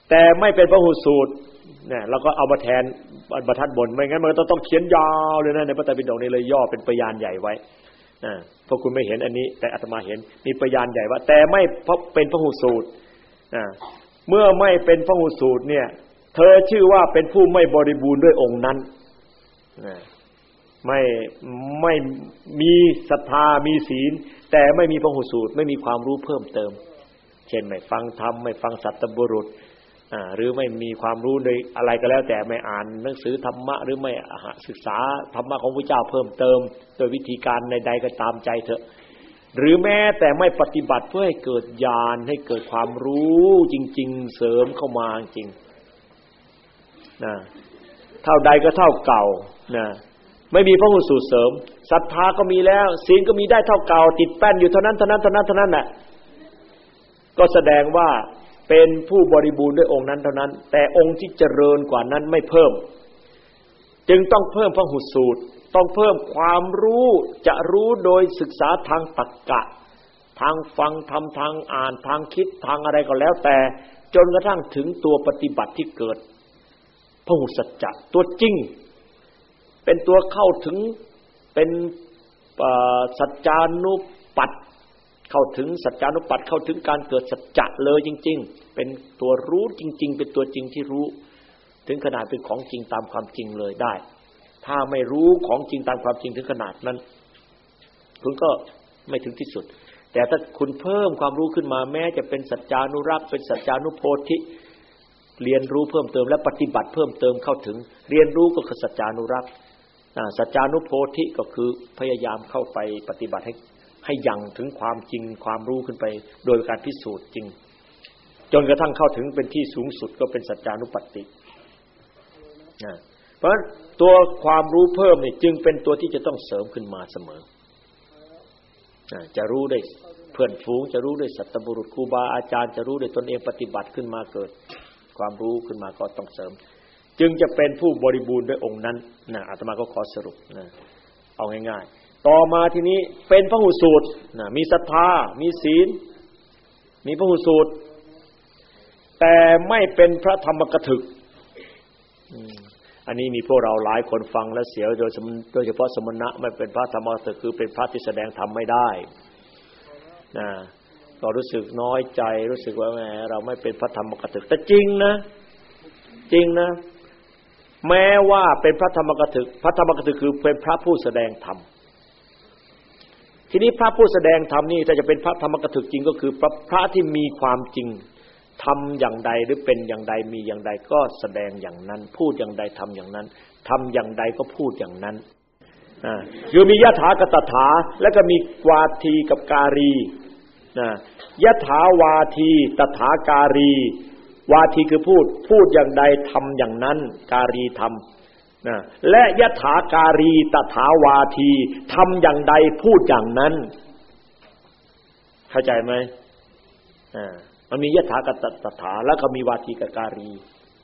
แต่ไม่เป็นพหูสูตรเนี่ยเราก็เอามาแทนบรรทัดบนไม่งั้นมันก็ต้องเขียนยาวเลยนะในพระไตรปิฎกนี่เลยย่อเป็นพยานใหญ่ไว้อ่าพวกคุณไม่เห็นอันนี้แต่อาตมาเห็นมีพยานใหญ่ว่าแต่ไม่เป็นพหูสูตรอ่าเมื่อไม่เป็นพหูสูตรเนี่ยเธอชื่อว่าเป็นผู้ไม่บริบูรณ์ด้วยองค์นั้นนะไม่ไม่มีศรัทธามีศีลแต่ไม่มีพหูสูตรไม่มีความรู้เพิ่มเติมเช่นไม่ฟังธรรมไม่ฟังสัตตบุรุษอ่าหรือไม่มีความรู้ในอะไรก็แล้วแต่ไม่อ่านหนังสือธรรมะหรือไม่ศึกษาธรรมะของพระเจ้าเพิ่มเติมโดยวิธีการใดๆก็ตามใจเถอะหรือแม้แต่ไม่ปฏิบัติเพื่อให้เกิดญาณให้เกิดความรู้จริงๆเสริมเข้ามาจริงนะเท่าใดก็เท่าเก่านะไม่มีพระหูสูตรเสริมศรัทธาก็มีแล้วศีลก็มีได้เท่าเก่าติดแป้นอยู่เท่านั้นเท่านั้นเท่านั้นเท่านั้นน่ะก็แสดงว่าเป็นผู้บริบูรณ์ด้วยองค์นั้นเท่านั้นแต่องค์ที่เจริญกว่านั้นไม่เพิ่มจึงต้องเพิ่มพหูสูตรต้องเพิ่มความรู้จะรู้โดยศึกษาทางตรรกะทางฟังทำทางอ่านทางคิดทางอะไรก็แล้วแต่จนกระทั่งถึงตัวปฏิบัติที่เกิดพหูสัจจะตัวจริงเป็นตัวเข้าถึงเป็นสัจจานุปัฏฐเข้าถึงสัจจานุปัฏฐเข้าถึงการเกิดสัจจะเลยจริงๆเป็นตัวรู้จริงๆเป็นตัวจริงที่รู้ถึงขนาดเป็นของจริงตามความจริงเลยได้ถ้าไม่รู้ของจริงตามความจริงถึงขนาดนั้นคุณก็ไม่ถึงที่สุดแต่ถ้าคุณเพิ่มความรู้ขึ้นมาแม้จะเป็นสัจจานุรักษ์เป็นสัจจานุโพธิเรียนรู้เพิ่มเติมและปฏิบัติเพิ่มเติมเข้าถึงเรียนรู้ก็คือสัจจานุรักษ์สัจจานุโพธิก็คือพยายามเข้าไปปฏิบัติให้ให้ยังถึงความจริงความรู้ขึ้นไปโดยการพิสูจน์จริงจนกระทั่งเข้าถึงเป็นที่สูงสุดก็เป็นสัจจานุปัฏฐิเพราะฉะนั้นตัวความรู้เพิ่มนี่จึงเป็นตัวที่จะต้องเสริมขึ้นมาเสมอจะรู้ได้เพื่อนฝูงจะรู้ได้สัตตบุรุษครูบาอาจารย์จะรู้ได้ตนเองปฏิบัติขึ้นมาเกิดความรู้ขึ้นมาก็ต้องเสริมจึงจะเป็นผู้บริบูรณ์ด้วยองค์นั้นนะอาตมาก็ขอสรุปนะเอาง่ายๆต่อมาทีนี้เป็นพหูสูตรนะมีศรัทธามีศีลมีพหูสูตรแต่ไม่เป็นพระธรรมกถึกอันนี้มีพวกเราหลายคนฟังแล้วเสียโดยโดยเฉพาะสมณะไม่เป็นพระธรรมกถึกคือเป็นพระที่แสดงธรรมไม่ได้นะก็รู้สึกน้อยใจรู้สึกว่าแหมเราไม่เป็นพระธรรมกถึกแต่จริงนะจริงนะแม้ว่าเป็นพระธรรมกถึกพระธรรมกถึกคือเป็นพระผู้แสดงธรรมทีนี้พระผู้แสดงธรรมนี่ถ้าจะเป็นพระธรรมกถึกจริงก็คือพระพระที่มีความจริงทำอย่างใดหรือเป็นอย่างใดมีอย่างใดก็แสดงอย่างนั้นพูดอย่างใดทำอย่างนั้นทำอย่างใดก็พูดอย่างนั้นอ่าคือมียถากตถาแล้วก็มีวาทีกับการีนะยถาวาทีตถาการีวาทีคือพูดพูดอย่างใดทำอย่างนั้นการีทำนะและยถาการีตถาวาทีทำอย่างใดพูดอย่างนั้นเข้าใจไหมอ่ามันมียถากตถาแล้วก็มีวาทีกับการี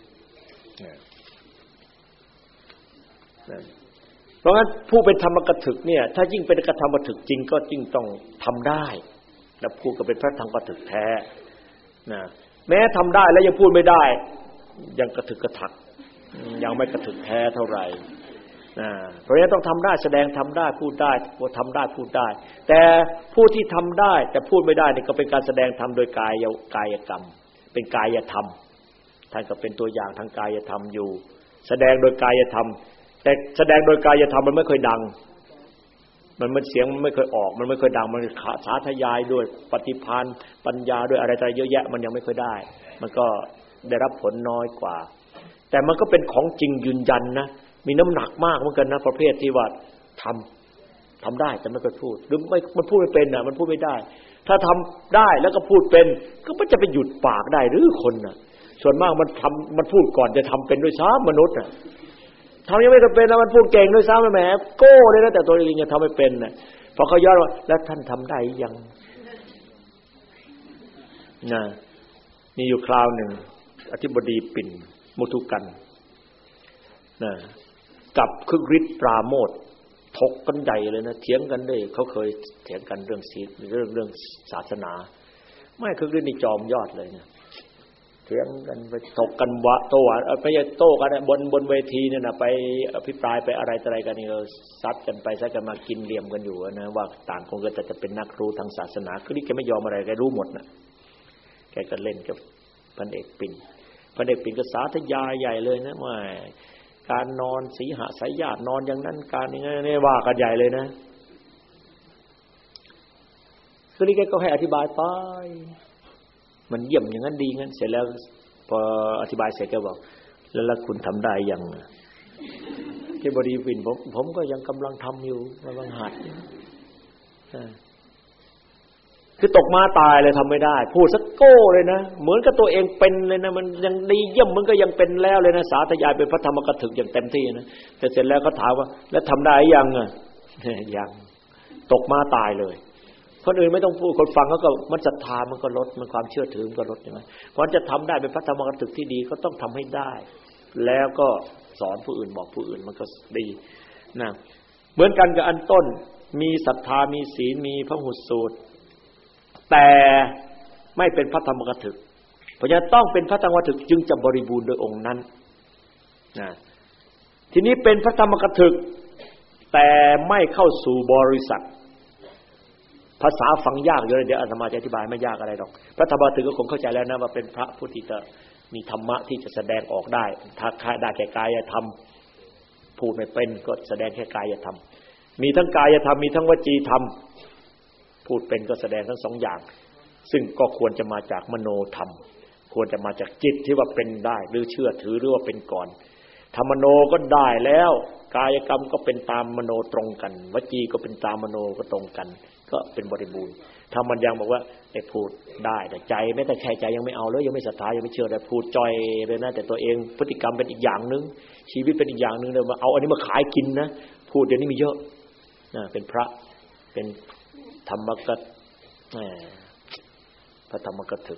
เพราะงั้นผู้เป็นธรรมกถึกเนี่ยถ้ายิ่งเป็นกธรรมกถึกจริงก็ยิ่งต้องทำได้แล้วพูดก็เป็นพระธรรมกถึกแท้นะแม้ทำได้แล้วยังพูดไม่ได้ยังกระถึกกระถักยังไม่กระถึกแท้เท่าไหร่นะเพราะฉะนั้นต้องทำได้แสดงทำได้พูดได้ทำได้พูดได้แต่ผู้ที่ทำได้แต่พูดไม่ได้นี่ก็เป็นการแสดงธรรมโดยกายกายกรรมเป็นกายธรรมท่านก็เป็นตัวอย่างทางกายธรรมอยู่แสดงโดยกายธรรมแต่แสดงโดยกายธรรมมันไม่ค่อยดังมันมันเสียงมันไม่เคยออกมันไม่เคยดังมันขาสาธยายด้วยปฏิภาณปัญญาด้วยอะไรๆเยอะแยะมันยังไม่ค่อยได้มันก็ได้รับผลน้อยกว่าแต่มันก็เป็นของจริงยืนยันนะมีน้ำหนักมากเหมือนกันนะประเภทที่ว่าทำทำได้แต่ไม่เคยพูดหรือไม่มันพูดไม่เป็นน่ะมันพูดไม่ได้ถ้าทำได้แล้วก็พูดเป็นก็มันจะไปหยุดปากได้หรือคนน่ะส่วนมากมันทำมันพูดก่อนจะทำเป็นด้วยซ้ำมนุษย์น่ะทำยังไม่เป็นแล้วมันพูดเก่งด้วยซ้ำแหมโก้เลยนะแต่ตัวเองยังทำไม่เป็นน่ะพอเขาย้อนว่าแล้วท่านทำได้ยังน่ะมีอยู่คราวหนึ่งอธิบดีปิ่นมุทุกันนะกับคึกฤทธิ์ปราโมทย์ถกกันใหญ่เลยนะเถียงกันด้วยเขาเคยเถียงกันเรื่องศีลเรื่องเรื่องศาสนาไม่คึกฤทธิ์นี่จอมยอดเลยนะเถียงกันไปถกกันวะโต้ไปโต้กันบนบนเวทีนั่นน่ะไปอภิปรายไปอะไรอะไรกันนี่ซัดกันไปซัดกันมากินเหลี่ยมกันอยู่นะว่าต่างคนก็จะเป็นนักรู้ทางศาสนาคือนี่แกไม่ยอมอะไรแกรู้หมดน่ะแกก็เล่นกับพันเอกปิ่นพันเอกปิ่นก็สาธยายใหญ่เลยนะว่าการนอนสีหสายญาตินอนอย่างนั้นการอย่างนี้นี่ว่ากันใหญ่เลยนะคือนี่แกก็ให้อธิบายไปมันเยี่ยมอย่างนั้นดีงั้นเสร็จแล้วพออธิบายเสร็จแกบอกแล้วแล้วคุณทำได้ยังแกบริวินผมผมก็ยังกำลังทำอยู่กำลังหัดคือตกมาตายเลยทำไม่ได้พูดสักโก้เลยนะเหมือนกับตัวเองเป็นเลยนะมันยังดีเยี่ยมมันก็ยังเป็นแล้วเลยนะสาธยายเป็นพระธรรมกถึกอย่างเต็มที่นะแต่เสร็จแล้วก็ถามว่าแล้วทำได้ยังอ่ะยังตกมาตายเลยคนอื่นไม่ต้องพูดคนฟังเขาก็มันศรัทธามันก็ลดมันความเชื่อถือมันก็ลดใช่ไหมเพราะจะทำได้เป็นพระธรรมกถึกที่ดีก็ต้องทำให้ได้แล้วก็สอนผู้อื่นบอกผู้อื่นมันก็ดีนะเหมือนกันกับอันต้นมีศรัทธามีศีลมีพหุสูตรแต่ไม่เป็นพระธรรมกถึกเพราะฉะนั้นต้องเป็นพระธรรมกถึกจึงจะบริบูรณ์โดยองค์นั้นนะทีนี้เป็นพระธรรมกถึกแต่ไม่เข้าสู่บริษัทภาษาฟังยากอยู่เลยเดี๋ยวอาตมาจะอธิบายไม่ยากอะไรหรอกพระธรรมกถึกก็คงเข้าใจแล้วนะว่าเป็นพระผู้ที่จะมีธรรมะที่จะแสดงออกได้ถ้าได้แก่กายธรรมพูดไม่เป็นก็แสดงแค่กายธรรมมีทั้งกายธรรมมีทั้งวจีธรรมพูดเป็นก็แสดงทั้งสองอย่างซึ่งก็ควรจะมาจากมโนธรรมควรจะมาจากจิตที่ว่าเป็นได้หรือเชื่อถือหรือว่าเป็นก่อนธรรมโนก็ได้แล้วกายกรรมก็เป็นตามมโนตรงกันวจีก็เป็นตามมโนก็ตรงกันก็เป็นบริบูรณ์ถ้ามันยังบอกว่าไอ้พูดได้แต่ใจแม้แต่แค่ใจยังไม่เอาเลยยังไม่ศรัทธายังไม่เชื่อเลยพูดจ่อยเลยนะแต่ตัวเองพฤติกรรมเป็นอีกอย่างนึงชีวิตเป็นอีกอย่างนึงเลยมาเอาอันนี้มาขายกินนะพูดเดี๋ยวนี้มีเยอะนะเป็นพระเป็นธรรมกถพระธรรมกถึก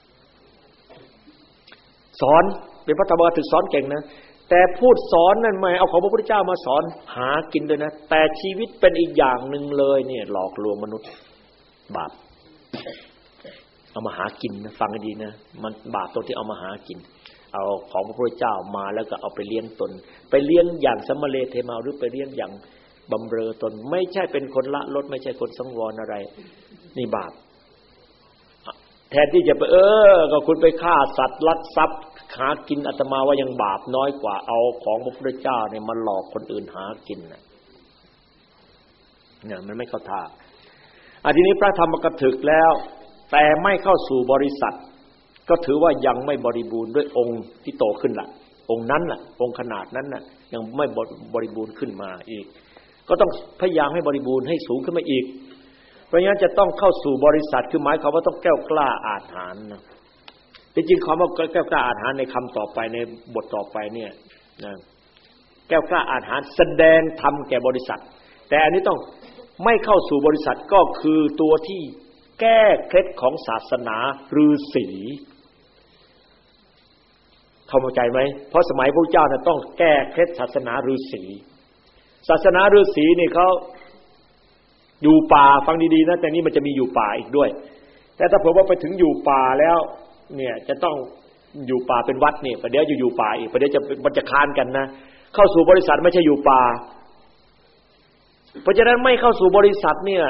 สอนเป็นพระธรรมกถึกสอนเก่งนะแต่พูดสอนนั่นไม่เอาของพระพุทธเจ้ามาสอนหากินด้วยนะแต่ชีวิตเป็นอีกอย่างนึงเลยเนี่ยหลอกลวงมนุษย์บาปเอามาหากินนะฟังให้ดีนะมันบาปตรงที่เอามาหากินเอาของพระพุทธเจ้ามาแล้วก็เอาไปเลี้ยงตนไปเลี้ยงอย่างสัมมะเลเทมาหรือไปเลี้ยงอย่างบำเรอตนไม่ใช่เป็นคนละลดไม่ใช่คนสังวรอะไรนี่บาปแทนที่จะไปเออก็คุณไปฆ่าสัตว์ลักทรัพย์หากินอาตมาว่ายังบาปน้อยกว่าเอาของพระพุทธเจ้าเนี่ยมาหลอกคนอื่นหากินนะเนี่ยมันไม่เข้าท่าอ่ะทีนี้พระธรรมกถึกแล้วแต่ไม่เข้าสู่บริษัทก็ถือว่ายังไม่บริบูรณ์ด้วยองค์ที่โตขึ้นล่ะองค์นั้นล่ะองค์ขนาดนั้นน่ะยังไม่บริบูรณ์ขึ้นมาอีกก็ต้องพยายามให้บริบูรณ์ให้สูงขึ้นมาอีกเพราะงั้นจะต้องเข้าสู่บริษัทคือหมายความว่าต้องแก้วกล้าอาถรรพ์นะจริงๆคำว่าแก้วกล้าอาถรรพ์ในคำต่อไปในบทต่อไปเนี่ยนะแก้วกล้าอาถรรพ์แสดงธรรมแก่บริษัทแต่อันนี้ต้องไม่เข้าสู่บริษัทก็คือตัวที่แก้เคล็ดของศาสนาฤาษีเข้าใจไหมเพราะสมัยพระเจ้าเนี่ยต้องแก้เคล็ดศาสนาฤาษีศาสนาฤาษีนี่เขาอยู่ป่าฟังดีๆนะแต่นี่มันจะมีอยู่ป่าอีกด้วยแต่ถ้าผมว่าไปถึงอยู่ป่าแล้วเนี่ยจะต้องอยู่ป่าเป็นวัดเนี่ยประเดี๋ยวจะอยู่ป่าอีกประเดี๋ยวจะมันจะค้านกันนะเข้าสู่บริษัทไม่ใช่อยู่ป่าเพราะฉะนั้นไม่เข้าสู่บริษัทเนี่ย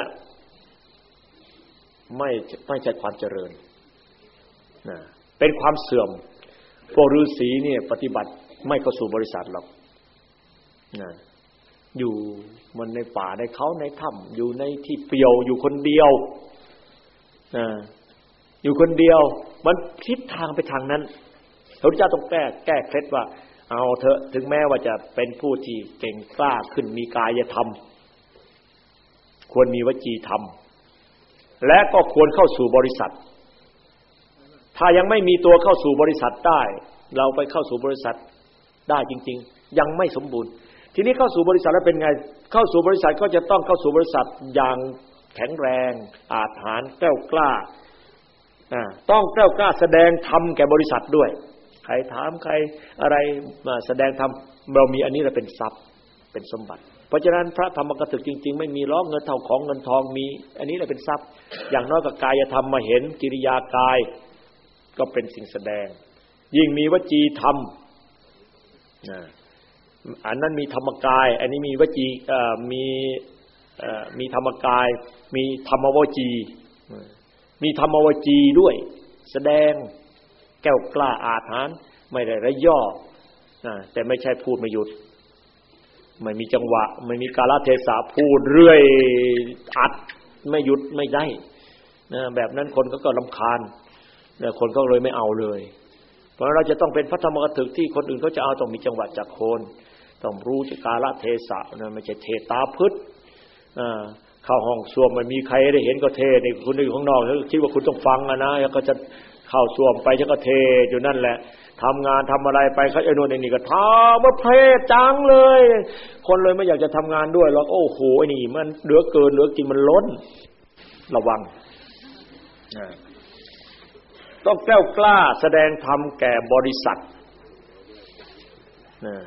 ไม่ไม่ใช่ความเจริญนะเป็นความเสื่อมพวกฤาษีเนี่ยปฏิบัติไม่เข้าสู่บริษัทหรอกนะอยู่มันในป่าในเขาในถ้ำอยู่ในที่เปลี่ยวอยู่คนเดียวนะอยู่คนเดียวมันทิศทางไปทางนั้นพระพุทธเจ้าต้องแก้แก้เคล็ดว่าเอาเถอะถึงแม้ว่าจะเป็นผู้ที่เก่งกล้าขึ้นมีกายธรรมควรมีวจีธรรมและก็ควรเข้าสู่บริษัทถ้ายังไม่มีตัวเข้าสู่บริษัทได้เราไปเข้าสู่บริษัทได้จริงๆยังไม่สมบูรณ์ทีนี้เข้าสู่บริษัทแล้วเป็นไงเข้าสู่บริษัทก็จะต้องเข้าสู่บริษัทอย่างแข็งแรงอาถรรพ์แกล้วกล้าต้องแกล้วกล้าแสดงธรรมแก่บริษัทด้วยใครถามใครอะไรมาแสดงธรรมเรามีอันนี้เราเป็นทรัพย์เป็นสมบัติเพราะฉะนั้นพระธรรมกถึกจริงๆไม่มีล้อเงินเท่าของเงินทองมีอันนี้แหละเป็นทรัพย์อย่างน้อยกับกายธรรมมาเห็นกิริยากายก็เป็นสิ่งแสดงยิ่งมีวจีธรรมนะอันนั้นมีธรรมกายอันนี้มีวจีเอ่อมีเอ่อมีธรรมกายมีธรรมวจีมีธรรมวจีด้วยแสดงแก้วกล้าอาถรรพ์ไม่ได้ระย่อนะแต่ไม่ใช่พูดไม่หยุดไม่มีจังหวะไม่มีกาลเทศะพูดเรื่อยอัดไม่หยุดไม่ได้นะแบบนั้นคนก็ก็รำคาญนะคนก็เลยไม่เอาเลยเพราะเราจะต้องเป็นพระธรรมกถึกที่คนอื่นเขาจะเอาต้องมีจังหวะจักโคนต้องรู้จักกาลเทศะนะไม่ใช่เทตาพึดอ่าเข้าห้องส้วมไม่มีใครได้เห็นก็เทนี่คุณอยู่ข้างนอกเขาคิดว่าคุณต้องฟังอ่ะนะแล้วก็จะเข้าส้วมไปฉันก็เทอยู่นั่นแหละทำงานทำอะไรไปเขาไอ้โน่นไอ้นี่ก็ทำว่าเพลจังเลยคนเลยไม่อยากจะทำงานด้วยหรอกโอ้โหไอ้นี่มันเหลือเกินเหลือกินมันล้นระวังต้องแกล้วกล้าแสดงธรรมแก่บริษัทนะ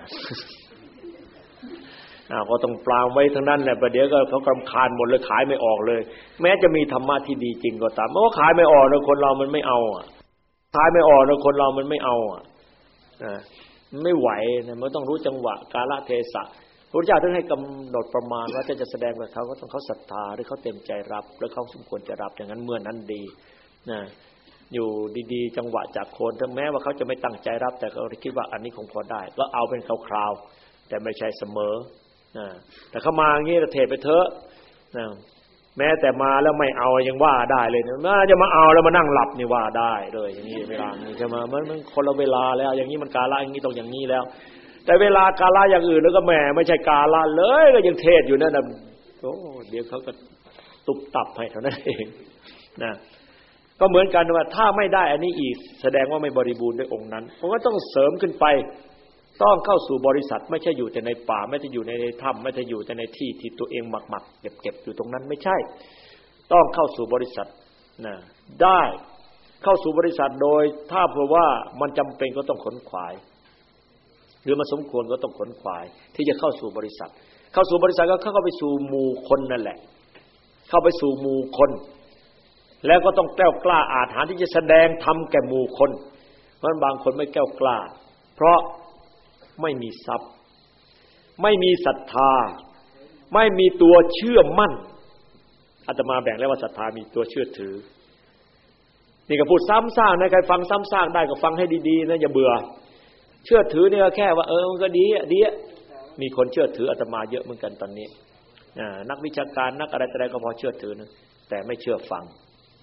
อ่าก็ต้องปรามไว้ทั้งนั้นแหละประเดี๋ยวก็เขากำคาญหมดเลยขายไม่ออกเลยแม้จะมีธรรมะที่ดีจริงก็ตามเพราะว่าขายไม่ออกแล้วคนเรามันไม่เอาอ่ะขายไม่ออกแล้วคนเรามันไม่เอาอ่ะนะไม่ไหวนะมันต้องรู้จังหวะกาลเทศะพระพุทธเจ้าท่านให้กำหนดประมาณว่าจะแสดงกับเขาก็ต้องเขาศรัทธาหรือเขาเต็มใจรับแล้วเขาสมควรจะรับอย่างนั้นเมื่อนั้นดีนะอยู่ดีๆจังหวะจากโคนถึงแม้ว่าเขาจะไม่ตั้งใจรับแต่เขาคิดว่าอันนี้คงพอได้ก็เอาเป็นคราวๆแต่ไม่ใช่เสมอนะแต่เขามาอย่างนี้เราเทไปเถอะนะแม้แต่มาแล้วไม่เอายังว่าได้เลยนะมาจะมาเอาแล้วมานั่งหลับนี่ว่าได้เลยอย่างนี้เวลานี้ใช่ไหมมันมันคนละเวลาแล้วอย่างนี้มันกาละอย่างนี้ต้องอย่างนี้แล้วแต่เวลากาละอย่างอื่นแล้วก็แหมไม่ใช่กาละเลยก็ยังเทศอยู่นั่นน่ะโอ้เดี๋ยวเขาก็ตุบตับให้เท่านั้นเองนะก็เหมือนกันว่าถ้าไม่ได้อันนี้อีกแสดงว่าไม่บริบูรณ์ด้วยองค์นั้นเพราะว่าต้องเสริมขึ้นไปต้องเข้าสู่บริษัทไม่ใช่อยู่แต่ในป่าไม่ใช่อยู่ในถ้ำไม่ใช่อยู่แต่ในที่ที่ตัวเองหมักๆเก็บๆอยู่ตรงนั้นไม่ใช่ต้องเข้าสู่บริษัทนะได้เข้าสู่บริษัทโดยถ้าเผื่อว่ามันจำเป็นก็ต้องขนขวายหรือมันสมควรก็ต้องขนขวายที่จะเข้าสู่บริษัทเข้าสู่บริษัทก็เข้าไปสู่หมู่คนนั่นแหละเข้าไปสู่หมู่คนแล้วก็ต้องแกล้วกล้าอาถรรพ์ที่จะแสดงธรรมแก่หมู่คนเพราะบางคนไม่แกล้วกล้าเพราะไม่มีทรัพย์ไม่มีศรัทธาไม่มีตัวเชื่อมั่นอาตมาแบ่งแล้วว่าศรัทธามีตัวเชื่อถือนี่ก็พูดซ้ำซากนะใครฟังซ้ำซากได้ก็ฟังให้ดีๆนะอย่าเบื่อเชื่อถือนี่ก็แค่ว่าเออมันก็ดีอ่ะดีอ่ะมีคนเชื่อถืออาตมาเยอะเหมือนกันตอนนี้อ่านักวิชาการนักอะไรอะไรก็พอเชื่อถือนะแต่ไม่เชื่อฟัง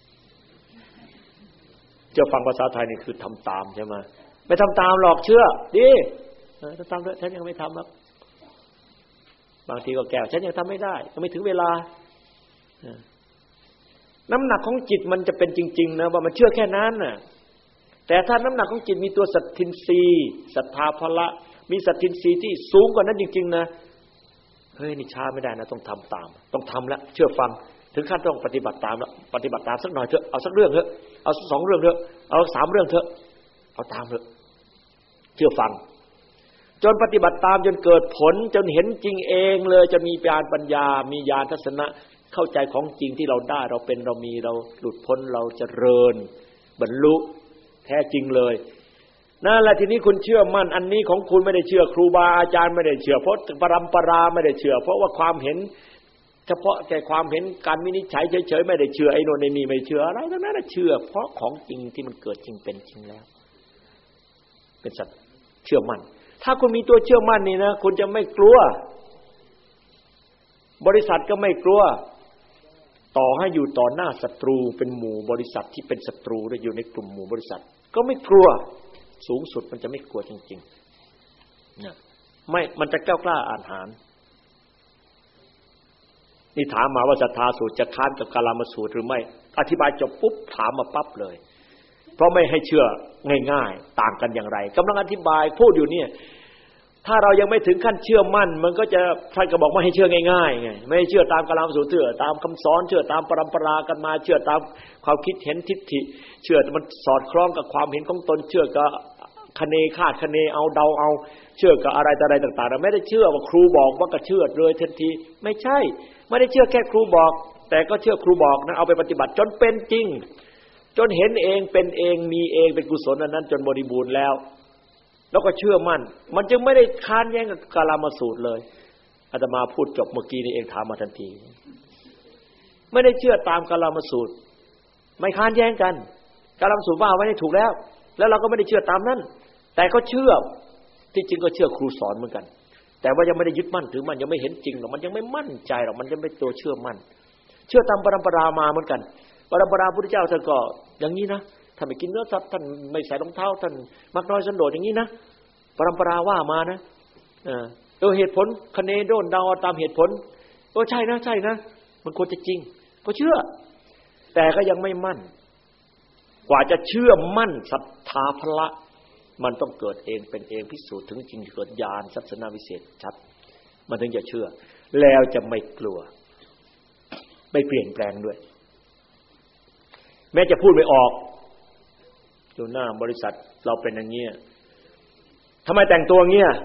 เชื่อฟังภาษาไทยนี่คือทำตามใช่ไหมไม่ทำตามหรอกเชื่อดีถ้าทำแล้วฉันยังไม่ทำครับบางทีก็แก้วฉันยังทำไม่ได้ก็ไม่ถึงเวลาน้ำหนักของจิตมันจะเป็นจริงๆนะว่ามันเชื่อแค่นั้นน่ะแต่ถ้าน้ำหนักของจิตมีตัวสัตทินรีศรัทธาภละมีสัตทินรีที่สูงกว่านั้นจริงๆนะเฮ้ยนี่ช้าไม่ได้นะต้องทำตามต้องทำแล้วเชื่อฟังถึงขั้นต้องปฏิบัติตามแล้วปฏิบัติตามสักหน่อยเถอะเอาสักเรื่องเถอะเอาสองเรื่องเถอะเอาสามเรื่องเถอะเอาตามเถอะเชื่อฟังจนปฏิบัติตามจนเกิดผลจนเห็นจริงเองเลยจะมีญาณปัญญามีญาณทัศนะเข้าใจของจริงที่เราได้เราเป็นเรามีเราหลุดพ้นเราเจริญบรรลุแท้จริงเลยนั่นแหละทีนี้คุณเชื่อมั่นอันนี้ของคุณไม่ได้เชื่อครูบาอาจารย์ไม่ได้เชื่อเพราะปรำปราไม่ได้เชื่อเพราะว่าความเห็นเฉพาะแค่ความเห็นการวินิจฉัยเฉยๆไม่ได้เชื่อไอ้โน่นไอ้นี่ไม่เชื่ออะไรทั้งนั้นเชื่อเพราะของจริงที่มันเกิดจริงเป็นจริงแล้วเป็นสัตว์เชื่อมั่นถ้าคุณมีตัวเชื่อมั่นนี่นะคุณจะไม่กลัวบริษัทก็ไม่กลัวต่อให้อยู่ต่อหน้าศัตรูเป็นหมู่บริษัทที่เป็นศัตรูและอยู่ในกลุ่มหมู่บริษัทก็ไม่กลัวสูงสุดมันจะไม่กลัวจริงๆนะไม่มันจะกล้ากล้าอาถรรพ์นี่ถามมาว่าศรัทธาสูตรจะค้านกับกาลามสูตรหรือไม่อธิบายจบปุ๊บถามมาปั๊บเลยเพราะไม่ให้เชื่อง่ายๆต่างกันอย่างไรกำลังอธิบายพูดอยู่เนี่ยถ้าเรายังไม่ถึงขั้นเชื่อมั่นมันก็จะท่านก็บอกไม่ให้เชื่อง่ายๆไงไม่ให้เชื่อตามกาลามสูตรเชื่อตามคำสอนเชื่อตามปรำปรากันมาเชื่อตามความคิดเห็นทิฏฐิเชื่อมันสอดคล้องกับความเห็นของตนเชื่อกับคะเนคาดคะเนเอาเดาเอาเชื่อกับอะไรต่ออะไรต่างๆไม่ได้เชื่อว่าครูบอกว่าก็เชื่อเลยทันทีไม่ใช่ไม่ได้เชื่อแค่ครูบอกแต่ก็เชื่อครูบอกนะเอาไปปฏิบัติจนเป็นจริงจนเห็นเองเป็นเองมีเองเป็นกุศลอันนั้นจนบริบูรณ์แล้วแล้วก็เชื่อมั่นมันจึงไม่ได้ค้านแย้งกับกาลามสูตรเลยอาตมาพูดจบเมื่อกี้นี่เองถามมาทันทีไม่ได้เชื่อตามกาลามสูตรไม่ค้านแย้งกันกาลามสูตรว่าไว้ให้ถูกแล้วแล้วเราก็ไม่ได้เชื่อตามนั้นแต่ก็เชื่อที่จริงก็เชื่อครูสอนเหมือนกันแต่ว่ายังไม่ได้ยึดมั่นถือมั่นยังไม่เห็นจริงหรอกมันยังไม่มั่นใจหรอกมันยังไม่ตัวเชื่อมั่นเชื่อตามปรำปรามาเหมือนกันปรำปราพุทธเจ้าท่านก็อย่างนี้นะท่านไม่กินเนื้อสัตว์ท่านไม่ใส่รองเท้าท่านมักน้อยสันโดษอย่างนี้นะปรำปราว่ามานะเออเออเหตุผลคะเนโดนเดาตามเหตุผลโอ้ใช่นะใช่นะมันควรจะจริงก็เชื่อแต่ก็ยังไม่มั่นกว่าจะเชื่อมั่นศรัทธาพละมันต้องเกิดเองเป็นเองพิสูจน์ถึงจริงเกิดญาณทัศนวิเศษชัดมันถึงจะเชื่อแล้วจะไม่กลัวไม่เปลี่ยนแปลงด้วยแม้จะพูดไม่ออกอยู่หน้าบริษัทเราเป็นอย่างเงี้ยทำไมแต่งตัวเงี้ย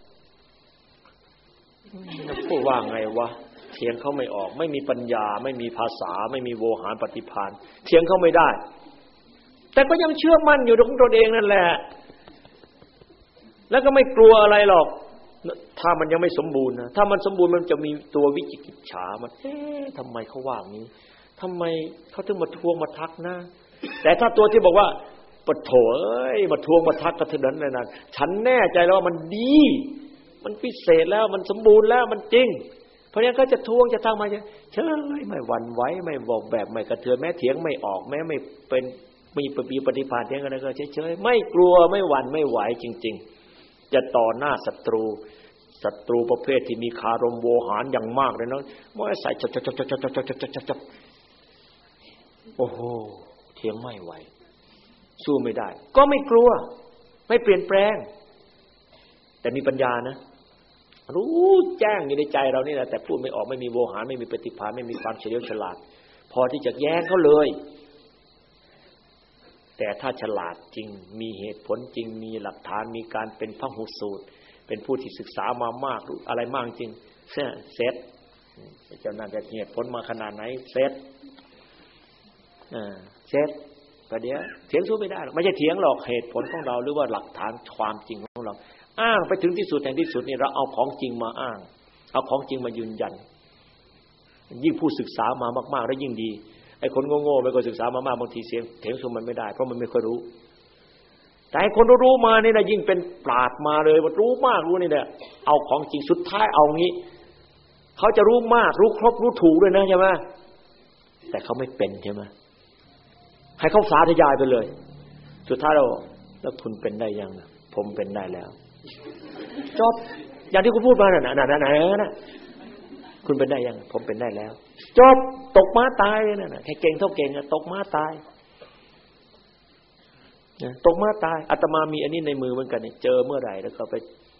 พูดว่าไงวะเถียงเขาไม่ออกไม่มีปัญญาไม่มีภาษาไม่มีโวหารปฏิภาณเถียงเขาไม่ได้แต่ก็ยังเชื่อมั่นอยู่ของตนเองนั่นแหละแล้วก็ไม่กลัวอะไรหรอกถ้ามันยังไม่สมบูรณ์นะถ้ามันสมบูรณ์มันจะมีตัววิจิกิจฉามันเอ๊ะทำไมเขาว่างี้ทำไมเขาถึงมาทวงมาทักนะแต่ถ้าตัวที่บอกว่าปะโถเอ้ยมาทวงมาทักกันเท่านั้นเลยนะฉันแน่ใจแล้วว่ามันดีมันพิเศษแล้วมันสมบูรณ์แล้วมันจริงเพราะงั้นก็จะทวงจะตั้งมาเฉยไม่หวั่นไหวไม่บอกแบบไม่กระเทือนแม้เถียงไม่ออกแม้ไม่เป็นมีปฏิปฏิภาณเถียงกันก็เฉยๆไม่กลัวไม่หวั่นไม่ไหวจริงๆจะต่อหน้าศัตรูศัตรูประเภทที่มีคารมโวหารอย่างมากเลยเนาะไม่ใส่จับจับจับจับจับจับจับจับจับโอ้โหเถียงไม่ไหวสู้ไม่ได้ก็ไม่กลัวไม่เปลี่ยนแปลงแต่มีปัญญานะรู้แจ้งอยู่ในใจเรานี่แหละแต่พูดไม่ออกไม่มีโวหารไม่มีปฏิภาณไม่มีความเฉลียวฉลาดพอที่จะแย้งเขาเลยแต่ถ้าฉลาดจริงมีเหตุผลจริงมีหลักฐานมีการเป็นพหุสูตรเป็นผู้ที่ศึกษามามากอะไรมากจริงเสร็จเจ้านั่นจะเหตุผลมาขนาดไหนเสร็จอ่าเสร็จประเดี๋ยวเถียงสู้ไม่ได้หรอกไม่ใช่เถียงหรอกเหตุผลของเราหรือว่าหลักฐานความจริงของเราอ้างไปถึงที่สุดแห่งที่สุดนี่เราเอาของจริงมาอ้างเอาของจริงมายืนยันยิ่งผู้ศึกษามามากๆแล้วยิ่งดีไอ้คนโง่ๆไม่เคยศึกษามามากบางทีเสียงเถียงสู้มันไม่ได้เพราะมันไม่เคยรู้แต่ไอ้คนรู้มานี่นะยิ่งเป็นปราชญ์มาเลยว่ารู้มากรู้นี่แหละเอาของจริงสุดท้ายเอางี้เขาจะรู้มากรู้ครบรู้ถูกด้วยนะใช่ไหมแต่เขาไม่เป็นใช่ไหมให้เขาสาธยายไปเลยสุดท้ายเราแล้วคุณเป็นได้ยังผมเป็นได้แล้วจบอย่างที่คุณพูดมาน่ะน่ะน่ะน่ะคุณเป็นได้ยังผมเป็นได้แล้วจบตกม้าตายนั่นน่ะแค่เก่งเท่าเก่งอ่ะตกม้าตายนะตกม้าตายอาตมามีอันนี้ในมือเหมือนกันเนี่ยเจอเมื่อไหร่แล้วก็ไป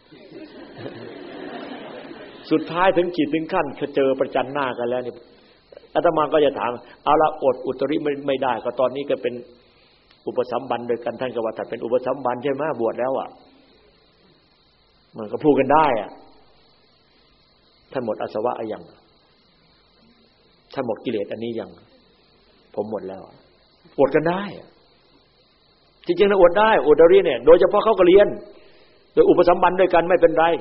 สุดท้ายถึงขีดถึงขั้นเจอประจันหน้ากันแล้วนี่อาตมาก็จะถามเอาละอดอุตริไม่ไม่ได้ก็ตอนนี้ก็เป็นอุปสัมบันโดยกันท่านก็ว่าถ้าเป็นอุปสัมบันใช่ไหมบวชแล้วอ่ะมันก็พูดกันได้อ่ะท่านหมดอาสวะอะไรยังท่านหมดกิเลสอันนี้ยังผมหมดแล้วอดกันได้จริงๆนะอดได้อุตริเนี่ยโดยเฉพาะเขาก็เรียนโดยอุปสัมบันด้วยกันไม่เป็นไร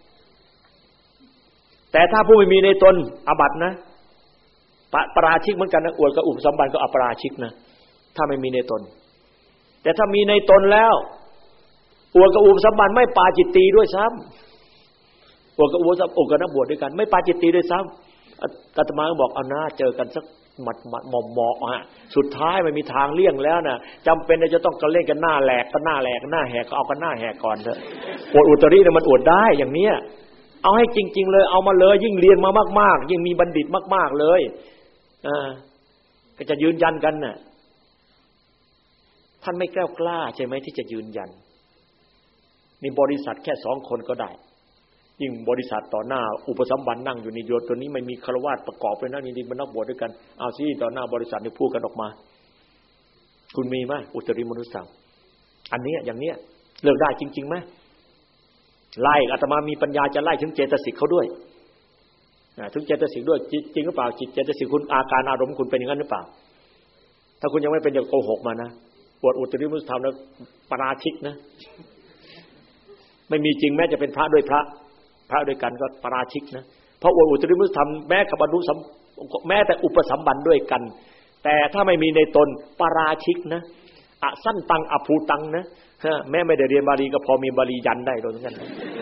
แต่ถ้าผู้ไม่มีในตนอาบัตินะปราชิกเหมือนกันนะอวดกับอุปสัมบันก็อปราชิกนะถ้าไม่มีในตนแต่ถ้ามีในตนแล้วอวดกับอุปสัมบันไม่ปาจิตตีด้วยซ้ำอวดกับอุปสัมบันอวดกับนักบวชด้วยกันไม่ปาจิตตีด้วยซ้ำอาตมาก็บอกเอาหน้าเจอกันสักหมัดหมัดหมอบหมอบฮะสุดท้ายไม่มีทางเลี่ยงแล้วนะจำเป็นจะต้องกันเล่นกันหน้าแหลกกันหน้าแหลกหน้าแหกก็เอากันหน้าแหกก่อนเถอะอวดอุตริเนี่ยมันอวดได้อย่างเนี้ยเอาให้จริงๆเลยเอามาเลยยิ่งเรียนมามากๆยิ่งมีบัณฑิตมากๆเลยอ่าก็จะยืนยันกันน่ะท่านไม่แกล้วกล้าใช่ไหมที่จะยืนยันนี่บริษัทแค่สองคนก็ได้ยิ่งบริษัทต่อหน้าอุปสัมบันนั่งอยู่ในโยชน์ตัวนี้ไม่มีฆราวาสประกอบเลยนะจริงๆมันนักบวชด้วยกันเอาสิต่อหน้าบริษัทนี่พูดกันออกมาคุณมีมั้ยอุตริมนุสสังอันนี้อย่างเนี้ยเลิกได้จริงๆมั้ยไล่อาตมามีปัญญาจะไล่ถึงเจตสิกเขาด้วยถึงเจตสิกด้วยจริงหรือเปล่าจิตเจตสิกคุณอาการอารมณ์คุณเป็นอย่างนั้นหรือเปล่าถ้าคุณยังไม่เป็นอย่าโกหกมานะอวดอุตริมุสธรรมแล้วปราชิกนะไม่มีจริงแม้จะเป็นพระด้วยพระพระด้วยกันก็ปราชิกนะเพราะอวดอุตริมุสธรรมแม้กับบรรลุสัมแม้แต่อุปสัมบันด้วยกันแต่ถ้าไม่มีในตนปราชิกนะอสั้นตังอภูตังนะแม้ไม่ได้เรียนบาลีก็พอมีบาลียันได้โดยงั้น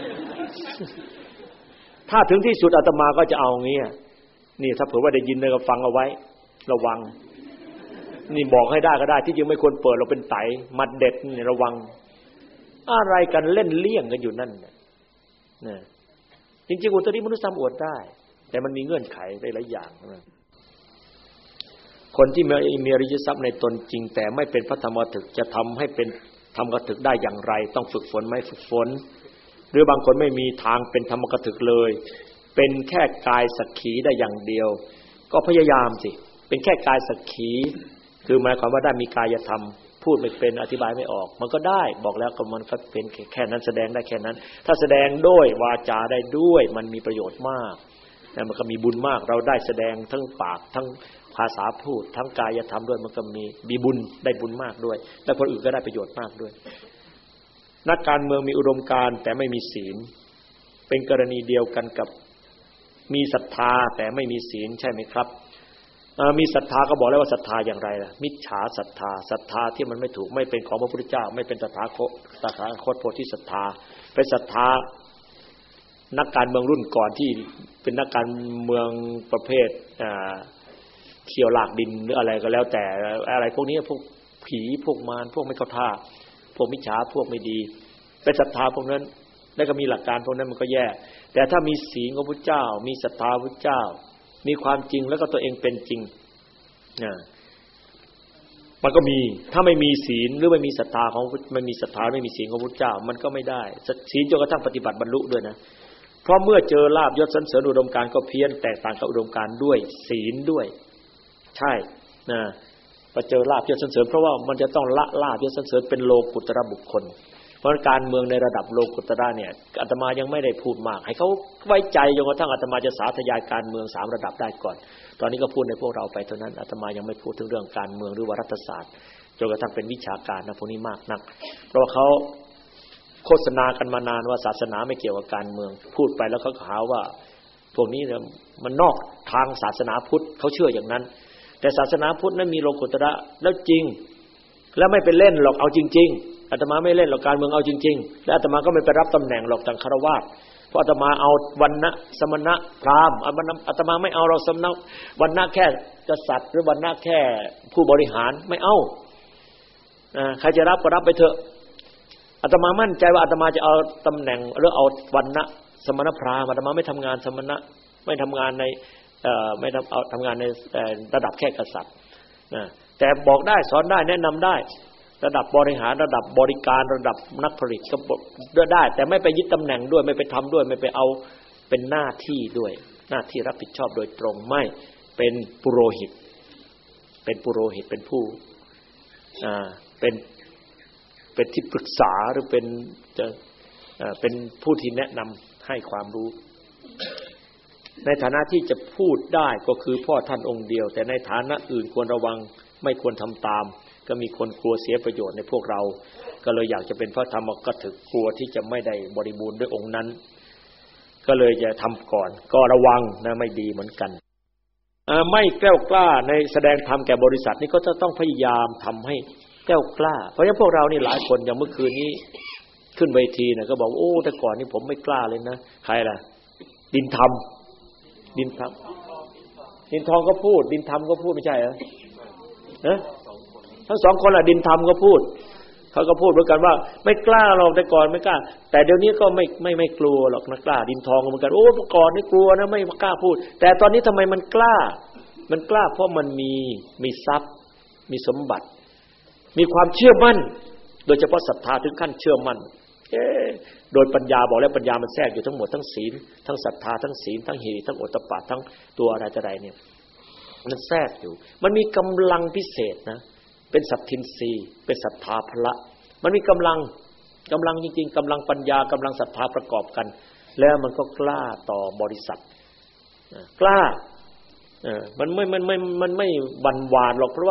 ถ้าถึงที่สุดอาตมาก็จะเอางี้นี่ถ้าเผื่อว่าได้ยินเลยก็ฟังเอาไว้ระวังนี่บอกให้ได้ก็ได้ที่จริงไม่ควรเปิดเราเป็นไตมัดเด็ดนี่ระวังอะไรกันเล่นเลี่ยงกันอยู่นั่นนะจริงๆอุตริมนุสธรรมอวดได้แต่มันมีเงื่อนไขได้หลายอย่างนะคนที่มีมีอริยทรัพย์ในตนจริงแต่ไม่เป็นพระธรรมกถึกจะทำให้เป็นธรรมกถึกได้อย่างไรต้องฝึกฝนไหมฝึกฝนหรือบางคนไม่มีทางเป็นธรรมกถึกเลยเป็นแค่กายสักขีได้อย่างเดียวก็พยายามสิเป็นแค่กายสักขีคือหมายความว่าได้มีกายธรรมพูดไม่เป็นอธิบายไม่ออกมันก็ได้บอกแล้วก็มันก็เป็นแค่นั้นแสดงได้แค่นั้นถ้าแสดงด้วยวาจาได้ด้วยมันมีประโยชน์มากแต่มันก็มีบุญมากเราได้แสดงทั้งปากทั้งภาษาพูดทั้งกายธรรมด้วยมันก็มีมีบุญได้บุญมากด้วยและคนอื่นก็ได้ประโยชน์มากด้วยนักการเมืองมีอุดมการณ์แต่ไม่มีศีลเป็นกรณีเดียวกันกับมีศรัทธาแต่ไม่มีศีลใช่ไหมครับมีศรัทธาก็บอกแล้วว่าศรัทธาอย่างไรล่ะมิจฉาศรัทธาศรัทธาที่มันไม่ถูกไม่เป็นของพระพุทธเจ้าไม่เป็นตถาคตตถาคตโพธิศรัทธาเป็นศรัทธานักการเมืองรุ่นก่อนที่เป็นนักการเมืองประเภทเขี่ยวหลากดินหรืออะไรก็แล้วแต่อะไรพวกนี้พวกผีพวกมารพวกไม่เข้าท่าพวกมิจฉาพวกไม่ดีเป็นศรัทธาพวกนั้นแล้วก็มีหลักการพวกนั้นมันก็แย่แต่ถ้ามีศีลของพระเจ้ามีศรัทธาพระเจ้ามีความจริงแล้วก็ตัวเองเป็นจริงนะมันก็มีถ้าไม่มีศีลหรือไม่มีศรัทธาของไม่มีศรัทธาไม่มีศีลของพระเจ้ามันก็ไม่ได้ศีลจนกระทั่งปฏิบัติบรรลุด้วยนะเพราะเมื่อเจอลาภยศสรรเสริญอุดมการณ์ก็เพี้ยนแตกต่างกับอุดมการณ์ด้วยศีลด้วยใช่นะพอเจอลาภยศสรรเสริญเพราะว่ามันจะต้องละลาภยศสรรเสริญเป็นโลกุตระบุคคลเพราะการเมืองในระดับโลกุตระเนี่ยอาตมายังไม่ได้พูดมากให้เขาไว้ใจจนกระทั่งอาตมาจะสาธยายการเมืองสามระดับได้ก่อนตอนนี้ก็พูดในพวกเราไปเท่านั้นอาตมายังไม่พูดถึงเรื่องการเมืองหรือว่ารัฐศาสตร์จนกระทั่งเป็นวิชาการนะพวกนี้มากนักเพราะเขาโฆษณากันมานานว่าศาสนาไม่เกี่ยวกับการเมืองพูดไปแล้วเขาหาว่าพวกนี้เนี่ยมันนอกทางศาสนาพุทธเขาเชื่ออย่างนั้นแต่ศาสนาพุทธนั้นมีโลกุตระแล้วจริงแล้วไม่เป็นเล่นหรอกเอาจริงๆอาตมาไม่เล่นหรอกการเมืองเอาจริงๆและอาตมาก็ไม่ไปรับตำแหน่งหรอกทางคฤหัสถ์เพราะอาตมาเอาวรรณะสมณะพราหมณ์อาตมาไม่เอาเราสมณะวรรณะแค่กษัตริย์หรือวรรณะแค่ผู้บริหารไม่เอาใครจะรับก็รับไปเถอะอาตมามั่นใจว่าอาตมาจะเอาตำแหน่งหรือเอาวรรณะสมณพราหมณ์อาตมาไม่ทำงานสมณะไม่ทำงานในไม่ทำเอาทำงานในระดับแค่กษัตริย์แต่บอกได้สอนได้แนะนำได้ระดับบริหารระดับบริการระดับนักผลิตก็ได้แต่ไม่ไปยึดตำแหน่งด้วยไม่ไปทำด้วยไม่ไปเอาเป็นหน้าที่ด้วยหน้าที่รับผิดชอบโดยตรงไม่เป็นปุโรหิตเป็นปุโรหิตเป็นผู้อ่าเป็นเป็นที่ปรึกษาหรือเป็นจะเป็นผู้ที่แนะนำให้ความรู้ในฐานะที่จะพูดได้ก็คือพ่อท่านองค์เดียวแต่ในฐานะอื่นควรระวังไม่ควรทำตามก็มีคนกลัวเสียประโยชน์ในพวกเราก็เลยอยากจะเป็นพระธรรมกถึกกลัวที่จะไม่ได้บริบูรณ์ด้วยองค์นั้นก็เลยจะทำก่อนก็ระวังนะไม่ดีเหมือนกันไม่แกล้วกล้าในแสดงธรรมแก่บริษัทนี่ก็จะต้องพยายามทำให้แกล้วกล้าเพราะฉะนั้นพวกเรานี่หลายคนอย่างเมื่อคืนนี้ขึ้นเวทีนะก็บอกโอ้แต่ก่อนนี่ผมไม่กล้าเลยนะใครล่ะดินธรรมดินธรรมดินทองก็พูดดินธรรมก็พูดไม่ใช่เหรอนะทั้งสองคนล่ะดินธรรมก็พูดเขาก็พูดเหมือนกันว่าไม่กล้าหรอกแต่ก่อนไม่กล้าแต่เดี๋ยวนี้ก็ไม่ไม่ไม่กลัวหรอกนะกล้าดินทองก็เหมือนกันโอ้เมื่อก่อนนี่กลัวนะไม่กล้าพูดแต่ตอนนี้ทำไมมันกล้ามันกล้าเพราะมันมีมีทรัพย์มีสมบัติมีความเชื่อมั่นโดยเฉพาะศรัทธาถึงขั้นเชื่อมั่นเอ๊ะโดยปัญญาบอกแล้วปัญญามันแทรกอยู่ทั้งหมดทั้งศีลทั้งศรัทธาทั้งศีลทั้งหิริทั้งโอตตัปปะทั้งตัวอะไรต่ออะไรเนี่ยมันแทรกอยู่มันมีกำลังพิเศษนะเป็นสัพทินรีเป็นศรัทธาพละมันมีกำลังกำลังจริงๆกำลังปัญญากำลังศรัทธาประกอบกันแล้วมันก็กล้าต่อบริษัทกล้าเออมันไม่มันไม่มันไม่บั่นหวาดหรอกเพราะว่า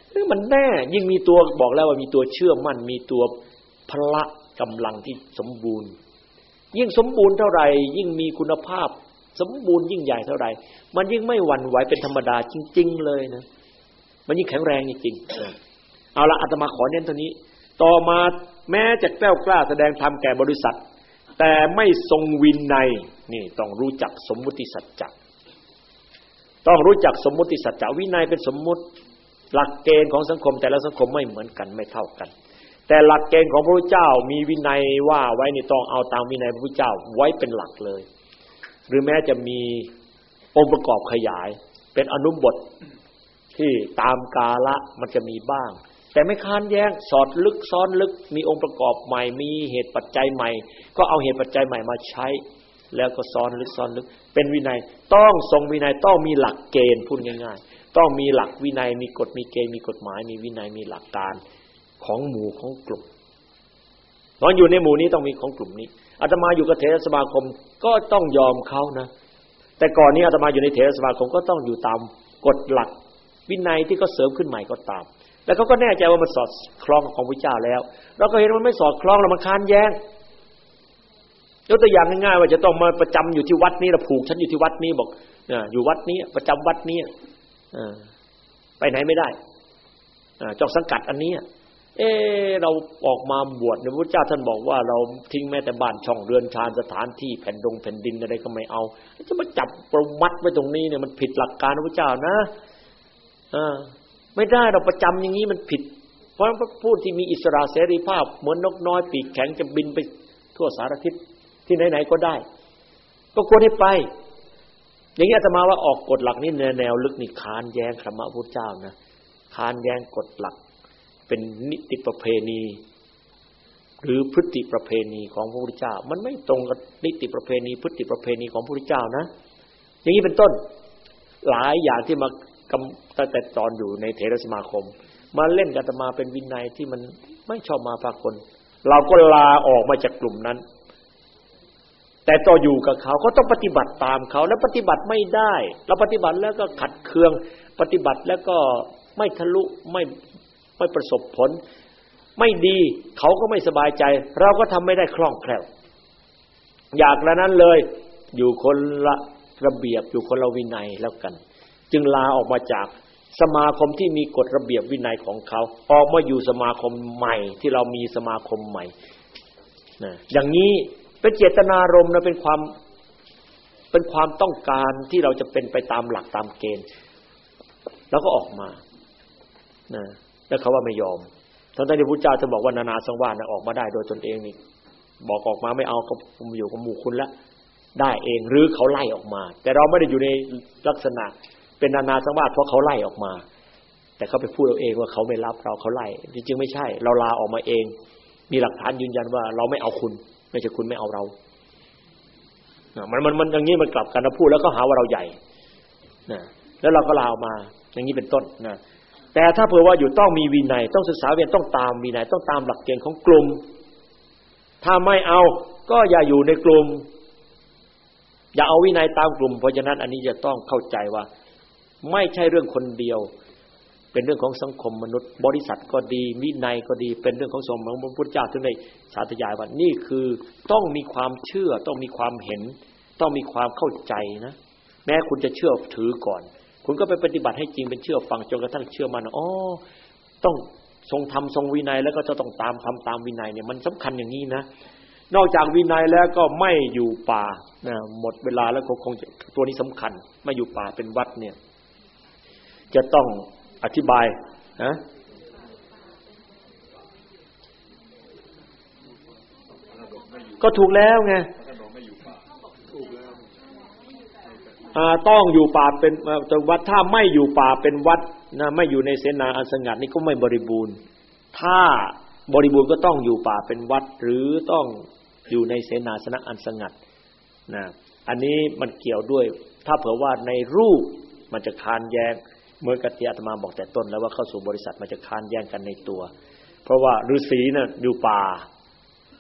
มันแน่ยิ่งมีตัวบอกแล้วว่ามีตัวเชื่อมั่นมีตัวพละกำลังที่สมบูรณ์ยิ่งสมบูรณ์เท่าไหร่ยิ่งมีคุณภาพสมบูรณ์ยิ่งใหญ่เท่าไหร่มันยิ่งไม่หวั่นไหวเป็นธรรมดาจริงๆเลยนะมันยิ่งแข็งแรงจริงๆเอาละอาตมาขอเน้นเท่านี้ต่อมาแม้จะแกล้วกล้าแสดงธรรมแก่บริษัทแต่ไม่ทรงวินัยนี่ต้องรู้จักสมมุติสัจจะต้องรู้จักสมมุติสัจจะวินัยเป็นสมมุติหลักเกณฑ์ของสังคมแต่ละสังคมไม่เหมือนกันไม่เท่ากันแต่หลักเกณฑ์ของพระพุทธเจ้ามีวินัยว่าไว้นี่ต้องเอาตามวินัยพระพุทธเจ้าไว้เป็นหลักเลยหรือแม้จะมีองค์ประกอบขยายเป็นอนุบทที่ตามกาละมันจะมีบ้างแต่ไม่ค้านแย้งสอดลึกซ้อนลึกมีองค์ประกอบใหม่มีเหตุปัจจัยใหม่ก็เอาเหตุปัจจัยใหม่มาใช้แล้วก็ซ้อนลึกซ้อนลึกเป็นวินัยต้องทรงวินัยต้องมีหลักเกณฑ์พูดง่ายๆต้องมีหลักวินัยมีกฎมีเกณฑ์มีกฎหมายมีวินัยมีหลักการของหมู่ของกลุ่มตอนอยู่ในหมู่นี้ต้องมีของกลุ่มนี้อาตมาอยู่กับเถรสมาคมก็ต้องยอมเขานะแต่ก่อนนี้อาตมาอยู่ในเถรสมาคมก็ต้องอยู่ตามกฎหลักวินัยที่เขาเสริมขึ้นใหม่ก็ตามแล้วเขาก็แน่ใจว่ามันสอดคล้องกับของพระเจ้าแล้วเราก็เห็นมันไม่สอดคล้องแล้วมันค้านแย้งยกตัวอย่างง่ายๆว่าจะต้องมาประจำอยู่ที่วัดนี้เราผูกฉันอยู่ที่วัดนี้บอกอยู่วัดนี้ประจำวัดนี้ไปไหนไม่ได้เจ้าสังกัดอันนี้เออเราออกมาบวชเนี่ยพระเจ้าท่านบอกว่าเราทิ้งแม้แต่บ้านช่องเรือนชานสถานที่แผ่นดงแผ่นดินอะไรก็ไม่เอาจะมาจับประมัดไว้ตรงนี้เนี่ยมันผิดหลักการพระเจ้านะอ่าไม่ได้เราประจำอย่างนี้มันผิดเพราะผู้ที่มีอิสระเสรีภาพเหมือนนกน้อยปีกแข็งจะบินไปทั่วสารทิศที่ไหนๆก็ได้ก็ควรให้ไปอย่างนี้อาตมาว่าออกกฎหลักนี่แนวลึกนี่ค้านแย้งธรรมะพุทธเจ้านะค้านแย้งกฎหลักเป็นนิติประเพณีหรือพฤติประเพณีของพระพุทธเจ้ามันไม่ตรงกับนิติประเพณีพฤติประเพณีของพระพุทธเจ้านะอย่างนี้เป็นต้นหลายอย่างที่มาตั้งแต่ตอนอยู่ในเถรสมาคมมาเล่นกับอาตมาเป็นวินัยที่มันไม่ชอบมาพากลเราก็ลาออกมาจากกลุ่มนั้นแต่ต่ออยู่กับเขาก็ต้องปฏิบัติตามเขาแล้วปฏิบัติไม่ได้เราปฏิบัติแล้วก็ขัดเคืองปฏิบัติแล้วก็ไม่ทะลุไม่ไม่ประสบผลไม่ดีเขาก็ไม่สบายใจเราก็ทำไม่ได้คล่องแคล่วอยากแล้วนั้นเลยอยู่คนละระเบียบอยู่คนละวินัยแล้วกันจึงลาออกมาจากสมาคมที่มีกฎระเบียบวินัยของเขาออกมาอยู่สมาคมใหม่ที่เรามีสมาคมใหม่นะอย่างนี้เป็นเจตนารมณ์นะเป็นความเป็นความต้องการที่เราจะเป็นไปตามหลักตามเกณฑ์แล้วก็ออกมานะแล้วเขาว่าไม่ยอมทั้งๆที่พระพุทธเจ้าจะบอกว่านานาสังวาสนะออกมาได้โดยตนเองนี่บอกออกมาไม่เอาก็อยู่กับหมู่คุณแล้วได้เองหรือเขาไล่ออกมาแต่เราไม่ได้อยู่ในลักษณะเป็นนานาสังวาสเพราะเขาไล่ออกมาแต่เขาไปพูดเอาเองว่าเขาไม่รับเราเขาไล่จริงๆไม่ใช่เราลาออกมาเองมีหลักฐานยืนยันว่าเราไม่เอาคุณไม่ใช่คุณไม่เอาเรามันมันมันอย่างนี้มันกลับกันนะพูดแล้วก็หาว่าเราใหญ่นะแล้วเราก็ลาออกมาอย่างนี้เป็นต้นนะแต่ถ้าเผื่อว่าอยู่ต้องมีวินัยต้องศึกษาเรียนต้องตามวินัยต้องตามหลักเกณฑ์ของกลุ่มถ้าไม่เอาก็อย่าอยู่ในกลุ่มอย่าเอาวินัยตามกลุ่มเพราะฉะนั้นอันนี้จะต้องเข้าใจว่าไม่ใช่เรื่องคนเดียวเป็นเรื่องของสังคมมนุษย์บริษัทก็ดีวินัยก็ดีเป็นเรื่องของสมของพระพุทธเจ้าถึงได้สาธยายว่านี่คือต้องมีความเชื่อต้องมีความเห็นต้องมีความเข้าใจนะแม้คุณจะเชื่อถือก่อนคุณก็ไปปฏิบัติให้จริงเป็นเชื่อฟังจนกระทั่งเชื่อมันอ๋อต้องทรงธรรมทรงวินัยแล้วก็จะต้องตามทำตามวินัยเนี่ยมันสำคัญอย่างนี้นะนอกจากวินัยแล้วก็ไม่อยู่ป่านะหมดเวลาแล้วคงจะตัวนี้สำคัญไม่อยู่ป่าเป็นวัดเนี่ยจะต้องอธิบายนะก็ถูกแล้วไงต้องอยู่ป่าเป็นวัดถ้าไม่อยู่ป่าเป็นวัดนะไม่อยู่ในเสนาอันสงัดนี่ก็ไม่บริบูรณ์ถ้าบริบูรณ์ก็ต้องอยู่ป่าเป็นวัดหรือต้องอยู่ในเสนาสนะอันสงัดนะอันนี้มันเกี่ยวด้วยถ้าเผื่อว่าในรูปมันจะค้านแย้งเมื่อกัตติอาตมาบอกแต่ต้นแล้วว่าเข้าสู่บริษัทมันจะค้านแย้งกันในตัวเพราะว่าฤาษีน่ะอยู่ป่า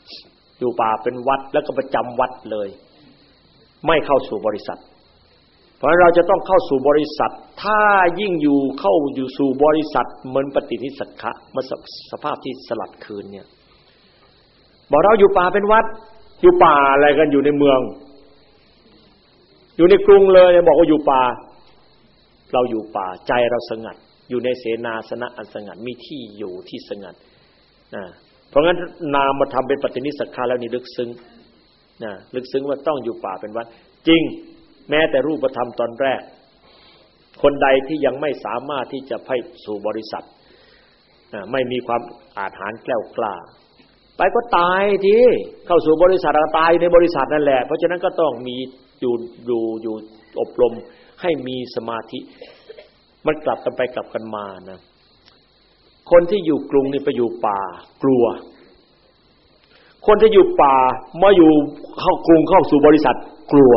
อยู่ป่าเป็นวัดแล้วก็ประจำวัดเลยไม่เข้าสู่บริษัทเพราะเราจะต้องเข้าสู่บริษัทถ้ายิ่งอยู่เข้าอยู่สู่บริษัทเหมือนปฏินิสสขะมาสภาพที่สลัดคืนเนี่ยบอกเราอยู่ป่าเป็นวัดอยู่ป่าอะไรกันอยู่ในเมืองอยู่ในกรุงเลยบอกว่าอยู่ป่าเราอยู่ป่าใจเราสงัดอยู่ในเสนาสนะอันสงัดมีที่อยู่ที่สงัดนะเพราะงั้นนามมาทำเป็นปฏินิสสขะแล้วนี่ลึกซึ้งนะลึกซึ้งว่าต้องอยู่ป่าเป็นวัดจริงแม้แต่รูปธรรมตอนแรกคนใดที่ยังไม่สามารถที่จะไปสู่บริษัทนะไม่มีความอาถรรพ์แกล้วกล้าไปก็ตายทีเข้าสู่บริษัทก็ตายในบริษัทนั่นแหละเพราะฉะนั้นก็ต้องมีอยู่อยู่อยู่อบรมให้มีสมาธิมันกลับกันไปกลับกันมานะคนที่อยู่กรุงนี่ไปอยู่ป่ากลัวคนที่อยู่ป่ามาอยู่เข้ากรุงเข้าสู่บริษัทกลัว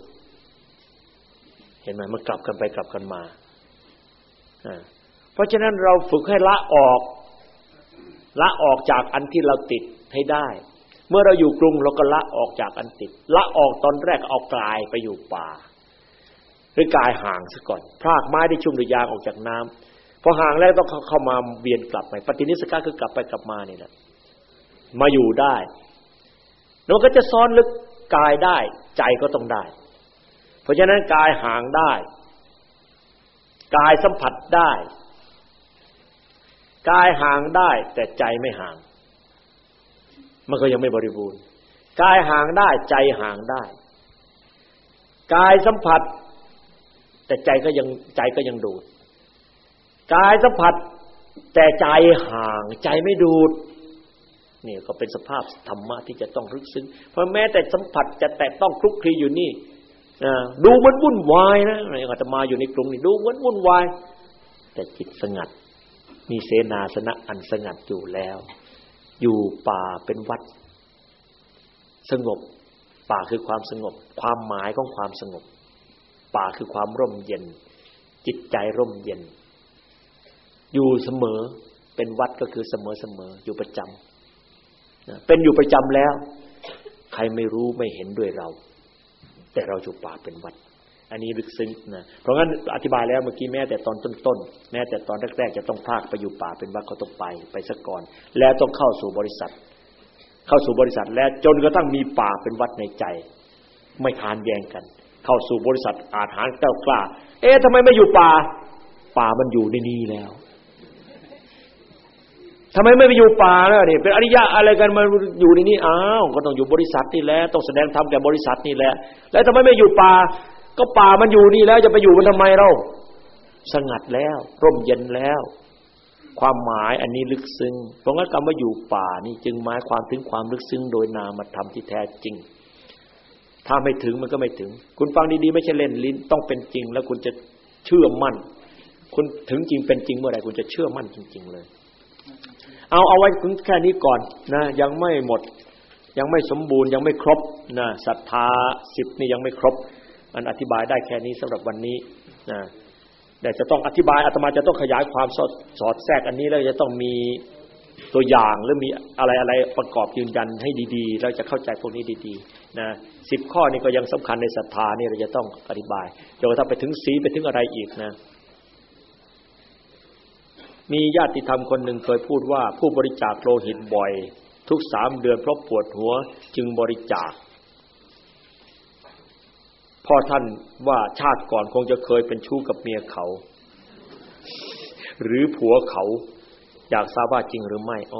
เห็นไหมมันกลับกันไปกลับกันมาเพราะฉะนั้นเราฝึกให้ละออกละออกจากอันที่เราติดให้ได้เมื่อเราอยู่กรุงเราก็ละออกจากอันติดละออกตอนแรกเอากายไปอยู่ป่าหรือกายห่างซะก่อนพรากไม้ได้ชุ่มด้วยยางออกจากน้ำพอห่างแล้วต้องเข้ามาเวียนกลับไปปฏินิสสขะคือกลับไปกลับมานี่แหละมาอยู่ได้แล้วก็จะซ้อนลึกกายได้ใจก็ต้องได้เพราะฉะนั้นกายห่างได้กายสัมผัสได้กายห่างได้แต่ใจไม่ห่างมันก็ยังไม่บริบูรณ์กายห่างได้ใจห่างได้กายสัมผัสแต่ใจก็ยังใจก็ยังดูดกายสัมผัสแต่ใจห่างใจไม่ดูดนี่ก็เป็นสภาพธรรมะที่จะต้องลึกซึ้งเพราะแม้แต่สัมผัสจะแตะต้องคลุกคลีอยู่นี่ดูมันวุ่นวายนะอาตมาอยู่ในกรุงนี่ดูมันวุ่นวายแต่จิตสงัดมีเสนาสนะอันสงัดอยู่แล้วอยู่ป่าเป็นวัดสงบป่าคือความสงบความหมายของความสงบป่าคือความร่มเย็นจิตใจร่มเย็นอยู่เสมอเป็นวัดก็คือเสมอเสมออยู่ประจำเป็นอยู่ประจำแล้วใครไม่รู้ไม่เห็นด้วยเราแต่เราอยู่ป่าเป็นวัดอันนี้ลึกซึ้งนะเพราะงั้นอธิบายแล้วเมื่อกี้แม้แต่ตอนต้นๆแม้แต่ตอนแรกๆจะต้องพากไปอยู่ป่าเป็นวัดก็ต้องไปไปซะก่อนแล้วต้องเข้าสู่บริษัทเข้าสู่บริษัทแล้วจนกระทั่งมีป่าเป็นวัดในใจไม่ทานแย่งกันเข้าสู่บริษัทอาถรรพ์แกล้วกล้าเอ๊ะทำไมไม่อยู่ป่าป่ามันอยู่ในนี้แล้วทำไมไม่ไปอยู่ป่าแล้วนี่เป็นอริยะอะไรกันมาอยู่ในนี้อ้าวก็ต้องอยู่บริษัทนี่แหละต้องแสดงธรรมแก่บริษัทนี่แหละแล้วทำไมไม่อยู่ป่าก็ป่ามันอยู่นี่แล้วจะไปอยู่มันทำไมเราสงัดแล้วร่มเย็นแล้วความหมายอันนี้ลึกซึ้งเพราะงั้นคำว่าอยู่ป่านี่จึงหมายความถึงความลึกซึ้งโดยนามธรรมที่แท้จริงถ้าไม่ถึงมันก็ไม่ถึงคุณฟังดีๆไม่ใช่เล่นลิ้นต้องเป็นจริงแล้วคุณจะเชื่อมั่นคุณถึงจริงเป็นจริงเมื่อไหร่คุณจะเชื่อมั่นจริงๆเลยเอาเอาไว้ถึงแค่นี้ก่อนนะยังไม่หมดยังไม่สมบูรณ์ยังไม่ครบนะศรัทธาสิบนี่ยังไม่ครบมันอธิบายได้แค่นี้สำหรับวันนี้นะแต่จะต้องอธิบายอาตมาจะต้องขยายความสอดสอดแทรกอันนี้แล้วจะต้องมีตัวอย่างหรือมีอะไรๆประกอบยืนยันให้ดีๆเราจะเข้าใจพวกนี้ดีๆนะสิบข้อนี้ก็ยังสำคัญในศรัทธานี่เราจะต้องอธิบายจนกระทั่งไปถึงศีลไปถึงอะไรอีกนะมีญาติธรรมคนหนึ่งเคยพูดว่าผู้บริจาคโลหิตบ่อยทุกสามเดือนเพราะปวดหัวจึงบริจาคพ่อท่านว่าชาติก่อนคงจะเคยเป็นชู้กับเมียเขาหรือผัวเขาอยากทราบว่าจริงหรือไม่อ๋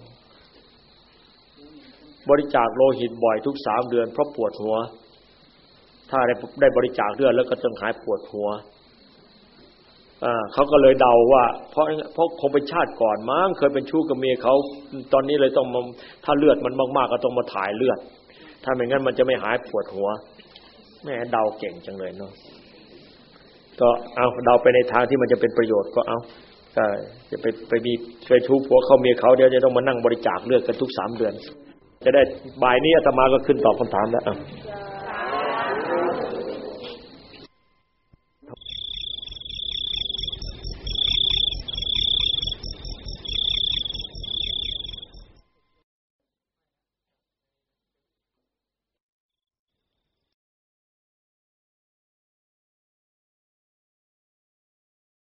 อบริจาคโลหิตบ่อยทุกสามเดือนเพราะปวดหัวถ้าได้ได้บริจาคเลือดแล้วก็ต้องหายปวดหัวอ่าเขาก็เลยเดาว่าเพราะเพราะคงเป็นชาติก่อนมั้งเคยเป็นชู้กับเมียเขาตอนนี้เลยต้องมาถ้าเลือดมันมากๆก็ต้องมาถ่ายเลือดถ้าไม่งั้นมันจะไม่หายปวดหัวแม่เดาเก่งจังเลยเนาะก็เอาเดาไปในทางที่มันจะเป็นประโยชน์ก็เอาก็จะไปไปมีเคยชู้ผัวเขาเมียเขาเดี๋ยวจะต้องมานั่งบริจาคเลือดกันทุกสามเดือนจะได้บ่ายนี้อาตมาก็ขึ้นตอบคำถามแล้วอ่ะ